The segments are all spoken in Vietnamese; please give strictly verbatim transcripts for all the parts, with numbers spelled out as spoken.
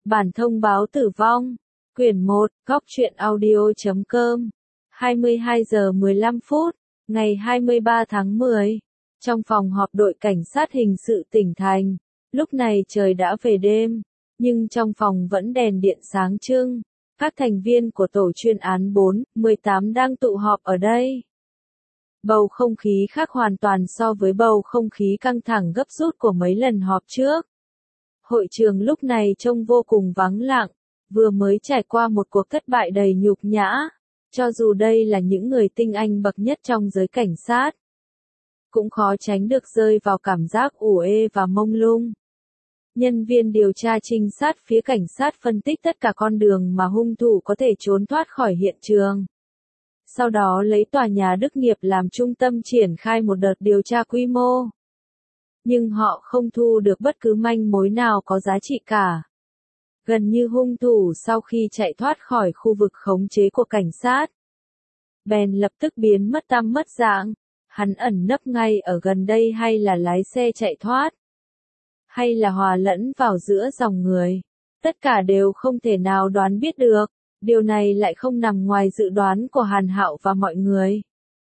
Bản thông báo tử vong. Quyển một, góc truyện audio chấm com. hai mươi hai giờ mười lăm phút, ngày hai mươi ba tháng mười. Trong phòng họp đội cảnh sát hình sự tỉnh thành, lúc này trời đã về đêm, nhưng trong phòng vẫn đèn điện sáng trưng. Các thành viên của tổ chuyên án bốn mười tám đang tụ họp ở đây. Bầu không khí khác hoàn toàn so với bầu không khí căng thẳng gấp rút của mấy lần họp trước. Hội trường lúc này trông vô cùng vắng lặng, vừa mới trải qua một cuộc thất bại đầy nhục nhã, cho dù đây là những người tinh anh bậc nhất trong giới cảnh sát. Cũng khó tránh được rơi vào cảm giác ủ ê và mông lung. Nhân viên điều tra trinh sát phía cảnh sát phân tích tất cả con đường mà hung thủ có thể trốn thoát khỏi hiện trường. Sau đó lấy tòa nhà Đức Nghiệp làm trung tâm triển khai một đợt điều tra quy mô. Nhưng họ không thu được bất cứ manh mối nào có giá trị cả. Gần như hung thủ sau khi chạy thoát khỏi khu vực khống chế của cảnh sát, bèn lập tức biến mất tăm mất dạng. Hắn ẩn nấp ngay ở gần đây hay là lái xe chạy thoát, hay là hòa lẫn vào giữa dòng người. Tất cả đều không thể nào đoán biết được. Điều này lại không nằm ngoài dự đoán của Hàn Hạo và mọi người.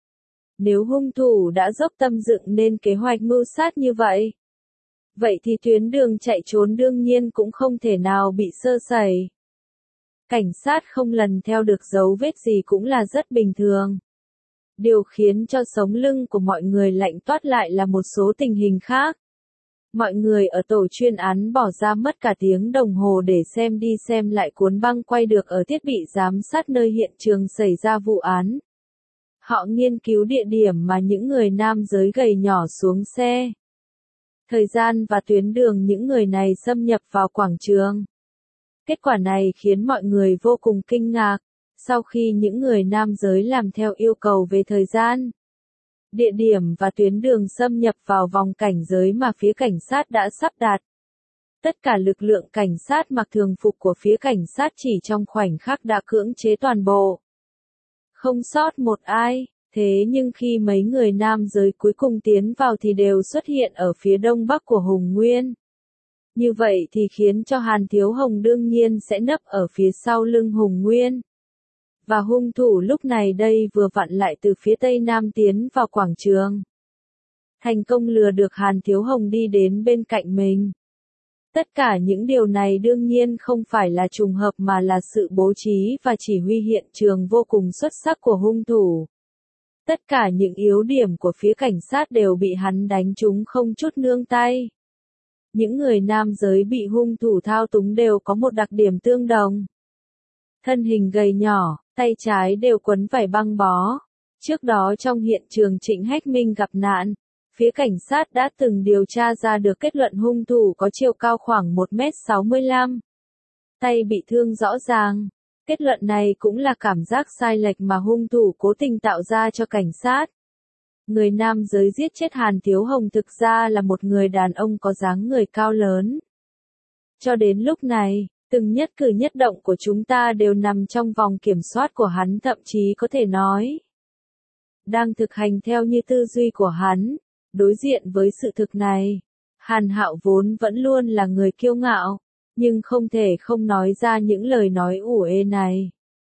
Nếu hung thủ đã dốc tâm dựng nên kế hoạch mưu sát như vậy, vậy thì tuyến đường chạy trốn đương nhiên cũng không thể nào bị sơ sẩy. Cảnh sát không lần theo được dấu vết gì cũng là rất bình thường. Điều khiến cho sống lưng của mọi người lạnh toát lại là một số tình hình khác. Mọi người ở tổ chuyên án bỏ ra mất cả tiếng đồng hồ để xem đi xem lại cuốn băng quay được ở thiết bị giám sát nơi hiện trường xảy ra vụ án. Họ nghiên cứu địa điểm mà những người nam giới gầy nhỏ xuống xe, thời gian và tuyến đường những người này xâm nhập vào quảng trường. Kết quả này khiến mọi người vô cùng kinh ngạc, sau khi những người nam giới làm theo yêu cầu về thời gian, địa điểm và tuyến đường xâm nhập vào vòng cảnh giới mà phía cảnh sát đã sắp đặt. Tất cả lực lượng cảnh sát mặc thường phục của phía cảnh sát chỉ trong khoảnh khắc đã cưỡng chế toàn bộ. Không sót một ai, thế nhưng khi mấy người nam giới cuối cùng tiến vào thì đều xuất hiện ở phía đông bắc của Hùng Nguyên. Như vậy thì khiến cho Hàn Thiếu Hồng đương nhiên sẽ nấp ở phía sau lưng Hùng Nguyên. Và hung thủ lúc này đây vừa vặn lại từ phía tây nam tiến vào quảng trường. Thành công lừa được Hàn Thiếu Hồng đi đến bên cạnh mình. Tất cả những điều này đương nhiên không phải là trùng hợp mà là sự bố trí và chỉ huy hiện trường vô cùng xuất sắc của hung thủ. Tất cả những yếu điểm của phía cảnh sát đều bị hắn đánh trúng không chút nương tay. Những người nam giới bị hung thủ thao túng đều có một đặc điểm tương đồng. Thân hình gầy nhỏ, tay trái đều quấn vải băng bó. Trước đó trong hiện trường Trịnh Hách Minh gặp nạn, phía cảnh sát đã từng điều tra ra được kết luận hung thủ có chiều cao khoảng một mét sáu mươi lăm. Tay bị thương rõ ràng. Kết luận này cũng là cảm giác sai lệch mà hung thủ cố tình tạo ra cho cảnh sát. Người nam giới giết chết Hàn Thiếu Hồng thực ra là một người đàn ông có dáng người cao lớn. Cho đến lúc này, từng nhất cử nhất động của chúng ta đều nằm trong vòng kiểm soát của hắn, thậm chí có thể nói đang thực hành theo như tư duy của hắn. Đối diện với sự thực này, Hàn Hạo vốn vẫn luôn là người kiêu ngạo, nhưng không thể không nói ra những lời nói ủ ê này.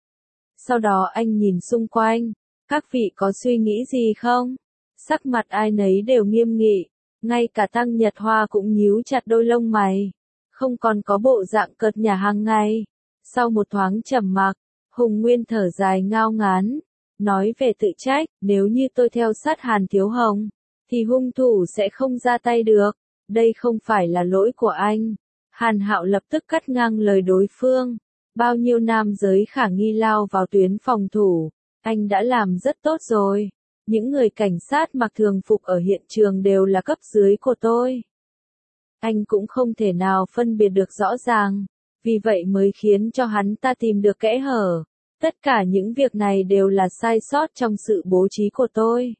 Sau đó anh nhìn xung quanh, các vị có suy nghĩ gì không? Sắc mặt ai nấy đều nghiêm nghị, ngay cả Tăng Nhật Hoa cũng nhíu chặt đôi lông mày, không còn có bộ dạng cợt nhả hàng ngày. Sau một thoáng trầm mặc, Hùng Nguyên thở dài ngao ngán, nói về tự trách, nếu như tôi theo sát Hàn Thiếu Hồng, thì hung thủ sẽ không ra tay được, đây không phải là lỗi của anh. Hàn Hạo lập tức cắt ngang lời đối phương, bao nhiêu nam giới khả nghi lao vào tuyến phòng thủ, anh đã làm rất tốt rồi. Những người cảnh sát mặc thường phục ở hiện trường đều là cấp dưới của tôi. Anh cũng không thể nào phân biệt được rõ ràng, vì vậy mới khiến cho hắn ta tìm được kẽ hở. Tất cả những việc này đều là sai sót trong sự bố trí của tôi.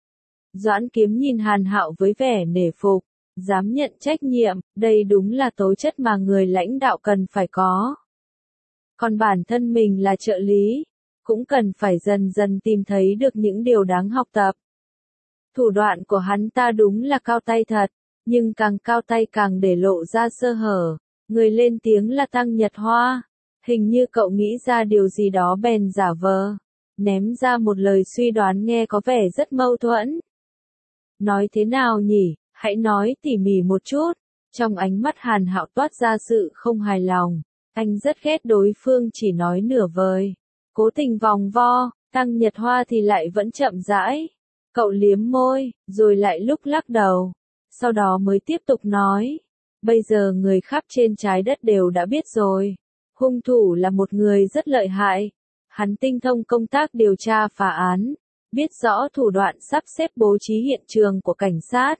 Doãn Kiếm nhìn Hàn Hạo với vẻ nể phục, dám nhận trách nhiệm, đây đúng là tố chất mà người lãnh đạo cần phải có. Còn bản thân mình là trợ lý, cũng cần phải dần dần tìm thấy được những điều đáng học tập. Thủ đoạn của hắn ta đúng là cao tay thật, nhưng càng cao tay càng để lộ ra sơ hở. Người lên tiếng là Tăng Nhật Hoa. Hình như cậu nghĩ ra điều gì đó bèn giả vờ, ném ra một lời suy đoán nghe có vẻ rất mâu thuẫn. Nói thế nào nhỉ, hãy nói tỉ mỉ một chút. Trong ánh mắt Hàn Hạo toát ra sự không hài lòng. Anh rất ghét đối phương chỉ nói nửa vời, cố tình vòng vo. Tăng Nhật Hoa thì lại vẫn chậm rãi. Cậu liếm môi, rồi lại lúc lắc đầu. Sau đó mới tiếp tục nói. Bây giờ người khắp trên trái đất đều đã biết rồi. Hung thủ là một người rất lợi hại. Hắn tinh thông công tác điều tra phá án. Biết rõ thủ đoạn sắp xếp bố trí hiện trường của cảnh sát.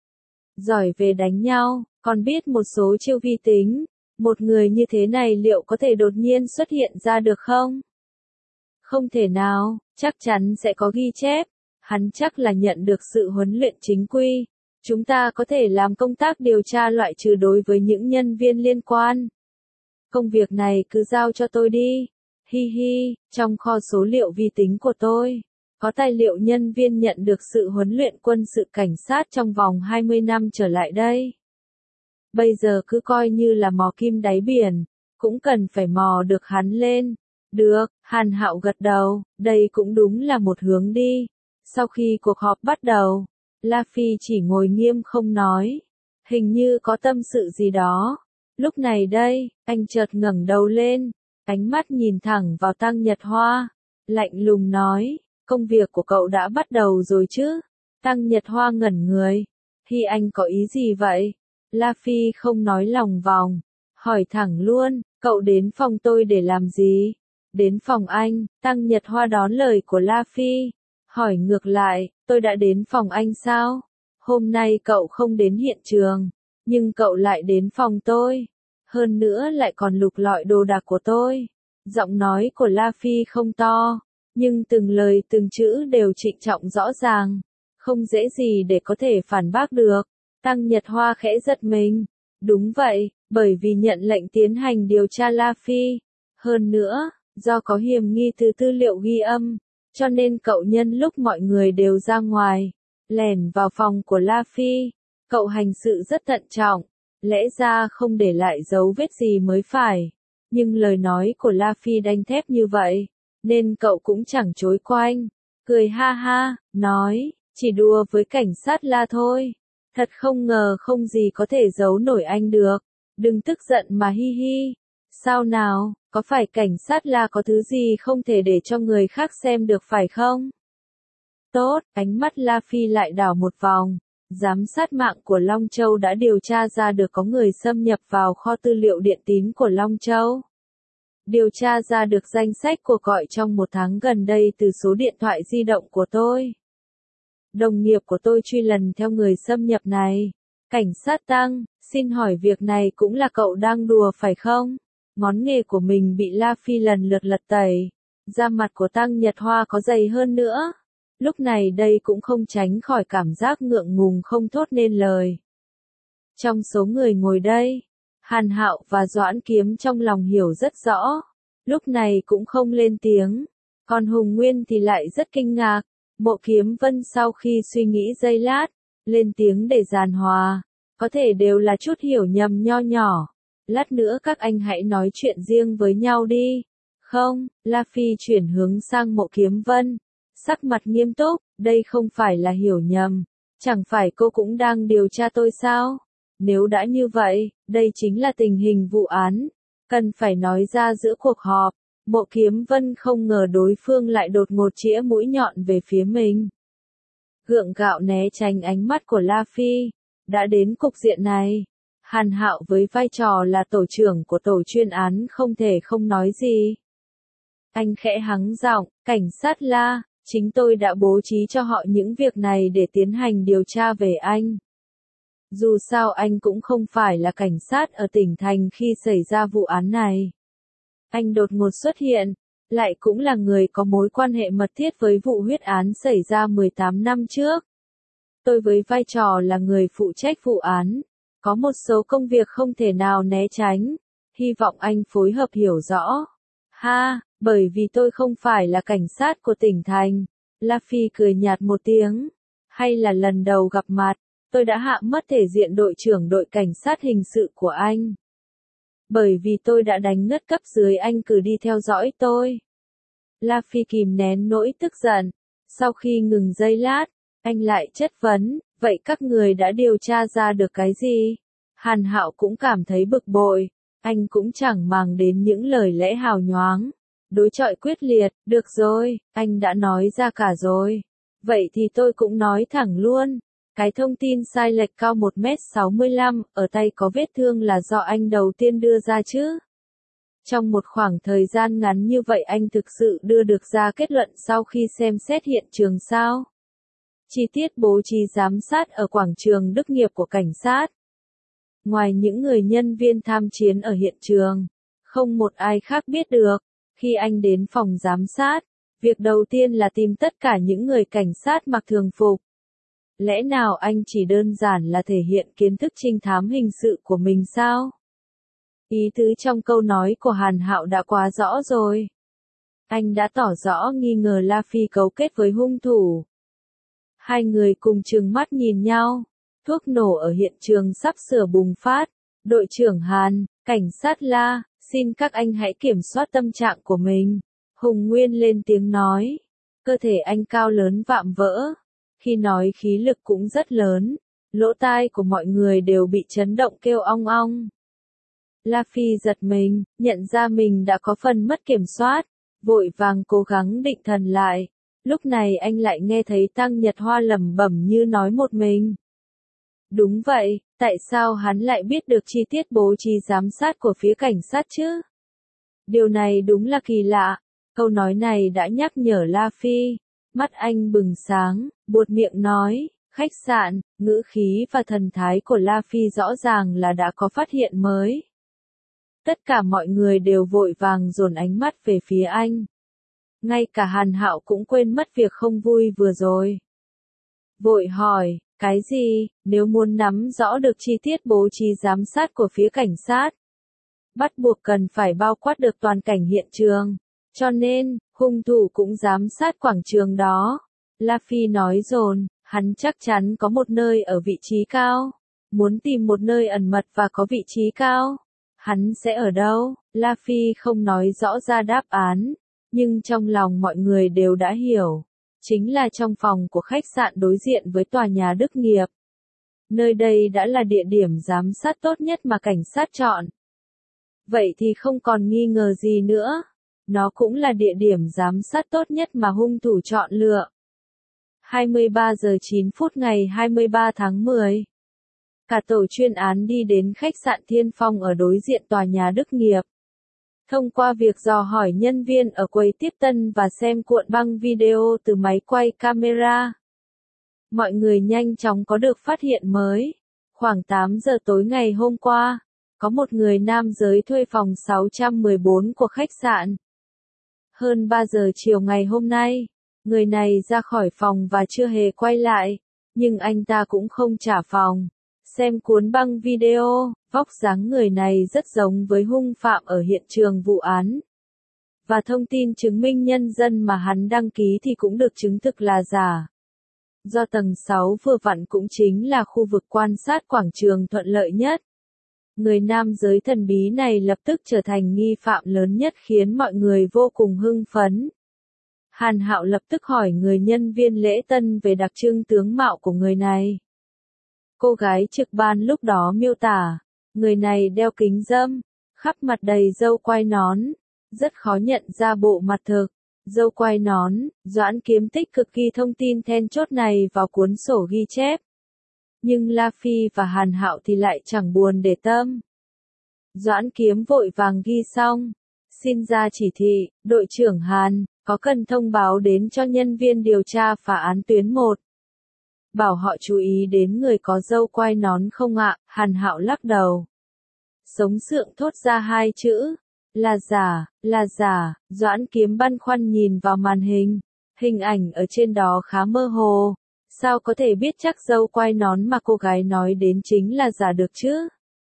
Giỏi về đánh nhau, còn biết một số chiêu vi tính. Một người như thế này liệu có thể đột nhiên xuất hiện ra được không? Không thể nào, chắc chắn sẽ có ghi chép. Hắn chắc là nhận được sự huấn luyện chính quy. Chúng ta có thể làm công tác điều tra loại trừ đối với những nhân viên liên quan. Công việc này cứ giao cho tôi đi. Hi hi, trong kho số liệu vi tính của tôi, có tài liệu nhân viên nhận được sự huấn luyện quân sự cảnh sát trong vòng hai mươi năm trở lại đây. Bây giờ cứ coi như là mò kim đáy biển, cũng cần phải mò được hắn lên. Được, Hàn Hạo gật đầu, đây cũng đúng là một hướng đi. Sau khi cuộc họp bắt đầu, La Phi chỉ ngồi nghiêm không nói. Hình như có tâm sự gì đó. Lúc này đây, anh chợt ngẩng đầu lên, ánh mắt nhìn thẳng vào Tăng Nhật Hoa. Lạnh lùng nói, công việc của cậu đã bắt đầu rồi chứ? Tăng Nhật Hoa ngẩn người. Hi anh có ý gì vậy? La Phi không nói lòng vòng. Hỏi thẳng luôn, cậu đến phòng tôi để làm gì? Đến phòng anh, Tăng Nhật Hoa đón lời của La Phi. Hỏi ngược lại, tôi đã đến phòng anh sao? Hôm nay cậu không đến hiện trường, nhưng cậu lại đến phòng tôi. Hơn nữa lại còn lục lọi đồ đạc của tôi. Giọng nói của La Phi không to, nhưng từng lời từng chữ đều trịnh trọng rõ ràng. Không dễ gì để có thể phản bác được. Tăng Nhật Hoa khẽ giật mình. Đúng vậy, bởi vì nhận lệnh tiến hành điều tra La Phi. Hơn nữa, do có hiểm nghi từ tư liệu ghi âm, cho nên cậu nhân lúc mọi người đều ra ngoài, lẻn vào phòng của La Phi. Cậu hành sự rất thận trọng, lẽ ra không để lại dấu vết gì mới phải. Nhưng lời nói của La Phi đanh thép như vậy, nên cậu cũng chẳng chối quanh. Cười ha ha, nói, chỉ đùa với cảnh sát La thôi. Thật không ngờ không gì có thể giấu nổi anh được. Đừng tức giận mà hi hi. Sao nào, có phải cảnh sát La có thứ gì không thể để cho người khác xem được phải không? Tốt, ánh mắt La Phi lại đảo một vòng. Giám sát mạng của Long Châu đã điều tra ra được có người xâm nhập vào kho tư liệu điện tín của Long Châu. Điều tra ra được danh sách cuộc gọi trong một tháng gần đây từ số điện thoại di động của tôi. Đồng nghiệp của tôi truy lần theo người xâm nhập này. Cảnh sát Tăng, xin hỏi việc này cũng là cậu đang đùa phải không? Ngón nghề của mình bị La Phi lần lượt lật tẩy. Da mặt của Tăng Nhật Hoa có dày hơn nữa. Lúc này đây cũng không tránh khỏi cảm giác ngượng ngùng không thốt nên lời. Trong số người ngồi đây, Hàn Hạo và Doãn Kiếm trong lòng hiểu rất rõ. Lúc này cũng không lên tiếng. Còn Hùng Nguyên thì lại rất kinh ngạc. Mộ Kiếm Vân sau khi suy nghĩ giây lát, lên tiếng để giàn hòa. Có thể đều là chút hiểu nhầm nho nhỏ. Lát nữa các anh hãy nói chuyện riêng với nhau đi. Không, La Phi chuyển hướng sang Mộ Kiếm Vân. Sắc mặt nghiêm túc, đây không phải là hiểu nhầm. Chẳng phải cô cũng đang điều tra tôi sao? Nếu đã như vậy, đây chính là tình hình vụ án. Cần phải nói ra giữa cuộc họp. Mộ Kiếm Vân không ngờ đối phương lại đột ngột chĩa mũi nhọn về phía mình. Gượng gạo né tránh ánh mắt của La Phi. Đã đến cục diện này, Hàn Hạo với vai trò là tổ trưởng của tổ chuyên án không thể không nói gì. Anh khẽ hắng giọng, cảnh sát La, chính tôi đã bố trí cho họ những việc này để tiến hành điều tra về anh. Dù sao anh cũng không phải là cảnh sát ở tỉnh thành khi xảy ra vụ án này. Anh đột ngột xuất hiện, lại cũng là người có mối quan hệ mật thiết với vụ huyết án xảy ra mười tám năm trước. Tôi với vai trò là người phụ trách vụ án, có một số công việc không thể nào né tránh, hy vọng anh phối hợp hiểu rõ. Ha, bởi vì tôi không phải là cảnh sát của tỉnh thành. La Phi cười nhạt một tiếng. Hay là lần đầu gặp mặt, tôi đã hạ mất thể diện đội trưởng đội cảnh sát hình sự của anh. Bởi vì tôi đã đánh ngất cấp dưới anh cử đi theo dõi tôi. La Phi kìm nén nỗi tức giận. Sau khi ngừng giây lát, anh lại chất vấn, vậy các người đã điều tra ra được cái gì? Hàn Hạo cũng cảm thấy bực bội, anh cũng chẳng màng đến những lời lẽ hào nhoáng. Đối chọi quyết liệt, được rồi, anh đã nói ra cả rồi. Vậy thì tôi cũng nói thẳng luôn. Cái thông tin sai lệch cao một mét sáu mươi lăm, ở tay có vết thương là do anh đầu tiên đưa ra chứ. Trong một khoảng thời gian ngắn như vậy anh thực sự đưa được ra kết luận sau khi xem xét hiện trường sao? Chi tiết bố trí giám sát ở quảng trường Đức Nghiệp của cảnh sát. Ngoài những người nhân viên tham chiến ở hiện trường, không một ai khác biết được. Khi anh đến phòng giám sát, việc đầu tiên là tìm tất cả những người cảnh sát mặc thường phục. Lẽ nào anh chỉ đơn giản là thể hiện kiến thức trinh thám hình sự của mình sao? Ý tứ trong câu nói của Hàn Hạo đã quá rõ rồi. Anh đã tỏ rõ nghi ngờ La Phi cấu kết với hung thủ. Hai người cùng trừng mắt nhìn nhau. Thuốc nổ ở hiện trường sắp sửa bùng phát. Đội trưởng Hàn, cảnh sát La, xin các anh hãy kiểm soát tâm trạng của mình. Hùng Nguyên lên tiếng nói. Cơ thể anh cao lớn vạm vỡ. Khi nói khí lực cũng rất lớn. Lỗ tai của mọi người đều bị chấn động kêu ong ong. La Phi giật mình, nhận ra mình đã có phần mất kiểm soát. Vội vàng cố gắng định thần lại. Lúc này anh lại nghe thấy Tăng Nhật Hoa lẩm bẩm như nói một mình. Đúng vậy, tại sao hắn lại biết được chi tiết bố trí giám sát của phía cảnh sát chứ? Điều này đúng là kỳ lạ. Câu nói này đã nhắc nhở La Phi. Mắt anh bừng sáng, buột miệng nói, khách sạn, ngữ khí và thần thái của La Phi rõ ràng là đã có phát hiện mới. Tất cả mọi người đều vội vàng dồn ánh mắt về phía anh. Ngay cả Hàn Hạo cũng quên mất việc không vui vừa rồi. Vội hỏi, cái gì, nếu muốn nắm rõ được chi tiết bố trí giám sát của phía cảnh sát, bắt buộc cần phải bao quát được toàn cảnh hiện trường. Cho nên, hung thủ cũng giám sát quảng trường đó. La Phi nói dồn, hắn chắc chắn có một nơi ở vị trí cao. Muốn tìm một nơi ẩn mật và có vị trí cao. Hắn sẽ ở đâu? La Phi không nói rõ ra đáp án. Nhưng trong lòng mọi người đều đã hiểu. Chính là trong phòng của khách sạn đối diện với tòa nhà Đức Nghiệp. Nơi đây đã là địa điểm giám sát tốt nhất mà cảnh sát chọn. Vậy thì không còn nghi ngờ gì nữa. Nó cũng là địa điểm giám sát tốt nhất mà hung thủ chọn lựa. hai mươi ba giờ chín phút ngày hai mươi ba tháng mười. Cả tổ chuyên án đi đến khách sạn Thiên Phong ở đối diện tòa nhà Đức Nghiệp. Thông qua việc dò hỏi nhân viên ở quầy tiếp tân và xem cuộn băng video từ máy quay camera, mọi người nhanh chóng có được phát hiện mới. Khoảng tám giờ tối ngày hôm qua, có một người nam giới thuê phòng sáu trăm mười bốn của khách sạn. Hơn ba giờ chiều ngày hôm nay, người này ra khỏi phòng và chưa hề quay lại, nhưng anh ta cũng không trả phòng. Xem cuốn băng video, vóc dáng người này rất giống với hung phạm ở hiện trường vụ án. Và thông tin chứng minh nhân dân mà hắn đăng ký thì cũng được chứng thực là giả. Do tầng sáu vừa vặn cũng chính là khu vực quan sát quảng trường thuận lợi nhất. Người nam giới thần bí này lập tức trở thành nghi phạm lớn nhất khiến mọi người vô cùng hưng phấn. Hàn Hạo lập tức hỏi người nhân viên lễ tân về đặc trưng tướng mạo của người này. Cô gái trực ban lúc đó miêu tả, người này đeo kính râm, khắp mặt đầy râu quai nón, rất khó nhận ra bộ mặt thực. Râu quai nón, Doãn Kiếm tích cực ghi thông tin then chốt này vào cuốn sổ ghi chép. Nhưng La Phi và Hàn Hạo thì lại chẳng buồn để tâm. Doãn Kiếm vội vàng ghi xong. Xin ra chỉ thị, đội trưởng Hàn, có cần thông báo đến cho nhân viên điều tra phá án tuyến một. Bảo họ chú ý đến người có râu quai nón không ạ? Hàn Hạo lắc đầu. Sống sượng thốt ra hai chữ. Là giả, là giả. Doãn Kiếm băn khoăn nhìn vào màn hình. Hình ảnh ở trên đó khá mơ hồ. Sao có thể biết chắc râu quai nón mà cô gái nói đến chính là giả được chứ?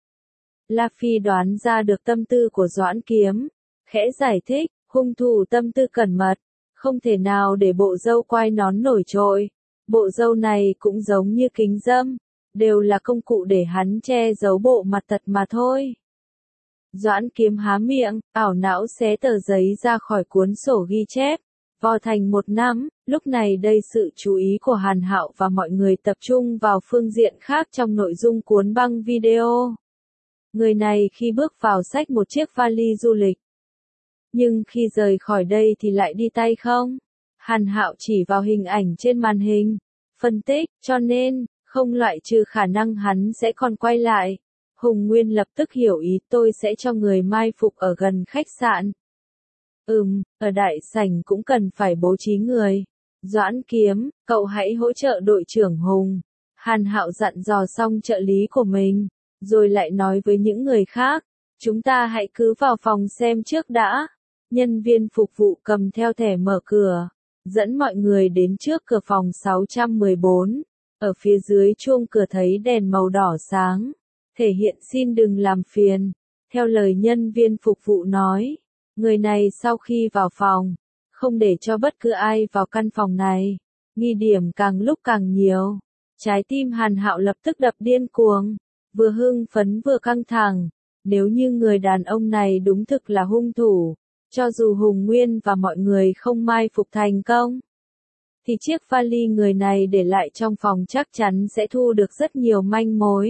La Phi đoán ra được tâm tư của Doãn Kiếm. Khẽ giải thích, hung thủ tâm tư cẩn mật. Không thể nào để bộ râu quai nón nổi trội. Bộ râu này cũng giống như kính râm. Đều là công cụ để hắn che giấu bộ mặt thật mà thôi. Doãn Kiếm há miệng, ảo não xé tờ giấy ra khỏi cuốn sổ ghi chép. Vò thành một năm, lúc này đây sự chú ý của Hàn Hạo và mọi người tập trung vào phương diện khác trong nội dung cuốn băng video. Người này khi bước vào xách một chiếc vali du lịch. Nhưng khi rời khỏi đây thì lại đi tay không? Hàn Hạo chỉ vào hình ảnh trên màn hình. Phân tích, cho nên, không loại trừ khả năng hắn sẽ còn quay lại. Hùng Nguyên lập tức hiểu ý, tôi sẽ cho người mai phục ở gần khách sạn. Ừm, ở đại sảnh cũng cần phải bố trí người. Doãn Kiếm, cậu hãy hỗ trợ đội trưởng Hùng. Hàn Hạo dặn dò xong trợ lý của mình, rồi lại nói với những người khác, chúng ta hãy cứ vào phòng xem trước đã. Nhân viên phục vụ cầm theo thẻ mở cửa, dẫn mọi người đến trước cửa phòng sáu trăm mười bốn. Ở phía dưới chuông cửa thấy đèn màu đỏ sáng, thể hiện xin đừng làm phiền. Theo lời nhân viên phục vụ nói, người này sau khi vào phòng, không để cho bất cứ ai vào căn phòng này. Nghi điểm càng lúc càng nhiều. Trái tim Hàn Hạo lập tức đập điên cuồng, vừa hưng phấn vừa căng thẳng. Nếu như người đàn ông này đúng thực là hung thủ, cho dù Hùng Nguyên và mọi người không mai phục thành công, thì chiếc vali người này để lại trong phòng chắc chắn sẽ thu được rất nhiều manh mối.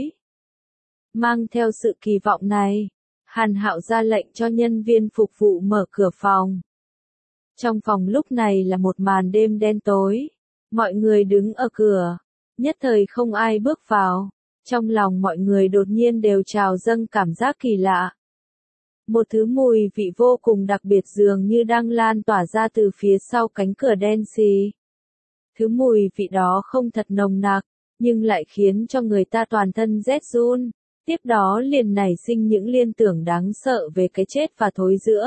Mang theo sự kỳ vọng này, Hàn Hạo ra lệnh cho nhân viên phục vụ mở cửa phòng. Trong phòng lúc này là một màn đêm đen tối. Mọi người đứng ở cửa, nhất thời không ai bước vào. Trong lòng mọi người đột nhiên đều trào dâng cảm giác kỳ lạ. Một thứ mùi vị vô cùng đặc biệt dường như đang lan tỏa ra từ phía sau cánh cửa đen xì. Thứ mùi vị đó không thật nồng nặc, nhưng lại khiến cho người ta toàn thân rét run. Tiếp đó liền nảy sinh những liên tưởng đáng sợ về cái chết và thối rữa.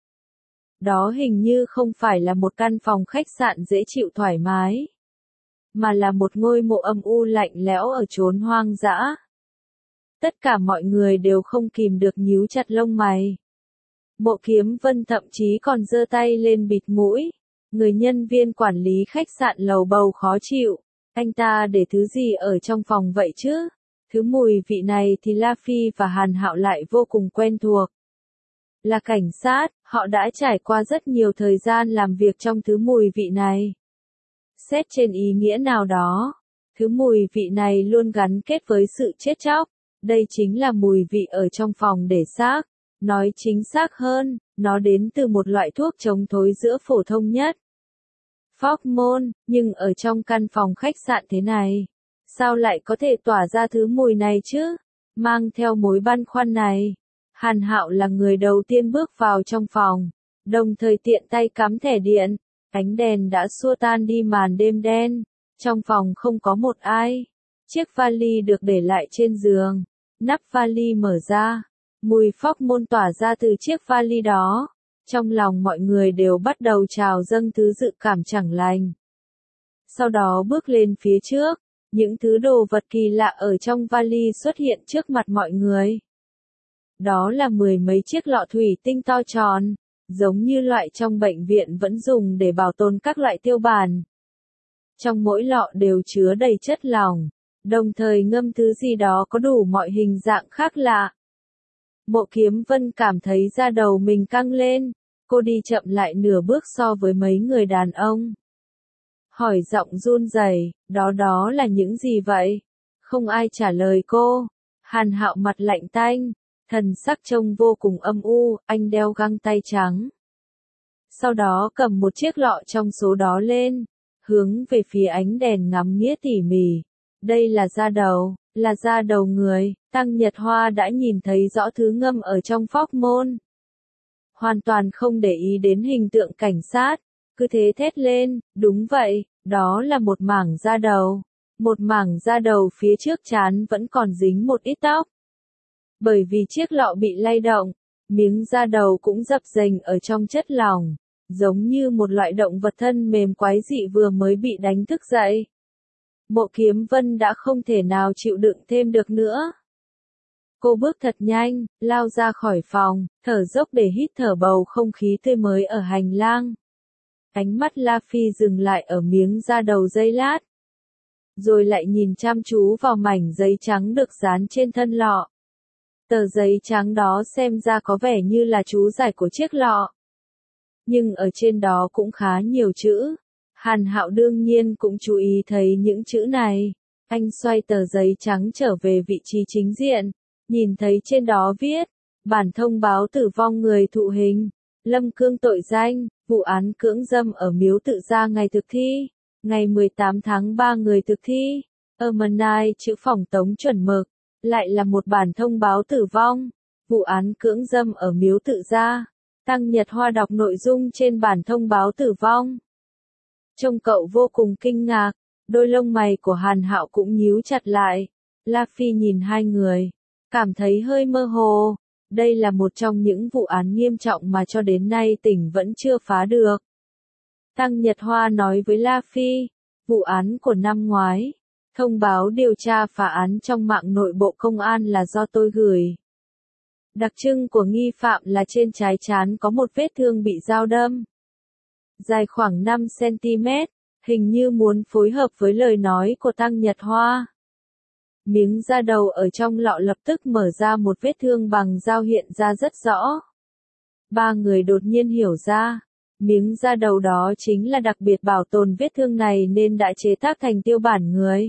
Đó hình như không phải là một căn phòng khách sạn dễ chịu thoải mái, mà là một ngôi mộ âm u lạnh lẽo ở chốn hoang dã. Tất cả mọi người đều không kìm được nhíu chặt lông mày. Mộ Kiếm Vân thậm chí còn giơ tay lên bịt mũi. Người nhân viên quản lý khách sạn lầu bầu khó chịu. Anh ta để thứ gì ở trong phòng vậy chứ? Thứ mùi vị này thì La Phi và Hàn Hạo lại vô cùng quen thuộc. Là cảnh sát, họ đã trải qua rất nhiều thời gian làm việc trong thứ mùi vị này. Xét trên ý nghĩa nào đó, thứ mùi vị này luôn gắn kết với sự chết chóc. Đây chính là mùi vị ở trong phòng để xác. Nói chính xác hơn, nó đến từ một loại thuốc chống thối rữa phổ thông nhất. Phóc-môn, nhưng ở trong căn phòng khách sạn thế này, sao lại có thể tỏa ra thứ mùi này chứ? Mang theo mối băn khoăn này, Hàn Hạo là người đầu tiên bước vào trong phòng, đồng thời tiện tay cắm thẻ điện. Ánh đèn đã xua tan đi màn đêm đen, trong phòng không có một ai. Chiếc vali được để lại trên giường, nắp vali mở ra, mùi phóc môn tỏa ra từ chiếc vali đó. Trong lòng mọi người đều bắt đầu trào dâng thứ dự cảm chẳng lành. Sau đó bước lên phía trước, những thứ đồ vật kỳ lạ ở trong vali xuất hiện trước mặt mọi người. Đó là mười mấy chiếc lọ thủy tinh to tròn, giống như loại trong bệnh viện vẫn dùng để bảo tồn các loại tiêu bản. Trong mỗi lọ đều chứa đầy chất lỏng, đồng thời ngâm thứ gì đó có đủ mọi hình dạng khác lạ. Mộ Kiếm Vân cảm thấy da đầu mình căng lên, cô đi chậm lại nửa bước so với mấy người đàn ông. Hỏi giọng run rẩy, đó đó là những gì vậy? Không ai trả lời cô. Hàn Hạo mặt lạnh tanh, thần sắc trông vô cùng âm u, anh đeo găng tay trắng. Sau đó cầm một chiếc lọ trong số đó lên, hướng về phía ánh đèn ngắm nghĩa tỉ mỉ. Đây là da đầu, là da đầu người. Tăng Nhật Hoa đã nhìn thấy rõ thứ ngâm ở trong phóc môn. Hoàn toàn không để ý đến hình tượng cảnh sát, cứ thế thét lên, đúng vậy, đó là một mảng da đầu. Một mảng da đầu phía trước trán vẫn còn dính một ít tóc. Bởi vì chiếc lọ bị lay động, miếng da đầu cũng dập dềnh ở trong chất lỏng, giống như một loại động vật thân mềm quái dị vừa mới bị đánh thức dậy. Mộ Kiếm Vân đã không thể nào chịu đựng thêm được nữa. Cô bước thật nhanh, lao ra khỏi phòng, thở dốc để hít thở bầu không khí tươi mới ở hành lang. Ánh mắt La Phi dừng lại ở miếng da đầu giây lát, rồi lại nhìn chăm chú vào mảnh giấy trắng được dán trên thân lọ. Tờ giấy trắng đó xem ra có vẻ như là chú giải của chiếc lọ. Nhưng ở trên đó cũng khá nhiều chữ. Hàn Hạo đương nhiên cũng chú ý thấy những chữ này. Anh xoay tờ giấy trắng trở về vị trí chính diện. Nhìn thấy trên đó viết. Bản thông báo tử vong người thụ hình. Lâm Cương tội danh. Vụ án cưỡng dâm ở miếu tự gia ngày thực thi. Ngày mười tám tháng ba người thực thi. Ermenai chữ phỏng tống chuẩn mực. Lại là một bản thông báo tử vong. Vụ án cưỡng dâm ở miếu tự gia. Tăng Nhật Hoa đọc nội dung trên bản thông báo tử vong. Trông cậu vô cùng kinh ngạc. Đôi lông mày của Hàn Hạo cũng nhíu chặt lại. La Phi nhìn hai người. Cảm thấy hơi mơ hồ. Đây là một trong những vụ án nghiêm trọng mà cho đến nay tỉnh vẫn chưa phá được. Tăng Nhật Hoa nói với La Phi. Vụ án của năm ngoái. Thông báo điều tra phá án trong mạng nội bộ công an là do tôi gửi. Đặc trưng của nghi phạm là trên trái trán có một vết thương bị dao đâm. Dài khoảng năm xăng-ti-mét, hình như muốn phối hợp với lời nói của Tăng Nhật Hoa. Miếng da đầu ở trong lọ lập tức mở ra một vết thương bằng dao hiện ra rất rõ. Ba người đột nhiên hiểu ra, miếng da đầu đó chính là đặc biệt bảo tồn vết thương này nên đã chế tác thành tiêu bản người.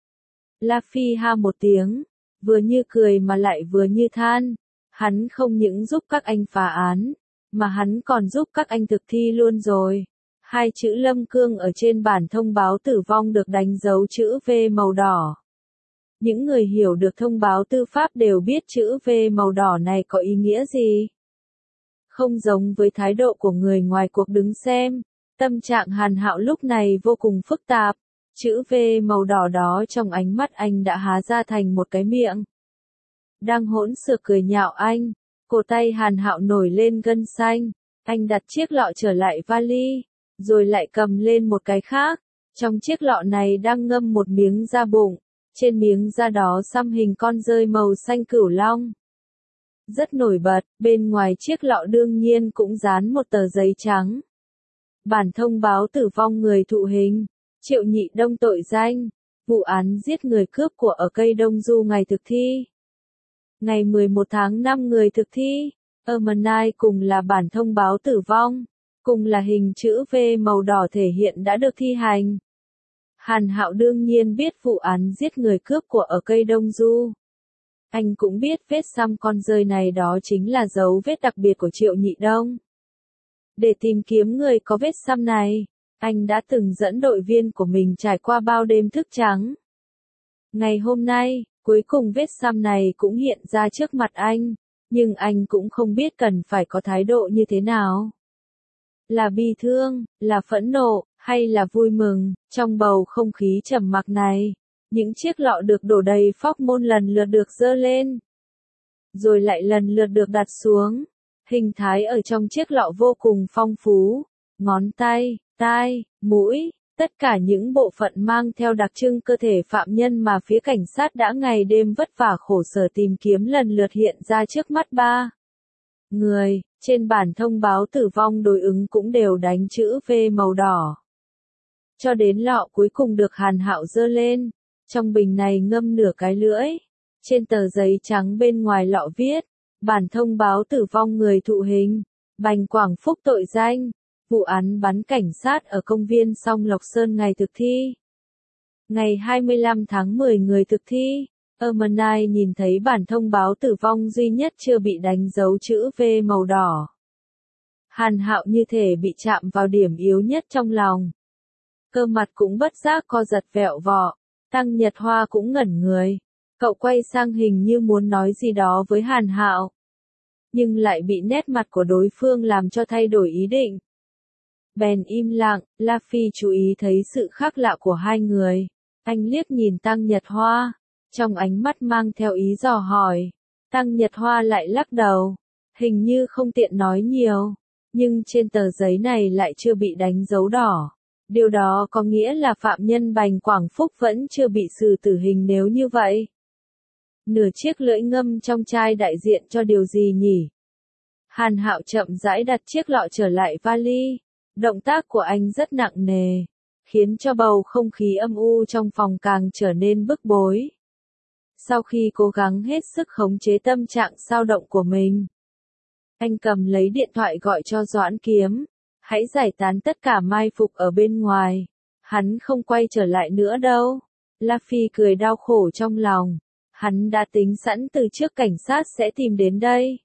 La Phi ha một tiếng, vừa như cười mà lại vừa như than. Hắn không những giúp các anh phá án, mà hắn còn giúp các anh thực thi luôn rồi. Hai chữ Lâm Cương ở trên bản thông báo tử vong được đánh dấu chữ V màu đỏ. Những người hiểu được thông báo tư pháp đều biết chữ V màu đỏ này có ý nghĩa gì. Không giống với thái độ của người ngoài cuộc đứng xem, tâm trạng Hàn Hạo lúc này vô cùng phức tạp. Chữ V màu đỏ đó trong ánh mắt anh đã há ra thành một cái miệng. Đang hỗn xược cười nhạo anh, cổ tay Hàn Hạo nổi lên gân xanh, anh đặt chiếc lọ trở lại vali, rồi lại cầm lên một cái khác. Trong chiếc lọ này đang ngâm một miếng da bụng, trên miếng da đó xăm hình con dơi màu xanh cửu long. Rất nổi bật, bên ngoài chiếc lọ đương nhiên cũng dán một tờ giấy trắng. Bản thông báo tử vong người thụ hình, Triệu Nhị Đông tội danh, vụ án giết người cướp của ở cây Đông Du ngày thực thi. Ngày mười một tháng năm người thực thi, Ermenai cùng là bản thông báo tử vong, cùng là hình chữ V màu đỏ thể hiện đã được thi hành. Hàn Hạo đương nhiên biết vụ án giết người cướp của ở cây Đông Du. Anh cũng biết vết xăm con dơi này đó chính là dấu vết đặc biệt của Triệu Nhị Đông. Để tìm kiếm người có vết xăm này, anh đã từng dẫn đội viên của mình trải qua bao đêm thức trắng. Ngày hôm nay, cuối cùng vết xăm này cũng hiện ra trước mặt anh, nhưng anh cũng không biết cần phải có thái độ như thế nào. Là bi thương, là phẫn nộ, hay là vui mừng, trong bầu không khí trầm mặc này, những chiếc lọ được đổ đầy phóc môn lần lượt được dơ lên, rồi lại lần lượt được đặt xuống. Hình thái ở trong chiếc lọ vô cùng phong phú, ngón tay, tai, mũi, tất cả những bộ phận mang theo đặc trưng cơ thể phạm nhân mà phía cảnh sát đã ngày đêm vất vả khổ sở tìm kiếm lần lượt hiện ra trước mắt ba người. Trên bản thông báo tử vong đối ứng cũng đều đánh chữ V màu đỏ. Cho đến lọ cuối cùng được Hàn Hạo dơ lên, trong bình này ngâm nửa cái lưỡi. Trên tờ giấy trắng bên ngoài lọ viết, bản thông báo tử vong người thụ hình, Bành Quảng Phúc tội danh, vụ án bắn cảnh sát ở công viên Song Lộc Sơn ngày thực thi. Ngày hai mươi lăm tháng mười người thực thi, Ermenai nhìn thấy bản thông báo tử vong duy nhất chưa bị đánh dấu chữ V màu đỏ. Hàn Hạo như thể bị chạm vào điểm yếu nhất trong lòng. Cơ mặt cũng bất giác co giật vẹo vọ, Tăng Nhật Hoa cũng ngẩn người. Cậu quay sang hình như muốn nói gì đó với Hàn Hạo, nhưng lại bị nét mặt của đối phương làm cho thay đổi ý định. Bèn im lặng, La Phi chú ý thấy sự khác lạ của hai người. Anh liếc nhìn Tăng Nhật Hoa, trong ánh mắt mang theo ý dò hỏi. Tăng Nhật Hoa lại lắc đầu, hình như không tiện nói nhiều, nhưng trên tờ giấy này lại chưa bị đánh dấu đỏ. Điều đó có nghĩa là phạm nhân Bành Quảng Phúc vẫn chưa bị xử tử hình nếu như vậy. Nửa chiếc lưỡi ngâm trong chai đại diện cho điều gì nhỉ? Hàn Hạo chậm rãi đặt chiếc lọ trở lại vali. Động tác của anh rất nặng nề, khiến cho bầu không khí âm u trong phòng càng trở nên bức bối. Sau khi cố gắng hết sức khống chế tâm trạng dao động của mình, anh cầm lấy điện thoại gọi cho Doãn Kiếm. Hãy giải tán tất cả mai phục ở bên ngoài. Hắn không quay trở lại nữa đâu. La Phi cười đau khổ trong lòng. Hắn đã tính sẵn từ trước cảnh sát sẽ tìm đến đây.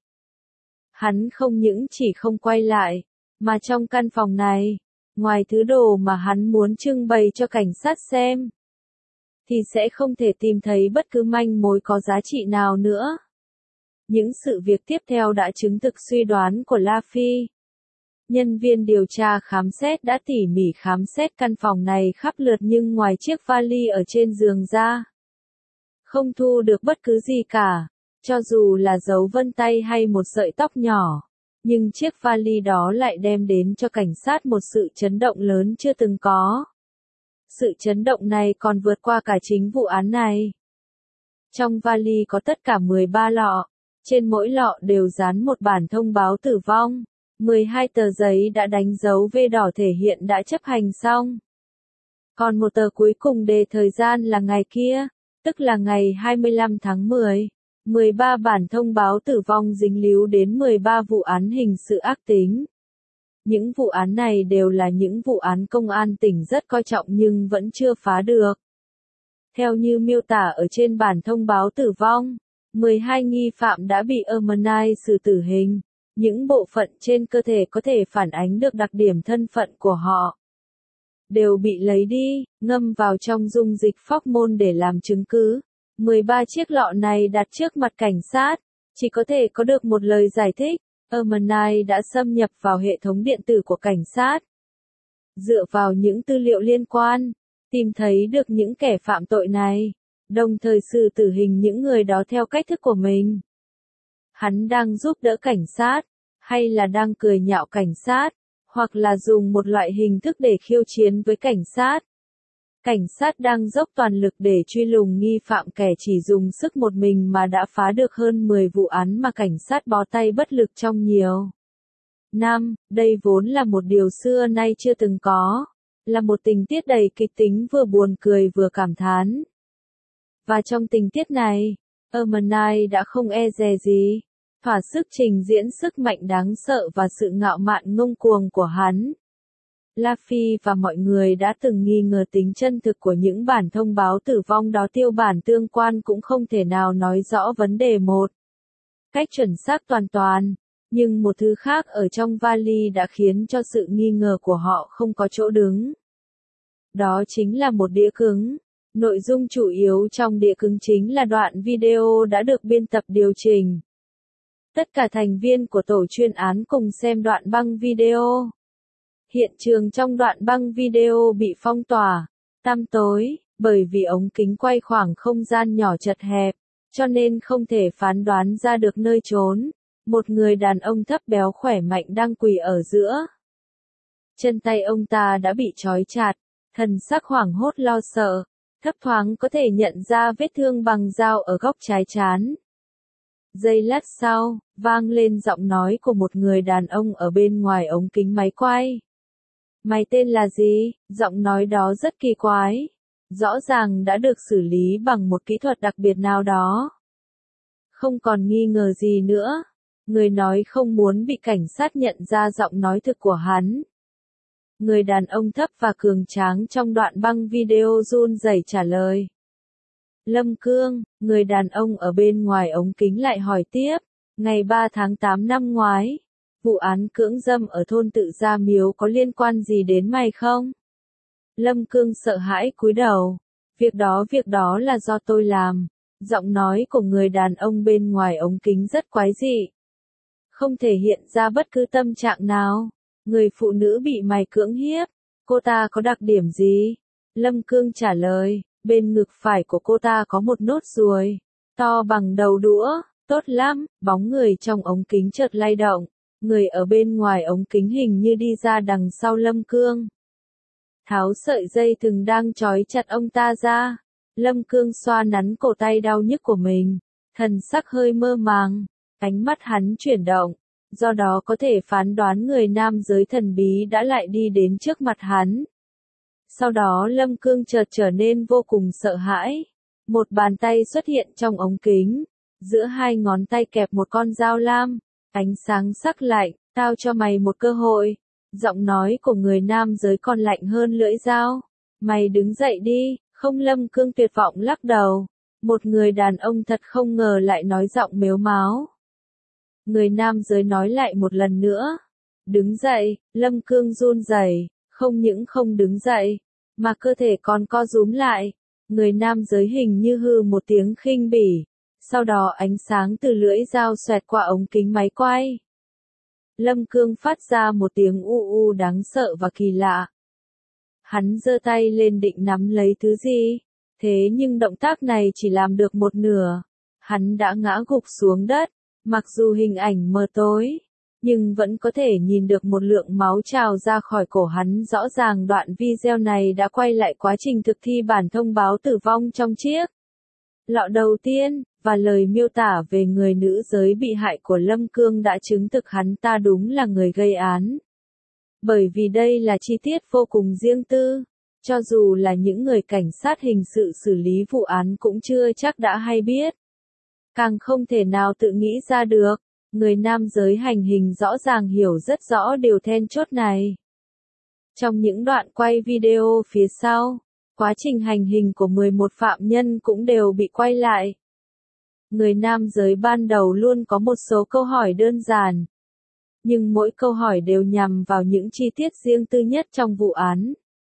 Hắn không những chỉ không quay lại, mà trong căn phòng này, ngoài thứ đồ mà hắn muốn trưng bày cho cảnh sát xem, thì sẽ không thể tìm thấy bất cứ manh mối có giá trị nào nữa. Những sự việc tiếp theo đã chứng thực suy đoán của La Phi. Nhân viên điều tra khám xét đã tỉ mỉ khám xét căn phòng này khắp lượt nhưng ngoài chiếc vali ở trên giường ra, không thu được bất cứ gì cả, cho dù là dấu vân tay hay một sợi tóc nhỏ. Nhưng chiếc vali đó lại đem đến cho cảnh sát một sự chấn động lớn chưa từng có. Sự chấn động này còn vượt qua cả chính vụ án này. Trong vali có tất cả mười ba lọ, trên mỗi lọ đều dán một bản thông báo tử vong. mười hai tờ giấy đã đánh dấu V đỏ thể hiện đã chấp hành xong. Còn một tờ cuối cùng đề thời gian là ngày kia, tức là ngày hai mươi lăm tháng mười. mười ba bản thông báo tử vong dính líu đến mười ba vụ án hình sự ác tính. Những vụ án này đều là những vụ án công an tỉnh rất coi trọng nhưng vẫn chưa phá được. Theo như miêu tả ở trên bản thông báo tử vong, mười hai nghi phạm đã bị Ermenai xử tử hình. Những bộ phận trên cơ thể có thể phản ánh được đặc điểm thân phận của họ đều bị lấy đi, ngâm vào trong dung dịch phóc môn để làm chứng cứ. mười ba chiếc lọ này đặt trước mặt cảnh sát, chỉ có thể có được một lời giải thích. Ermenai đã xâm nhập vào hệ thống điện tử của cảnh sát. Dựa vào những tư liệu liên quan, tìm thấy được những kẻ phạm tội này, đồng thời xử tử hình những người đó theo cách thức của mình. Hắn đang giúp đỡ cảnh sát, hay là đang cười nhạo cảnh sát, hoặc là dùng một loại hình thức để khiêu chiến với cảnh sát. Cảnh sát đang dốc toàn lực để truy lùng nghi phạm kẻ chỉ dùng sức một mình mà đã phá được hơn mười vụ án mà cảnh sát bó tay bất lực trong nhiều năm. Đây vốn là một điều xưa nay chưa từng có, là một tình tiết đầy kịch tính vừa buồn cười vừa cảm thán. Và trong tình tiết này, Ermenai đã không e dè gì, thỏa sức trình diễn sức mạnh đáng sợ và sự ngạo mạn ngông cuồng của hắn. La Phi và mọi người đã từng nghi ngờ tính chân thực của những bản thông báo tử vong đó. Tiêu bản tương quan cũng không thể nào nói rõ vấn đề một cách chuẩn xác toàn toàn, nhưng một thứ khác ở trong vali đã khiến cho sự nghi ngờ của họ không có chỗ đứng. Đó chính là một đĩa cứng. Nội dung chủ yếu trong đĩa cứng chính là đoạn video đã được biên tập điều chỉnh. Tất cả thành viên của tổ chuyên án cùng xem đoạn băng video. Hiện trường trong đoạn băng video bị phong tỏa, tăm tối, bởi vì ống kính quay khoảng không gian nhỏ chật hẹp, cho nên không thể phán đoán ra được nơi trốn. Một người đàn ông thấp béo khỏe mạnh đang quỳ ở giữa. Chân tay ông ta đã bị trói chặt, thần sắc hoảng hốt lo sợ, thấp thoáng có thể nhận ra vết thương bằng dao ở góc trái trán. Giây lát sau, vang lên giọng nói của một người đàn ông ở bên ngoài ống kính máy quay. Mày tên là gì? Giọng nói đó rất kỳ quái. Rõ ràng đã được xử lý bằng một kỹ thuật đặc biệt nào đó. Không còn nghi ngờ gì nữa. Người nói không muốn bị cảnh sát nhận ra giọng nói thực của hắn. Người đàn ông thấp và cường tráng trong đoạn băng video run rẩy trả lời. Lâm Cương, người đàn ông ở bên ngoài ống kính lại hỏi tiếp. Ngày ba tháng tám năm ngoái, vụ án cưỡng dâm ở thôn Tự Gia Miếu có liên quan gì đến mày không? Lâm Cương sợ hãi cúi đầu. Việc đó việc đó là do tôi làm. Giọng nói của người đàn ông bên ngoài ống kính rất quái dị. Không thể hiện ra bất cứ tâm trạng nào. Người phụ nữ bị mày cưỡng hiếp, cô ta có đặc điểm gì? Lâm Cương trả lời, bên ngực phải của cô ta có một nốt ruồi, to bằng đầu đũa, tốt lắm. Bóng người trong ống kính chợt lay động, người ở bên ngoài ống kính hình như đi ra đằng sau Lâm Cương. Tháo sợi dây thừng đang trói chặt ông ta ra. Lâm Cương xoa nắn cổ tay đau nhức của mình, thần sắc hơi mơ màng, ánh mắt hắn chuyển động. Do đó có thể phán đoán người nam giới thần bí đã lại đi đến trước mặt hắn. Sau đó Lâm Cương chợt trở nên vô cùng sợ hãi. Một bàn tay xuất hiện trong ống kính. Giữa hai ngón tay kẹp một con dao lam. Ánh sáng sắc lạnh, tao cho mày một cơ hội. Giọng nói của người nam giới còn lạnh hơn lưỡi dao. Mày đứng dậy đi, không. Lâm Cương tuyệt vọng lắc đầu. Một người đàn ông thật không ngờ lại nói giọng mếu máo. Người nam giới nói lại một lần nữa. Đứng dậy. Lâm Cương run rẩy, không những không đứng dậy, mà cơ thể còn co rúm lại. Người nam giới hình như hừ một tiếng khinh bỉ. Sau đó ánh sáng từ lưỡi dao xoẹt qua ống kính máy quay. Lâm Cương phát ra một tiếng u u đáng sợ và kỳ lạ. Hắn giơ tay lên định nắm lấy thứ gì. Thế nhưng động tác này chỉ làm được một nửa. Hắn đã ngã gục xuống đất. Mặc dù hình ảnh mờ tối, nhưng vẫn có thể nhìn được một lượng máu trào ra khỏi cổ hắn. Rõ ràng đoạn video này đã quay lại quá trình thực thi bản thông báo tử vong trong chiếc lọ đầu tiên, và lời miêu tả về người nữ giới bị hại của Lâm Cương đã chứng thực hắn ta đúng là người gây án. Bởi vì đây là chi tiết vô cùng riêng tư, cho dù là những người cảnh sát hình sự xử lý vụ án cũng chưa chắc đã hay biết. Càng không thể nào tự nghĩ ra được, người nam giới hành hình rõ ràng hiểu rất rõ điều then chốt này. Trong những đoạn quay video phía sau, quá trình hành hình của mười một phạm nhân cũng đều bị quay lại. Người nam giới ban đầu luôn có một số câu hỏi đơn giản, nhưng mỗi câu hỏi đều nhằm vào những chi tiết riêng tư nhất trong vụ án,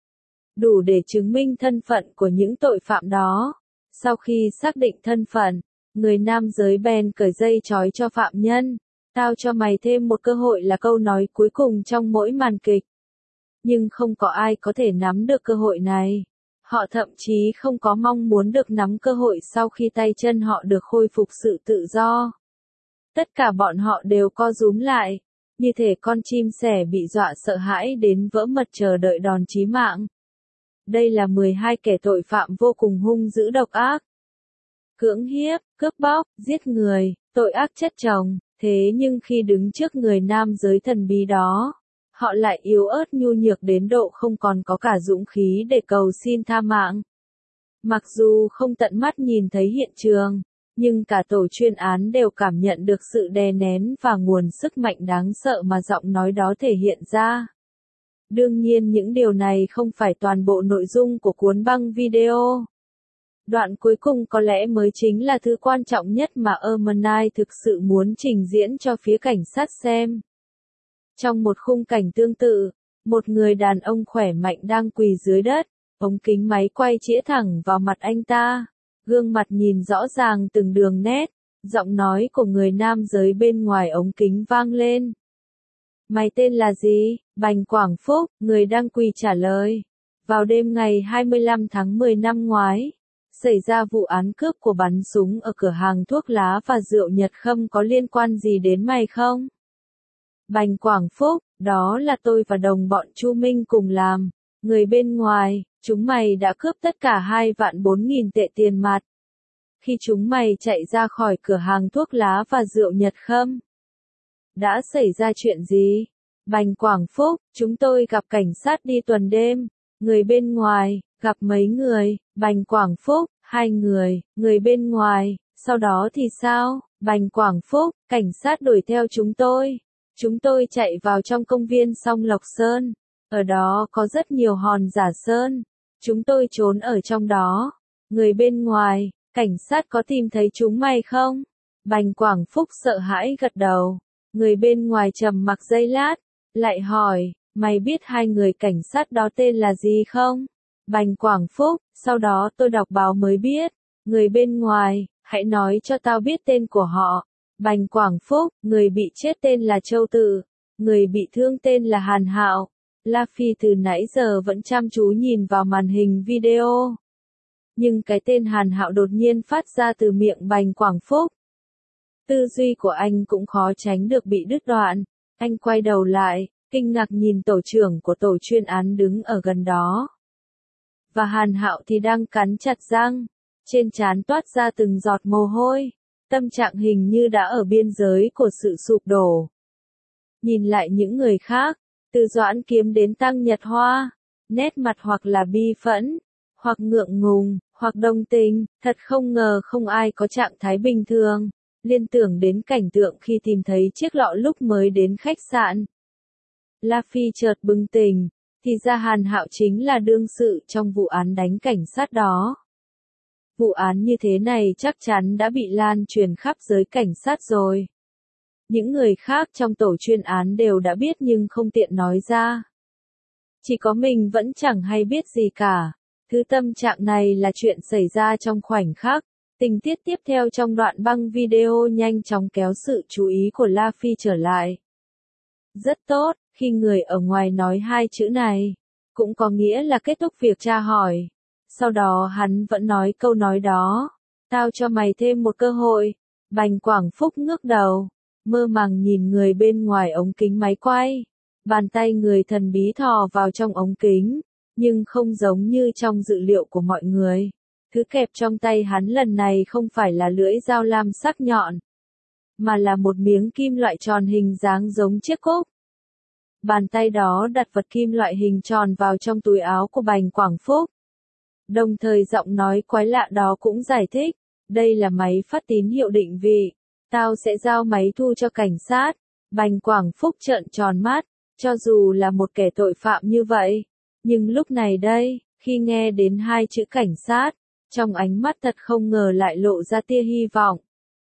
đủ để chứng minh thân phận của những tội phạm đó. Sau khi xác định thân phận, người nam giới bèn cởi dây trói cho phạm nhân. Tao cho mày thêm một cơ hội là câu nói cuối cùng trong mỗi màn kịch. Nhưng không có ai có thể nắm được cơ hội này. Họ thậm chí không có mong muốn được nắm cơ hội sau khi tay chân họ được khôi phục sự tự do. Tất cả bọn họ đều co rúm lại, như thể con chim sẻ bị dọa sợ hãi đến vỡ mật chờ đợi đòn chí mạng. Đây là mười hai kẻ tội phạm vô cùng hung dữ độc ác. Cưỡng hiếp, cướp bóc, giết người, tội ác chất chồng, thế nhưng khi đứng trước người nam giới thần bí đó, họ lại yếu ớt nhu nhược đến độ không còn có cả dũng khí để cầu xin tha mạng. Mặc dù không tận mắt nhìn thấy hiện trường, nhưng cả tổ chuyên án đều cảm nhận được sự đè nén và nguồn sức mạnh đáng sợ mà giọng nói đó thể hiện ra. Đương nhiên những điều này không phải toàn bộ nội dung của cuốn băng video. Đoạn cuối cùng có lẽ mới chính là thứ quan trọng nhất mà Ermenai thực sự muốn trình diễn cho phía cảnh sát xem. Trong một khung cảnh tương tự, một người đàn ông khỏe mạnh đang quỳ dưới đất, ống kính máy quay chĩa thẳng vào mặt anh ta, gương mặt nhìn rõ ràng từng đường nét, giọng nói của người nam giới bên ngoài ống kính vang lên. Mày tên là gì? Bành Quảng Phúc, người đang quỳ trả lời. Vào đêm ngày hai mươi lăm tháng mười năm ngoái, xảy ra vụ án cướp của bắn súng ở cửa hàng thuốc lá và rượu Nhật Khâm có liên quan gì đến mày không? Bành Quảng Phúc, đó là tôi và đồng bọn Chu Minh cùng làm. Người bên ngoài, chúng mày đã cướp tất cả hai vạn bốn nghìn tệ tiền mặt. Khi chúng mày chạy ra khỏi cửa hàng thuốc lá và rượu Nhật Khâm, đã xảy ra chuyện gì? Bành Quảng Phúc, chúng tôi gặp cảnh sát đi tuần đêm. Người bên ngoài, gặp mấy người? Bành Quảng Phúc, hai người. Người bên ngoài, sau đó thì sao? Bành Quảng Phúc, cảnh sát đuổi theo chúng tôi. Chúng tôi chạy vào trong công viên Song Lộc Sơn. Ở đó có rất nhiều hòn giả sơn. Chúng tôi trốn ở trong đó. Người bên ngoài, cảnh sát có tìm thấy chúng mày không? Bành Quảng Phúc sợ hãi gật đầu. Người bên ngoài trầm mặc giây lát, lại hỏi, mày biết hai người cảnh sát đó tên là gì không? Bành Quảng Phúc, sau đó tôi đọc báo mới biết. Người bên ngoài, hãy nói cho tao biết tên của họ. Bành Quảng Phúc, người bị chết tên là Châu Tự, người bị thương tên là Hàn Hạo. La Phi từ nãy giờ vẫn chăm chú nhìn vào màn hình video. Nhưng cái tên Hàn Hạo đột nhiên phát ra từ miệng Bành Quảng Phúc. Tư duy của anh cũng khó tránh được bị đứt đoạn. Anh quay đầu lại, kinh ngạc nhìn tổ trưởng của tổ chuyên án đứng ở gần đó. Và Hàn Hạo thì đang cắn chặt răng, trên trán toát ra từng giọt mồ hôi. Tâm trạng hình như đã ở biên giới của sự sụp đổ. Nhìn lại những người khác, từ Doãn Kiếm đến Tăng Nhật Hoa, nét mặt hoặc là bi phẫn, hoặc ngượng ngùng, hoặc hoặc đồng tình, thật không ngờ không ai có trạng thái bình thường, liên tưởng đến cảnh tượng khi tìm thấy chiếc lọ lúc mới đến khách sạn. La Phi chợt bừng tỉnh, thì ra Hàn Hạo chính là đương sự trong vụ án đánh cảnh sát đó. Vụ án như thế này chắc chắn đã bị lan truyền khắp giới cảnh sát rồi. Những người khác trong tổ chuyên án đều đã biết nhưng không tiện nói ra. Chỉ có mình vẫn chẳng hay biết gì cả. Thứ tâm trạng này là chuyện xảy ra trong khoảnh khắc. Tình tiết tiếp theo trong đoạn băng video nhanh chóng kéo sự chú ý của La Phi trở lại. Rất tốt, khi người ở ngoài nói hai chữ này, cũng có nghĩa là kết thúc việc tra hỏi. Sau đó hắn vẫn nói câu nói đó. Tao cho mày thêm một cơ hội. Bành Quảng Phúc ngước đầu, mơ màng nhìn người bên ngoài ống kính máy quay. Bàn tay người thần bí thò vào trong ống kính, nhưng không giống như trong dự liệu của mọi người. Thứ kẹp trong tay hắn lần này không phải là lưỡi dao lam sắc nhọn, mà là một miếng kim loại tròn hình dáng giống chiếc cúc. Bàn tay đó đặt vật kim loại hình tròn vào trong túi áo của Bành Quảng Phúc. Đồng thời giọng nói quái lạ đó cũng giải thích, đây là máy phát tín hiệu định vị, tao sẽ giao máy thu cho cảnh sát. Bành Quảng Phúc trợn tròn mắt, cho dù là một kẻ tội phạm như vậy, nhưng lúc này đây, khi nghe đến hai chữ cảnh sát, trong ánh mắt thật không ngờ lại lộ ra tia hy vọng.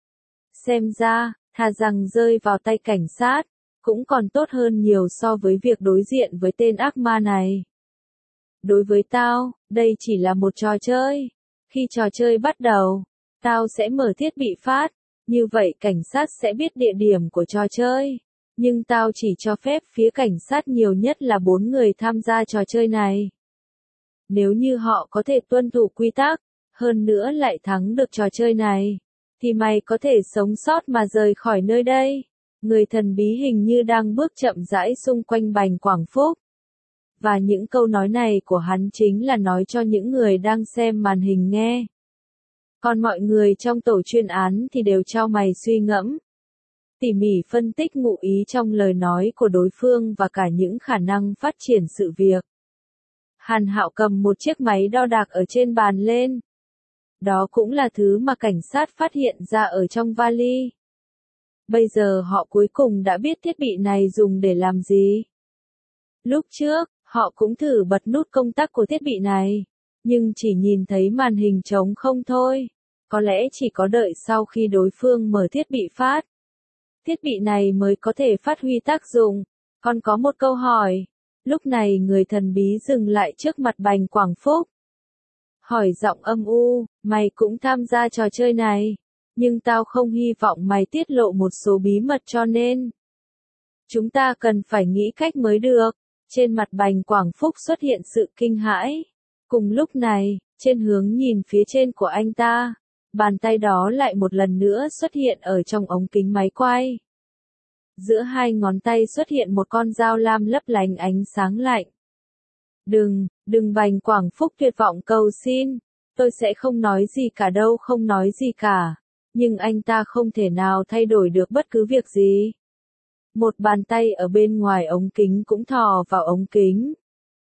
Xem ra, thà rằng rơi vào tay cảnh sát, cũng còn tốt hơn nhiều so với việc đối diện với tên ác ma này. Đối với tao, đây chỉ là một trò chơi. Khi trò chơi bắt đầu, tao sẽ mở thiết bị phát, như vậy cảnh sát sẽ biết địa điểm của trò chơi. Nhưng tao chỉ cho phép phía cảnh sát nhiều nhất là bốn người tham gia trò chơi này. Nếu như họ có thể tuân thủ quy tắc, hơn nữa lại thắng được trò chơi này, thì mày có thể sống sót mà rời khỏi nơi đây. Người thần bí hình như đang bước chậm rãi xung quanh Bành Quảng Phúc. Và những câu nói này của hắn chính là nói cho những người đang xem màn hình nghe. Còn mọi người trong tổ chuyên án thì đều chau mày suy ngẫm, tỉ mỉ phân tích ngụ ý trong lời nói của đối phương và cả những khả năng phát triển sự việc. Hàn Hạo cầm một chiếc máy đo đạc ở trên bàn lên. Đó cũng là thứ mà cảnh sát phát hiện ra ở trong vali. Bây giờ họ cuối cùng đã biết thiết bị này dùng để làm gì. Lúc trước, họ cũng thử bật nút công tắc của thiết bị này, nhưng chỉ nhìn thấy màn hình trống không thôi. Có lẽ chỉ có đợi sau khi đối phương mở thiết bị phát, thiết bị này mới có thể phát huy tác dụng. Còn có một câu hỏi. Lúc này người thần bí dừng lại trước mặt Bành Quảng Phúc. Hỏi giọng âm u, mày cũng tham gia trò chơi này, nhưng tao không hy vọng mày tiết lộ một số bí mật cho nên chúng ta cần phải nghĩ cách mới được. Trên mặt Bành Quảng Phúc xuất hiện sự kinh hãi. Cùng lúc này, trên hướng nhìn phía trên của anh ta, bàn tay đó lại một lần nữa xuất hiện ở trong ống kính máy quay. Giữa hai ngón tay xuất hiện một con dao lam lấp lánh ánh sáng lạnh. Đừng, đừng Bành Quảng Phúc tuyệt vọng cầu xin. Tôi sẽ không nói gì cả đâu, không nói gì cả. Nhưng anh ta không thể nào thay đổi được bất cứ việc gì. Một bàn tay ở bên ngoài ống kính cũng thò vào ống kính.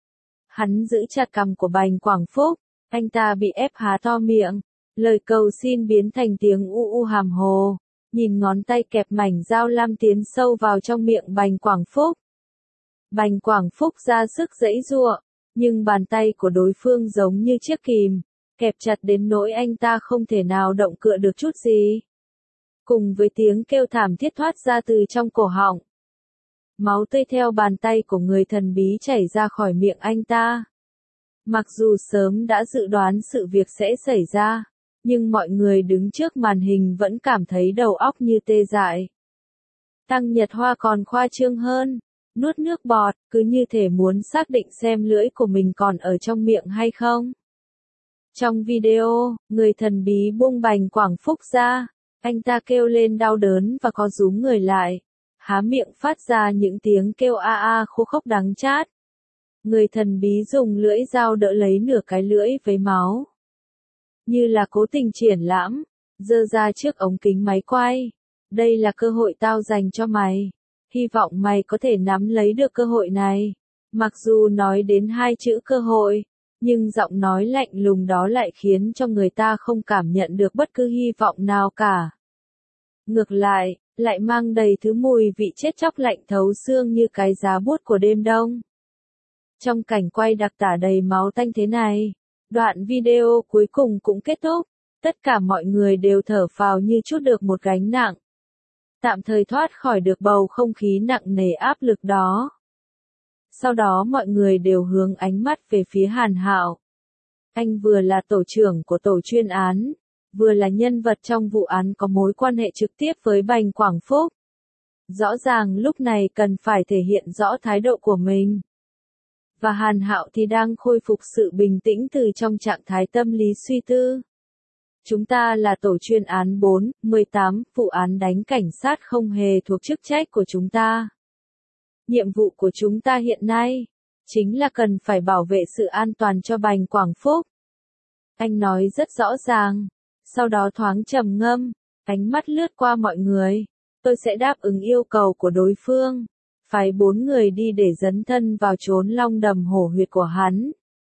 Hắn giữ chặt cằm của Bành Quảng Phúc. Anh ta bị ép há to miệng. Lời cầu xin biến thành tiếng u u hàm hồ. Nhìn ngón tay kẹp mảnh dao lam tiến sâu vào trong miệng Bành Quảng Phúc. Bành Quảng Phúc ra sức giãy giụa, nhưng bàn tay của đối phương giống như chiếc kìm, kẹp chặt đến nỗi anh ta không thể nào động cựa được chút gì. Cùng với tiếng kêu thảm thiết thoát ra từ trong cổ họng. Máu tươi theo bàn tay của người thần bí chảy ra khỏi miệng anh ta. Mặc dù sớm đã dự đoán sự việc sẽ xảy ra, nhưng mọi người đứng trước màn hình vẫn cảm thấy đầu óc như tê dại. Tăng Nhật Hoa còn khoa trương hơn, nuốt nước bọt, cứ như thể muốn xác định xem lưỡi của mình còn ở trong miệng hay không. Trong video, người thần bí buông Bành Quảng Phúc ra, anh ta kêu lên đau đớn và co rúm người lại, há miệng phát ra những tiếng kêu a a khô khốc đắng chát. Người thần bí dùng lưỡi dao đỡ lấy nửa cái lưỡi với máu. Như là cố tình triển lãm, giơ ra trước ống kính máy quay. Đây là cơ hội tao dành cho mày. Hy vọng mày có thể nắm lấy được cơ hội này. Mặc dù nói đến hai chữ cơ hội, nhưng giọng nói lạnh lùng đó lại khiến cho người ta không cảm nhận được bất cứ hy vọng nào cả. Ngược lại, lại mang đầy thứ mùi vị chết chóc lạnh thấu xương như cái giá buốt của đêm đông. Trong cảnh quay đặc tả đầy máu tanh thế này, đoạn video cuối cùng cũng kết thúc, tất cả mọi người đều thở phào như trút được một gánh nặng. Tạm thời thoát khỏi được bầu không khí nặng nề áp lực đó. Sau đó mọi người đều hướng ánh mắt về phía Hàn Hạo. Anh vừa là tổ trưởng của tổ chuyên án, vừa là nhân vật trong vụ án có mối quan hệ trực tiếp với Bành Quảng Phúc. Rõ ràng lúc này cần phải thể hiện rõ thái độ của mình. Và Hàn Hạo thì đang khôi phục sự bình tĩnh từ trong trạng thái tâm lý suy tư. Chúng ta là tổ chuyên án bốn, mười tám, vụ án đánh cảnh sát không hề thuộc chức trách của chúng ta. Nhiệm vụ của chúng ta hiện nay, chính là cần phải bảo vệ sự an toàn cho Bành Quảng Phúc. Anh nói rất rõ ràng, sau đó thoáng trầm ngâm, ánh mắt lướt qua mọi người. Tôi sẽ đáp ứng yêu cầu của đối phương, phái bốn người đi để dấn thân vào chốn long đầm hổ huyệt của hắn.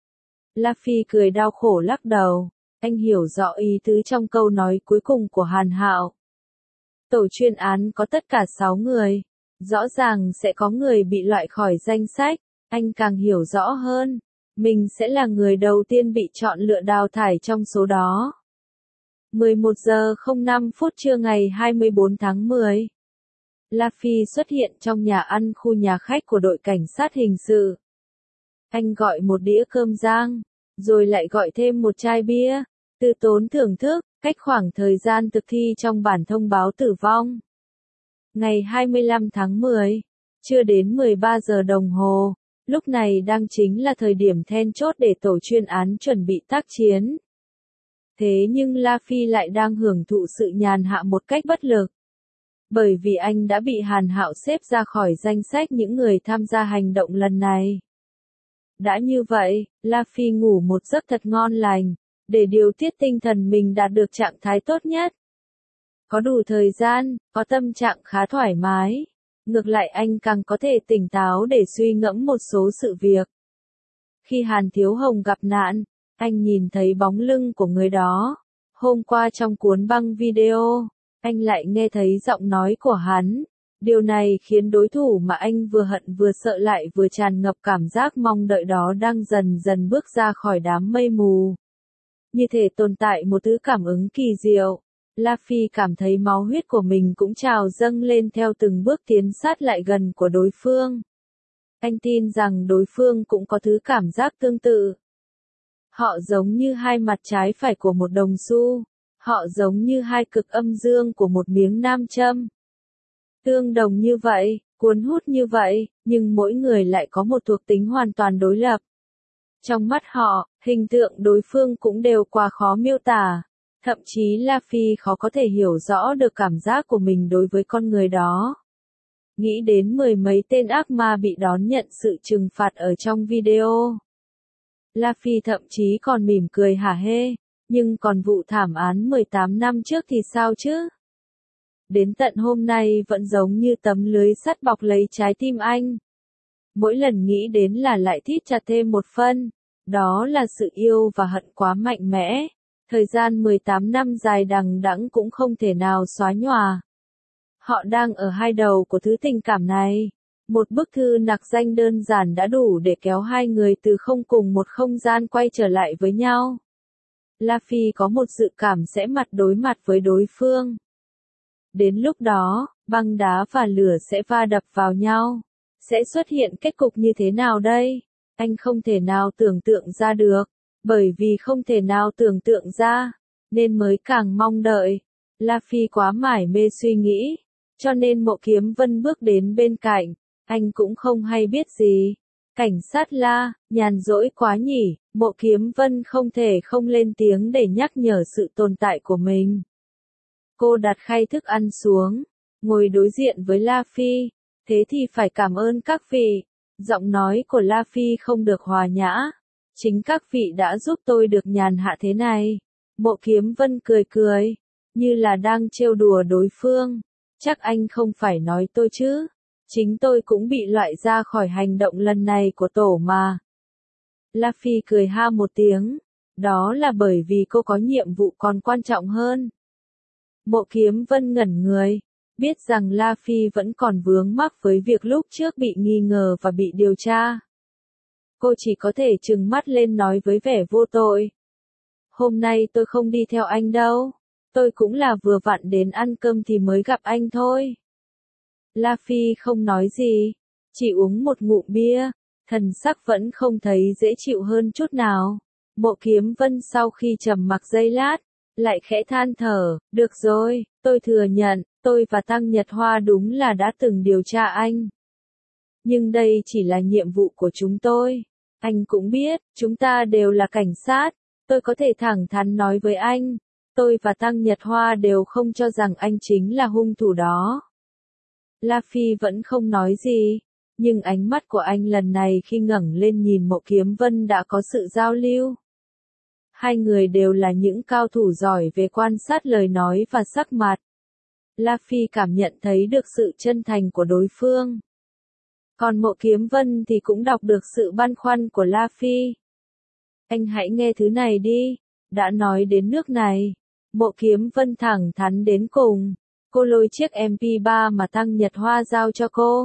La Phi cười đau khổ lắc đầu, anh hiểu rõ ý tứ trong câu nói cuối cùng của Hàn Hạo. Tổ chuyên án có tất cả sáu người, rõ ràng sẽ có người bị loại khỏi danh sách, anh càng hiểu rõ hơn, mình sẽ là người đầu tiên bị chọn lựa đào thải trong số đó. mười một giờ không năm phút trưa ngày hai mươi bốn tháng mười. La Phi xuất hiện trong nhà ăn khu nhà khách của đội cảnh sát hình sự. Anh gọi một đĩa cơm rang, rồi lại gọi thêm một chai bia, từ tốn thưởng thức, cách khoảng thời gian thực thi trong bản thông báo tử vong. Ngày hai mươi lăm tháng mười, chưa đến mười ba giờ đồng hồ, lúc này đang chính là thời điểm then chốt để tổ chuyên án chuẩn bị tác chiến. Thế nhưng La Phi lại đang hưởng thụ sự nhàn hạ một cách bất lực. Bởi vì anh đã bị Hàn Hạo xếp ra khỏi danh sách những người tham gia hành động lần này. Đã như vậy, La Phi ngủ một giấc thật ngon lành, để điều tiết tinh thần mình đạt được trạng thái tốt nhất. Có đủ thời gian, có tâm trạng khá thoải mái. Ngược lại anh càng có thể tỉnh táo để suy ngẫm một số sự việc. Khi Hàn Thiếu Hồng gặp nạn, anh nhìn thấy bóng lưng của người đó. Hôm qua trong cuốn băng video, anh lại nghe thấy giọng nói của hắn. Điều này khiến đối thủ mà anh vừa hận vừa sợ lại vừa tràn ngập cảm giác mong đợi đó đang dần dần bước ra khỏi đám mây mù. Như thể tồn tại một thứ cảm ứng kỳ diệu. La Phi cảm thấy máu huyết của mình cũng trào dâng lên theo từng bước tiến sát lại gần của đối phương. Anh tin rằng đối phương cũng có thứ cảm giác tương tự. Họ giống như hai mặt trái phải của một đồng xu. Họ giống như hai cực âm dương của một miếng nam châm. Tương đồng như vậy, cuốn hút như vậy, nhưng mỗi người lại có một thuộc tính hoàn toàn đối lập. Trong mắt họ, hình tượng đối phương cũng đều quá khó miêu tả. Thậm chí La Phi khó có thể hiểu rõ được cảm giác của mình đối với con người đó. Nghĩ đến mười mấy tên ác ma bị đón nhận sự trừng phạt ở trong video. La Phi thậm chí còn mỉm cười hả hê, nhưng còn vụ thảm án mười tám năm trước thì sao chứ? Đến tận hôm nay vẫn giống như tấm lưới sắt bọc lấy trái tim anh. Mỗi lần nghĩ đến là lại thít chặt thêm một phân, đó là sự yêu và hận quá mạnh mẽ. Thời gian mười tám năm dài đằng đẵng cũng không thể nào xóa nhòa. Họ đang ở hai đầu của thứ tình cảm này. Một bức thư nặc danh đơn giản đã đủ để kéo hai người từ không cùng một không gian quay trở lại với nhau. La Phi có một dự cảm sẽ mặt đối mặt với đối phương. Đến lúc đó, băng đá và lửa sẽ va đập vào nhau. Sẽ xuất hiện kết cục như thế nào đây? Anh không thể nào tưởng tượng ra được. Bởi vì không thể nào tưởng tượng ra, nên mới càng mong đợi. La Phi quá mải mê suy nghĩ, cho nên Mộ Kiếm Vân bước đến bên cạnh, anh cũng không hay biết gì. Cảnh sát La, nhàn rỗi quá nhỉ, Mộ Kiếm Vân không thể không lên tiếng để nhắc nhở sự tồn tại của mình. Cô đặt khay thức ăn xuống, ngồi đối diện với La Phi, thế thì phải cảm ơn các vị. Giọng nói của La Phi không được hòa nhã. Chính các vị đã giúp tôi được nhàn hạ thế này. Mộ Kiếm Vân cười cười, như là đang trêu đùa đối phương. Chắc anh không phải nói tôi chứ. Chính tôi cũng bị loại ra khỏi hành động lần này của tổ mà. La Phi cười ha một tiếng. Đó là bởi vì cô có nhiệm vụ còn quan trọng hơn. Mộ Kiếm Vân ngẩn người. Biết rằng La Phi vẫn còn vướng mắc với việc lúc trước bị nghi ngờ và bị điều tra. Cô chỉ có thể trừng mắt lên nói với vẻ vô tội. Hôm nay tôi không đi theo anh đâu. Tôi cũng là vừa vặn đến ăn cơm thì mới gặp anh thôi. La Phi không nói gì. Chỉ uống một ngụm bia. Thần sắc vẫn không thấy dễ chịu hơn chút nào. Mộ Kiếm Vân sau khi trầm mặc giây lát, lại khẽ than thở, được rồi, tôi thừa nhận, tôi và Tăng Nhật Hoa đúng là đã từng điều tra anh. Nhưng đây chỉ là nhiệm vụ của chúng tôi. Anh cũng biết, chúng ta đều là cảnh sát, tôi có thể thẳng thắn nói với anh, tôi và Tăng Nhật Hoa đều không cho rằng anh chính là hung thủ đó. La Phi vẫn không nói gì, nhưng ánh mắt của anh lần này khi ngẩng lên nhìn Mộ Kiếm Vân đã có sự giao lưu. Hai người đều là những cao thủ giỏi về quan sát lời nói và sắc mặt. La Phi cảm nhận thấy được sự chân thành của đối phương. Còn Mộ Kiếm Vân thì cũng đọc được sự băn khoăn của La Phi. Anh hãy nghe thứ này đi, đã nói đến nước này. Mộ Kiếm Vân thẳng thắn đến cùng. Cô lôi chiếc em pê ba mà Tăng Nhật Hoa giao cho cô.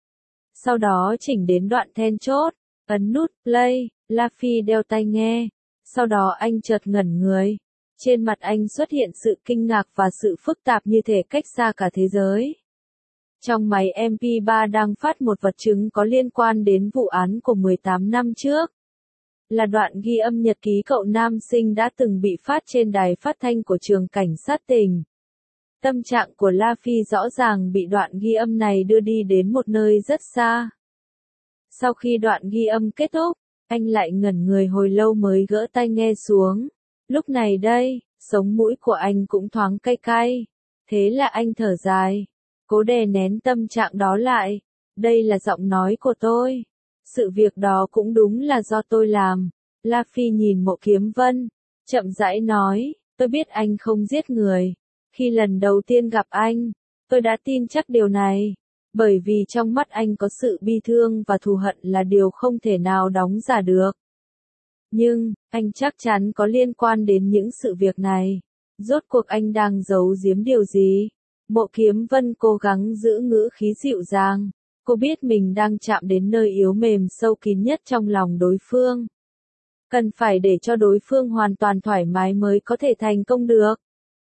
Sau đó chỉnh đến đoạn then chốt, ấn nút play, La Phi đeo tai nghe. Sau đó anh chợt ngẩn người. Trên mặt anh xuất hiện sự kinh ngạc và sự phức tạp như thể cách xa cả thế giới. Trong máy em pê ba đang phát một vật chứng có liên quan đến vụ án của mười tám năm trước. Là đoạn ghi âm nhật ký cậu nam sinh đã từng bị phát trên đài phát thanh của trường cảnh sát tỉnh. Tâm trạng của La Phi rõ ràng bị đoạn ghi âm này đưa đi đến một nơi rất xa. Sau khi đoạn ghi âm kết thúc, anh lại ngẩn người hồi lâu mới gỡ tai nghe xuống. Lúc này đây, sống mũi của anh cũng thoáng cay cay. Thế là anh thở dài, cố đè nén tâm trạng đó lại. Đây là giọng nói của tôi. Sự việc đó cũng đúng là do tôi làm. La Phi nhìn Mộ Kiếm Vân, chậm rãi nói, tôi biết anh không giết người. Khi lần đầu tiên gặp anh, tôi đã tin chắc điều này. Bởi vì trong mắt anh có sự bi thương và thù hận là điều không thể nào đóng giả được. Nhưng, anh chắc chắn có liên quan đến những sự việc này. Rốt cuộc anh đang giấu giếm điều gì? Mộ Kiếm Vân cố gắng giữ ngữ khí dịu dàng. Cô biết mình đang chạm đến nơi yếu mềm sâu kín nhất trong lòng đối phương. Cần phải để cho đối phương hoàn toàn thoải mái mới có thể thành công được.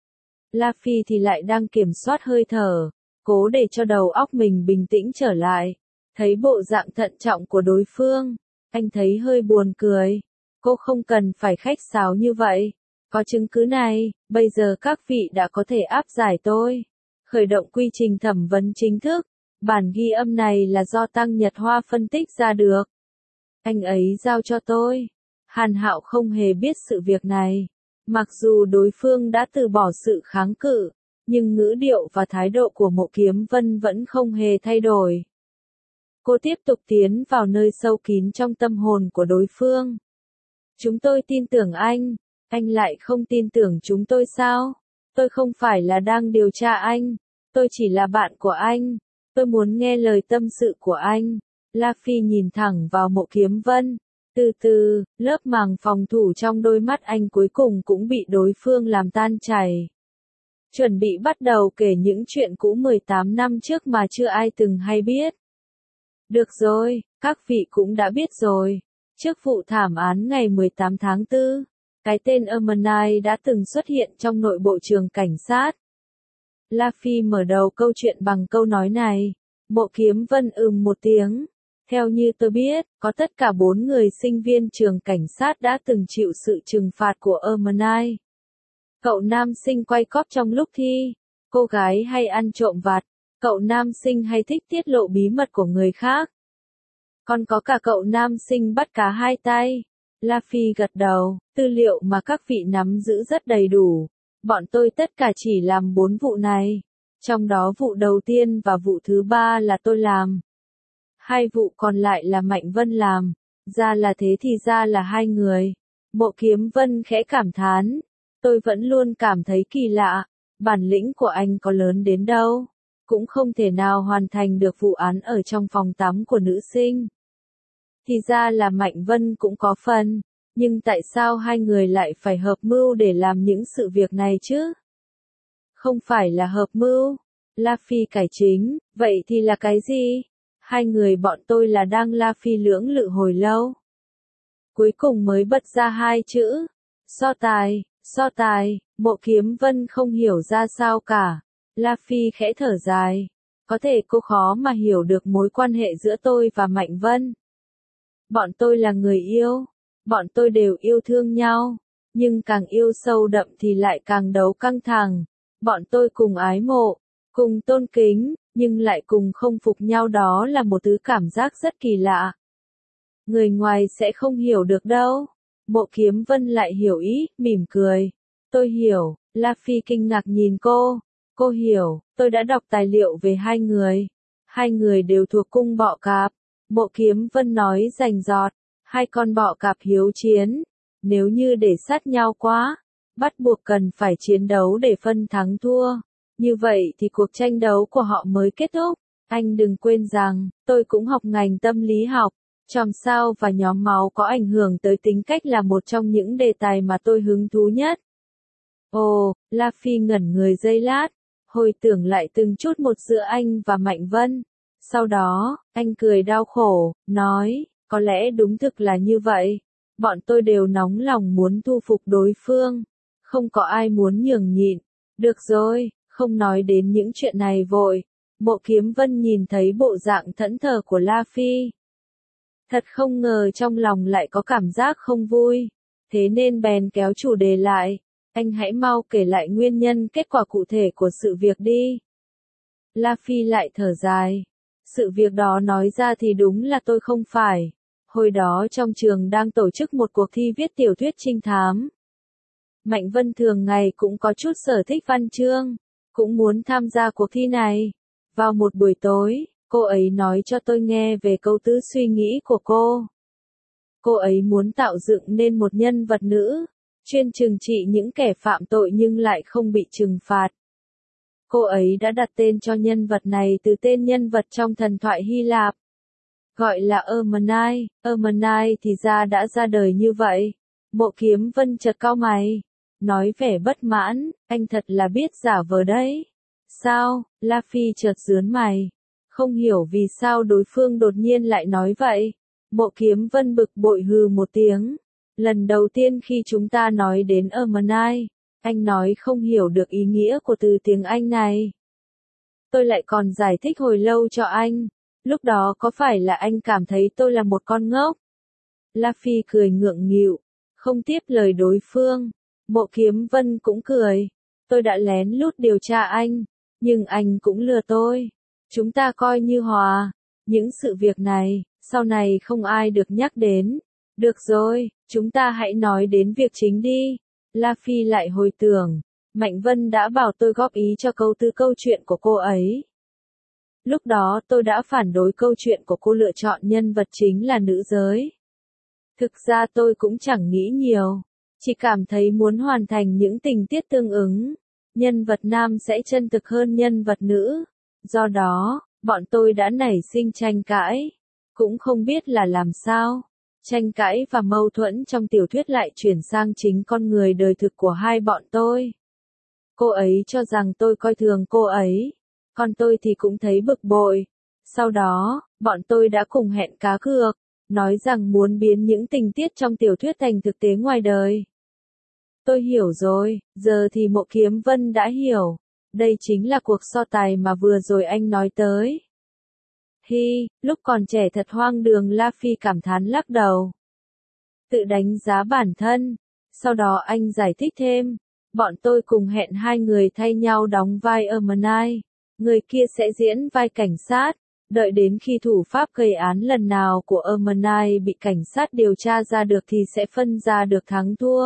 La Phi thì lại đang kiểm soát hơi thở, cố để cho đầu óc mình bình tĩnh trở lại. Thấy bộ dạng thận trọng của đối phương, anh thấy hơi buồn cười. Cô không cần phải khách sáo như vậy. Có chứng cứ này, bây giờ các vị đã có thể áp giải tôi. Khởi động quy trình thẩm vấn chính thức. Bản ghi âm này là do Tăng Nhật Hoa phân tích ra được. Anh ấy giao cho tôi. Hàn Hạo không hề biết sự việc này. Mặc dù đối phương đã từ bỏ sự kháng cự, nhưng ngữ điệu và thái độ của Mộ Kiếm Vân vẫn không hề thay đổi. Cô tiếp tục tiến vào nơi sâu kín trong tâm hồn của đối phương. Chúng tôi tin tưởng anh, anh lại không tin tưởng chúng tôi sao? Tôi không phải là đang điều tra anh, tôi chỉ là bạn của anh. Tôi muốn nghe lời tâm sự của anh. La Phi nhìn thẳng vào Mộ Kiếm Vân. Từ từ, lớp màng phòng thủ trong đôi mắt anh cuối cùng cũng bị đối phương làm tan chảy. Chuẩn bị bắt đầu kể những chuyện cũ mười tám năm trước mà chưa ai từng hay biết. Được rồi, các vị cũng đã biết rồi. Trước vụ thảm án ngày mười tám tháng tư, cái tên Ermanai đã từng xuất hiện trong nội bộ trường cảnh sát. La Phi mở đầu câu chuyện bằng câu nói này. Mộ Kiếm Vân ừm một tiếng. Theo như tôi biết, có tất cả bốn người sinh viên trường cảnh sát đã từng chịu sự trừng phạt của Ermanai. Cậu nam sinh quay cóp trong lúc thi. Cô gái hay ăn trộm vặt. Cậu nam sinh hay thích tiết lộ bí mật của người khác. Còn có cả cậu nam sinh bắt cá hai tay. La Phi gật đầu, tư liệu mà các vị nắm giữ rất đầy đủ. Bọn tôi tất cả chỉ làm bốn vụ này. Trong đó vụ đầu tiên và vụ thứ ba là tôi làm. Hai vụ còn lại là Mạnh Vân làm. Ra là thế thì ra là hai người. Mộ Kiếm Vân khẽ cảm thán. Tôi vẫn luôn cảm thấy kỳ lạ. Bản lĩnh của anh có lớn đến đâu. Cũng không thể nào hoàn thành được vụ án ở trong phòng tắm của nữ sinh. Thì ra là Mạnh Vân cũng có phần, nhưng tại sao hai người lại phải hợp mưu để làm những sự việc này chứ? Không phải là hợp mưu. La Phi cải chính, vậy thì là cái gì? Hai người bọn tôi là đang La Phi lưỡng lự hồi lâu. Cuối cùng mới bật ra hai chữ. So tài, so tài, Mộ Kiếm Vân không hiểu ra sao cả. La Phi khẽ thở dài. Có thể cô khó mà hiểu được mối quan hệ giữa tôi và Mạnh Vân. Bọn tôi là người yêu. Bọn tôi đều yêu thương nhau. Nhưng càng yêu sâu đậm thì lại càng đấu căng thẳng. Bọn tôi cùng ái mộ, cùng tôn kính, nhưng lại cùng không phục nhau, đó là một thứ cảm giác rất kỳ lạ. Người ngoài sẽ không hiểu được đâu. Mộ Kiếm Vân lại hiểu ý, mỉm cười. Tôi hiểu. La Phi kinh ngạc nhìn cô. Cô hiểu, tôi đã đọc tài liệu về hai người. Hai người đều thuộc cung bọ cạp. Mộ Kiếm Vân nói rành rọt. Hai con bọ cạp hiếu chiến. Nếu như để sát nhau quá, bắt buộc cần phải chiến đấu để phân thắng thua. Như vậy thì cuộc tranh đấu của họ mới kết thúc. Anh đừng quên rằng, tôi cũng học ngành tâm lý học. Chòm sao và nhóm máu có ảnh hưởng tới tính cách là một trong những đề tài mà tôi hứng thú nhất. Ồ, La Phi ngẩn người giây lát, hồi tưởng lại từng chút một giữa anh và Mạnh Vân. Sau đó, anh cười đau khổ, nói, có lẽ đúng thực là như vậy. Bọn tôi đều nóng lòng muốn thu phục đối phương. Không có ai muốn nhường nhịn. Được rồi, không nói đến những chuyện này vội. Mộ Kiếm Vân nhìn thấy bộ dạng thẫn thờ của La Phi. Thật không ngờ trong lòng lại có cảm giác không vui. Thế nên bèn kéo chủ đề lại. Anh hãy mau kể lại nguyên nhân kết quả cụ thể của sự việc đi. La Phi lại thở dài. Sự việc đó nói ra thì đúng là tôi không phải. Hồi đó trong trường đang tổ chức một cuộc thi viết tiểu thuyết trinh thám. Mạnh Vân thường ngày cũng có chút sở thích văn chương, cũng muốn tham gia cuộc thi này. Vào một buổi tối, cô ấy nói cho tôi nghe về câu tứ suy nghĩ của cô. Cô ấy muốn tạo dựng nên một nhân vật nữ, chuyên trừng trị những kẻ phạm tội nhưng lại không bị trừng phạt. Cô ấy đã đặt tên cho nhân vật này từ tên nhân vật trong thần thoại Hy Lạp. Gọi là Ermenai, Ermenai thì ra đã ra đời như vậy. Mộ Kiếm Vân chợt cau mày, nói vẻ bất mãn, anh thật là biết giả vờ đấy. Sao? La Phi chợt rướn mày, không hiểu vì sao đối phương đột nhiên lại nói vậy. Mộ Kiếm Vân bực bội hừ một tiếng. Lần đầu tiên khi chúng ta nói đến Ermenai, anh nói không hiểu được ý nghĩa của từ tiếng Anh này. Tôi lại còn giải thích hồi lâu cho anh. Lúc đó có phải là anh cảm thấy tôi là một con ngốc? La Phi cười ngượng nghịu, không tiếp lời đối phương. Mộ Kiếm Vân cũng cười. Tôi đã lén lút điều tra anh, nhưng anh cũng lừa tôi. Chúng ta coi như hòa. Những sự việc này, sau này không ai được nhắc đến. Được rồi, chúng ta hãy nói đến việc chính đi. La Phi lại hồi tưởng, Mạnh Vân đã bảo tôi góp ý cho câu tư câu chuyện của cô ấy. Lúc đó tôi đã phản đối câu chuyện của cô lựa chọn nhân vật chính là nữ giới. Thực ra tôi cũng chẳng nghĩ nhiều, chỉ cảm thấy muốn hoàn thành những tình tiết tương ứng, nhân vật nam sẽ chân thực hơn nhân vật nữ. Do đó, bọn tôi đã nảy sinh tranh cãi, cũng không biết là làm sao. Tranh cãi và mâu thuẫn trong tiểu thuyết lại chuyển sang chính con người đời thực của hai bọn tôi. Cô ấy cho rằng tôi coi thường cô ấy, còn tôi thì cũng thấy bực bội. Sau đó, bọn tôi đã cùng hẹn cá cược, nói rằng muốn biến những tình tiết trong tiểu thuyết thành thực tế ngoài đời. Tôi hiểu rồi, giờ thì Mộ Kiếm Vân đã hiểu. Đây chính là cuộc so tài mà vừa rồi anh nói tới. Hi, lúc còn trẻ thật hoang đường, La Phi cảm thán lắc đầu. Tự đánh giá bản thân. Sau đó anh giải thích thêm. Bọn tôi cùng hẹn hai người thay nhau đóng vai Ermenai. Người kia sẽ diễn vai cảnh sát. Đợi đến khi thủ pháp gây án lần nào của Ermenai bị cảnh sát điều tra ra được thì sẽ phân ra được thắng thua.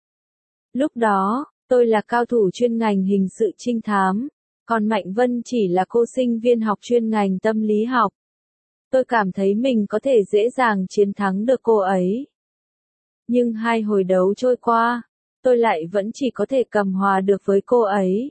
Lúc đó, tôi là cao thủ chuyên ngành hình sự trinh thám, còn Mạnh Vân chỉ là cô sinh viên học chuyên ngành tâm lý học. Tôi cảm thấy mình có thể dễ dàng chiến thắng được cô ấy. Nhưng hai hồi đấu trôi qua, tôi lại vẫn chỉ có thể cầm hòa được với cô ấy.